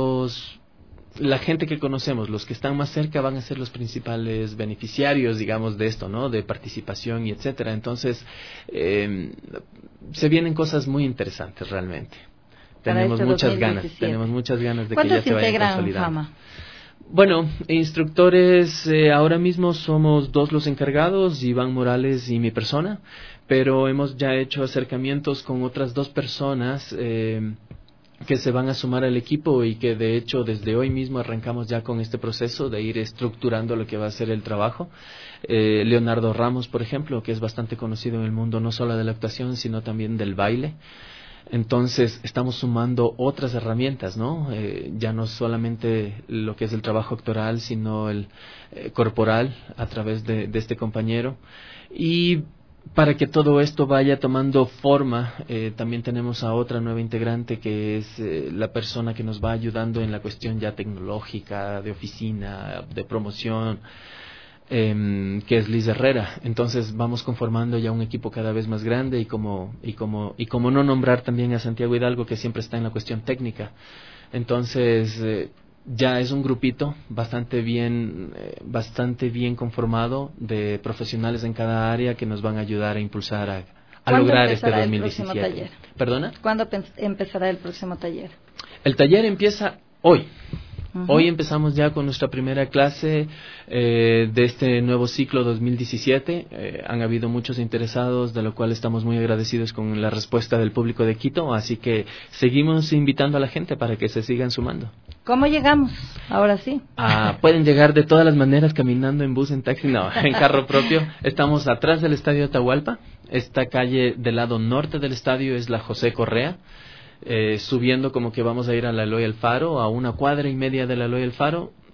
la gente que conocemos, los que están más cerca, van a ser los principales beneficiarios, digamos, de esto, ¿no? De participación y etcétera. Entonces, se vienen cosas muy interesantes realmente. Tenemos muchas ganas de que ya se vayan consolidando. Fama? Bueno, instructores, ahora mismo somos 2 los encargados, Iván Morales y mi persona, pero hemos ya hecho acercamientos con otras 2 personas que se van a sumar al equipo y que de hecho desde hoy mismo arrancamos ya con este proceso de ir estructurando lo que va a ser el trabajo. Leonardo Ramos, por ejemplo, que es bastante conocido en el mundo no solo de la actuación, sino también del baile. Entonces estamos sumando otras herramientas, ¿no? Ya no solamente lo que es el trabajo actoral, sino el corporal a través de este compañero. Y para que todo esto vaya tomando forma, también tenemos a otra nueva integrante que es la persona que nos va ayudando en la cuestión ya tecnológica, de oficina, de promoción, que es Liz Herrera. Entonces vamos conformando ya un equipo cada vez más grande y como no nombrar también a Santiago Hidalgo, que siempre está en la cuestión técnica. Entonces ya es un grupito bastante bien conformado de profesionales en cada área que nos van a ayudar a impulsar a lograr este 2017. ¿Perdona? ¿Cuándo empezará el próximo taller? El taller empieza hoy. Hoy empezamos ya con nuestra primera clase de este nuevo ciclo 2017. Han habido muchos interesados, de lo cual estamos muy agradecidos con la respuesta del público de Quito, así que seguimos invitando a la gente para que se sigan sumando. ¿Cómo llegamos? Ahora sí. Pueden llegar de todas las maneras, caminando, en bus, en taxi, no, en carro propio. Estamos atrás del Estadio Atahualpa. Esta calle del lado norte del estadio es la José Correa. Subiendo como que vamos a ir a la Eloy Alfaro, a 1 cuadra y media de la Eloy Alfaro,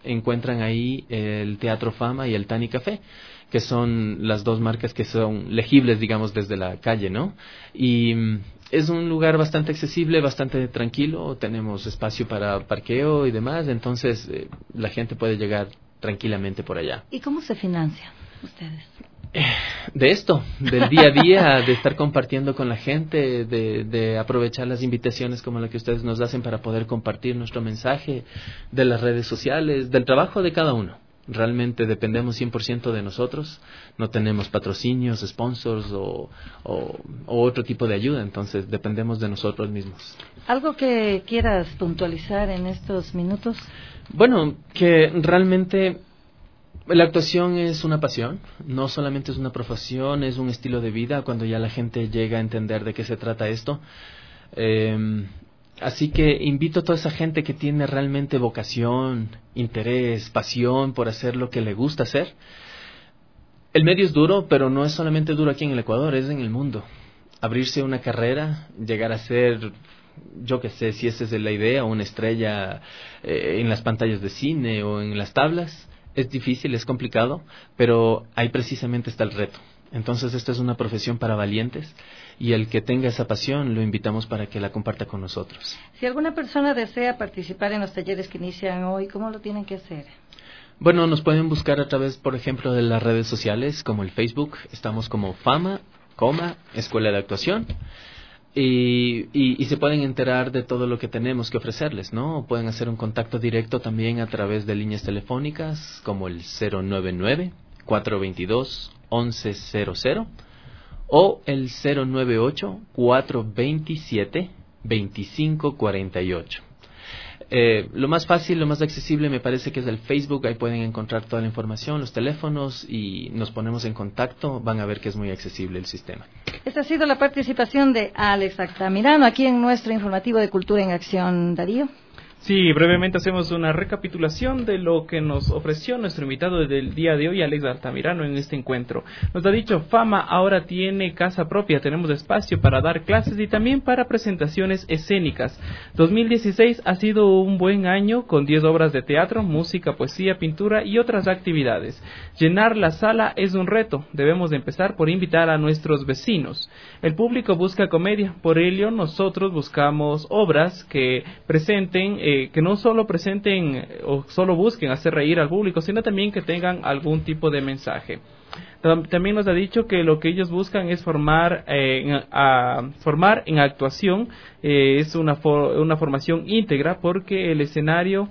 encuentran ahí el Teatro Fama y el Tani Café, que son las dos marcas que son legibles, digamos, desde la calle, ¿no? Y es un lugar bastante accesible, bastante tranquilo, tenemos espacio para parqueo y demás, entonces la gente puede llegar tranquilamente por allá. ¿Y cómo se financian ustedes? De esto, del día a día, de estar compartiendo con la gente, de aprovechar las invitaciones como la que ustedes nos hacen para poder compartir nuestro mensaje, de las redes sociales, del trabajo de cada uno. Realmente dependemos 100% de nosotros, no tenemos patrocinios, sponsors o otro tipo de ayuda, entonces dependemos de nosotros mismos. ¿Algo que quieras puntualizar en estos minutos? Bueno, que realmente la actuación es una pasión, no solamente es una profesión, es un estilo de vida cuando ya la gente llega a entender de qué se trata esto. Así que invito a toda esa gente que tiene realmente vocación, interés, pasión por hacer lo que le gusta hacer. El medio es duro, pero no es solamente duro aquí en el Ecuador, es en el mundo. Abrirse una carrera, llegar a ser, yo qué sé, si esa es la idea, una estrella en las pantallas de cine o en las tablas, es difícil, es complicado, pero ahí precisamente está el reto. Entonces esta es una profesión para valientes y el que tenga esa pasión lo invitamos para que la comparta con nosotros. Si alguna persona desea participar en los talleres que inician hoy, ¿cómo lo tienen que hacer? Bueno, nos pueden buscar a través, por ejemplo, de las redes sociales como el Facebook. Estamos como Fama, Escuela de Actuación. Y se pueden enterar de todo lo que tenemos que ofrecerles, ¿no? Pueden hacer un contacto directo también a través de líneas telefónicas como el 099-422-1100 o el 098-427-2548. Lo más fácil, lo más accesible me parece que es el Facebook. Ahí pueden encontrar toda la información, los teléfonos y nos ponemos en contacto. Van a ver que es muy accesible el sistema. Esta ha sido la participación de Alex Altamirano aquí en nuestro informativo de Cultura en Acción. Darío. Sí, brevemente hacemos una recapitulación de lo que nos ofreció nuestro invitado del día de hoy, Alex Altamirano, en este encuentro. Nos ha dicho, Fama ahora tiene casa propia, tenemos espacio para dar clases y también para presentaciones escénicas. 2016 ha sido un buen año con 10 obras de teatro, música, poesía, pintura y otras actividades. Llenar la sala es un reto, debemos de empezar por invitar a nuestros vecinos. El público busca comedia, por ello nosotros buscamos obras que presenten que no solo presenten o solo busquen hacer reír al público, sino también que tengan algún tipo de mensaje. También nos ha dicho que lo que ellos buscan es formar en actuación, es una formación íntegra porque en el escenario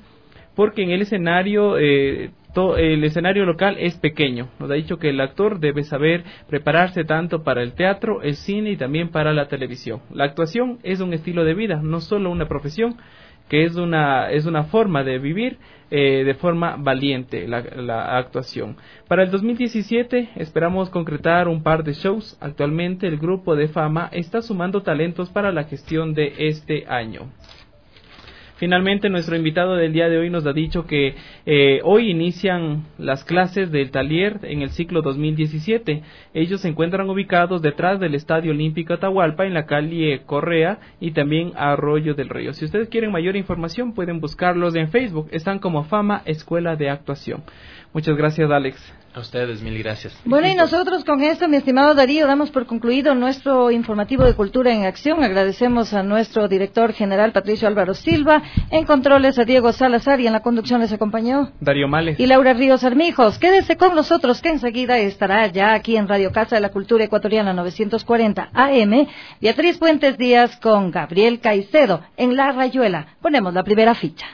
el escenario local es pequeño. Nos ha dicho que el actor debe saber prepararse tanto para el teatro, el cine y también para la televisión. La actuación es un estilo de vida, no solo una profesión, que es una forma de vivir de forma valiente la actuación. Para el 2017 esperamos concretar un par de shows. Actualmente el grupo de Fama está sumando talentos para la gestión de este año. Finalmente, nuestro invitado del día de hoy nos ha dicho que hoy inician las clases del taller en el ciclo 2017. Ellos se encuentran ubicados detrás del Estadio Olímpico Atahualpa, en la calle Correa y también Arroyo del Río. Si ustedes quieren mayor información, pueden buscarlos en Facebook. Están como Fama Escuela de Actuación. Muchas gracias, Alex. A ustedes, mil gracias. Bueno, y nosotros con esto, mi estimado Darío, damos por concluido nuestro informativo de Cultura en Acción. Agradecemos a nuestro director general, Patricio Álvaro Silva, en controles a Diego Salazar y en la conducción les acompañó Darío Males y Laura Ríos Armijos. Quédese con nosotros que enseguida estará ya aquí en Radio Casa de la Cultura Ecuatoriana 940 AM, Beatriz Puentes Díaz con Gabriel Caicedo en La Rayuela. Ponemos la primera ficha.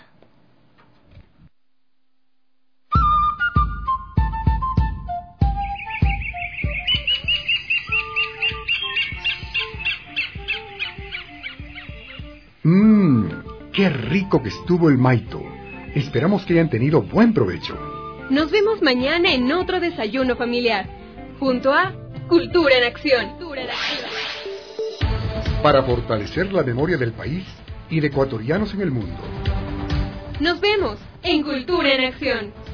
¡Qué rico que estuvo el maito! Esperamos que hayan tenido buen provecho. Nos vemos mañana en otro desayuno familiar, junto a Cultura en Acción. Para fortalecer la memoria del país y de ecuatorianos en el mundo. Nos vemos en Cultura en Acción.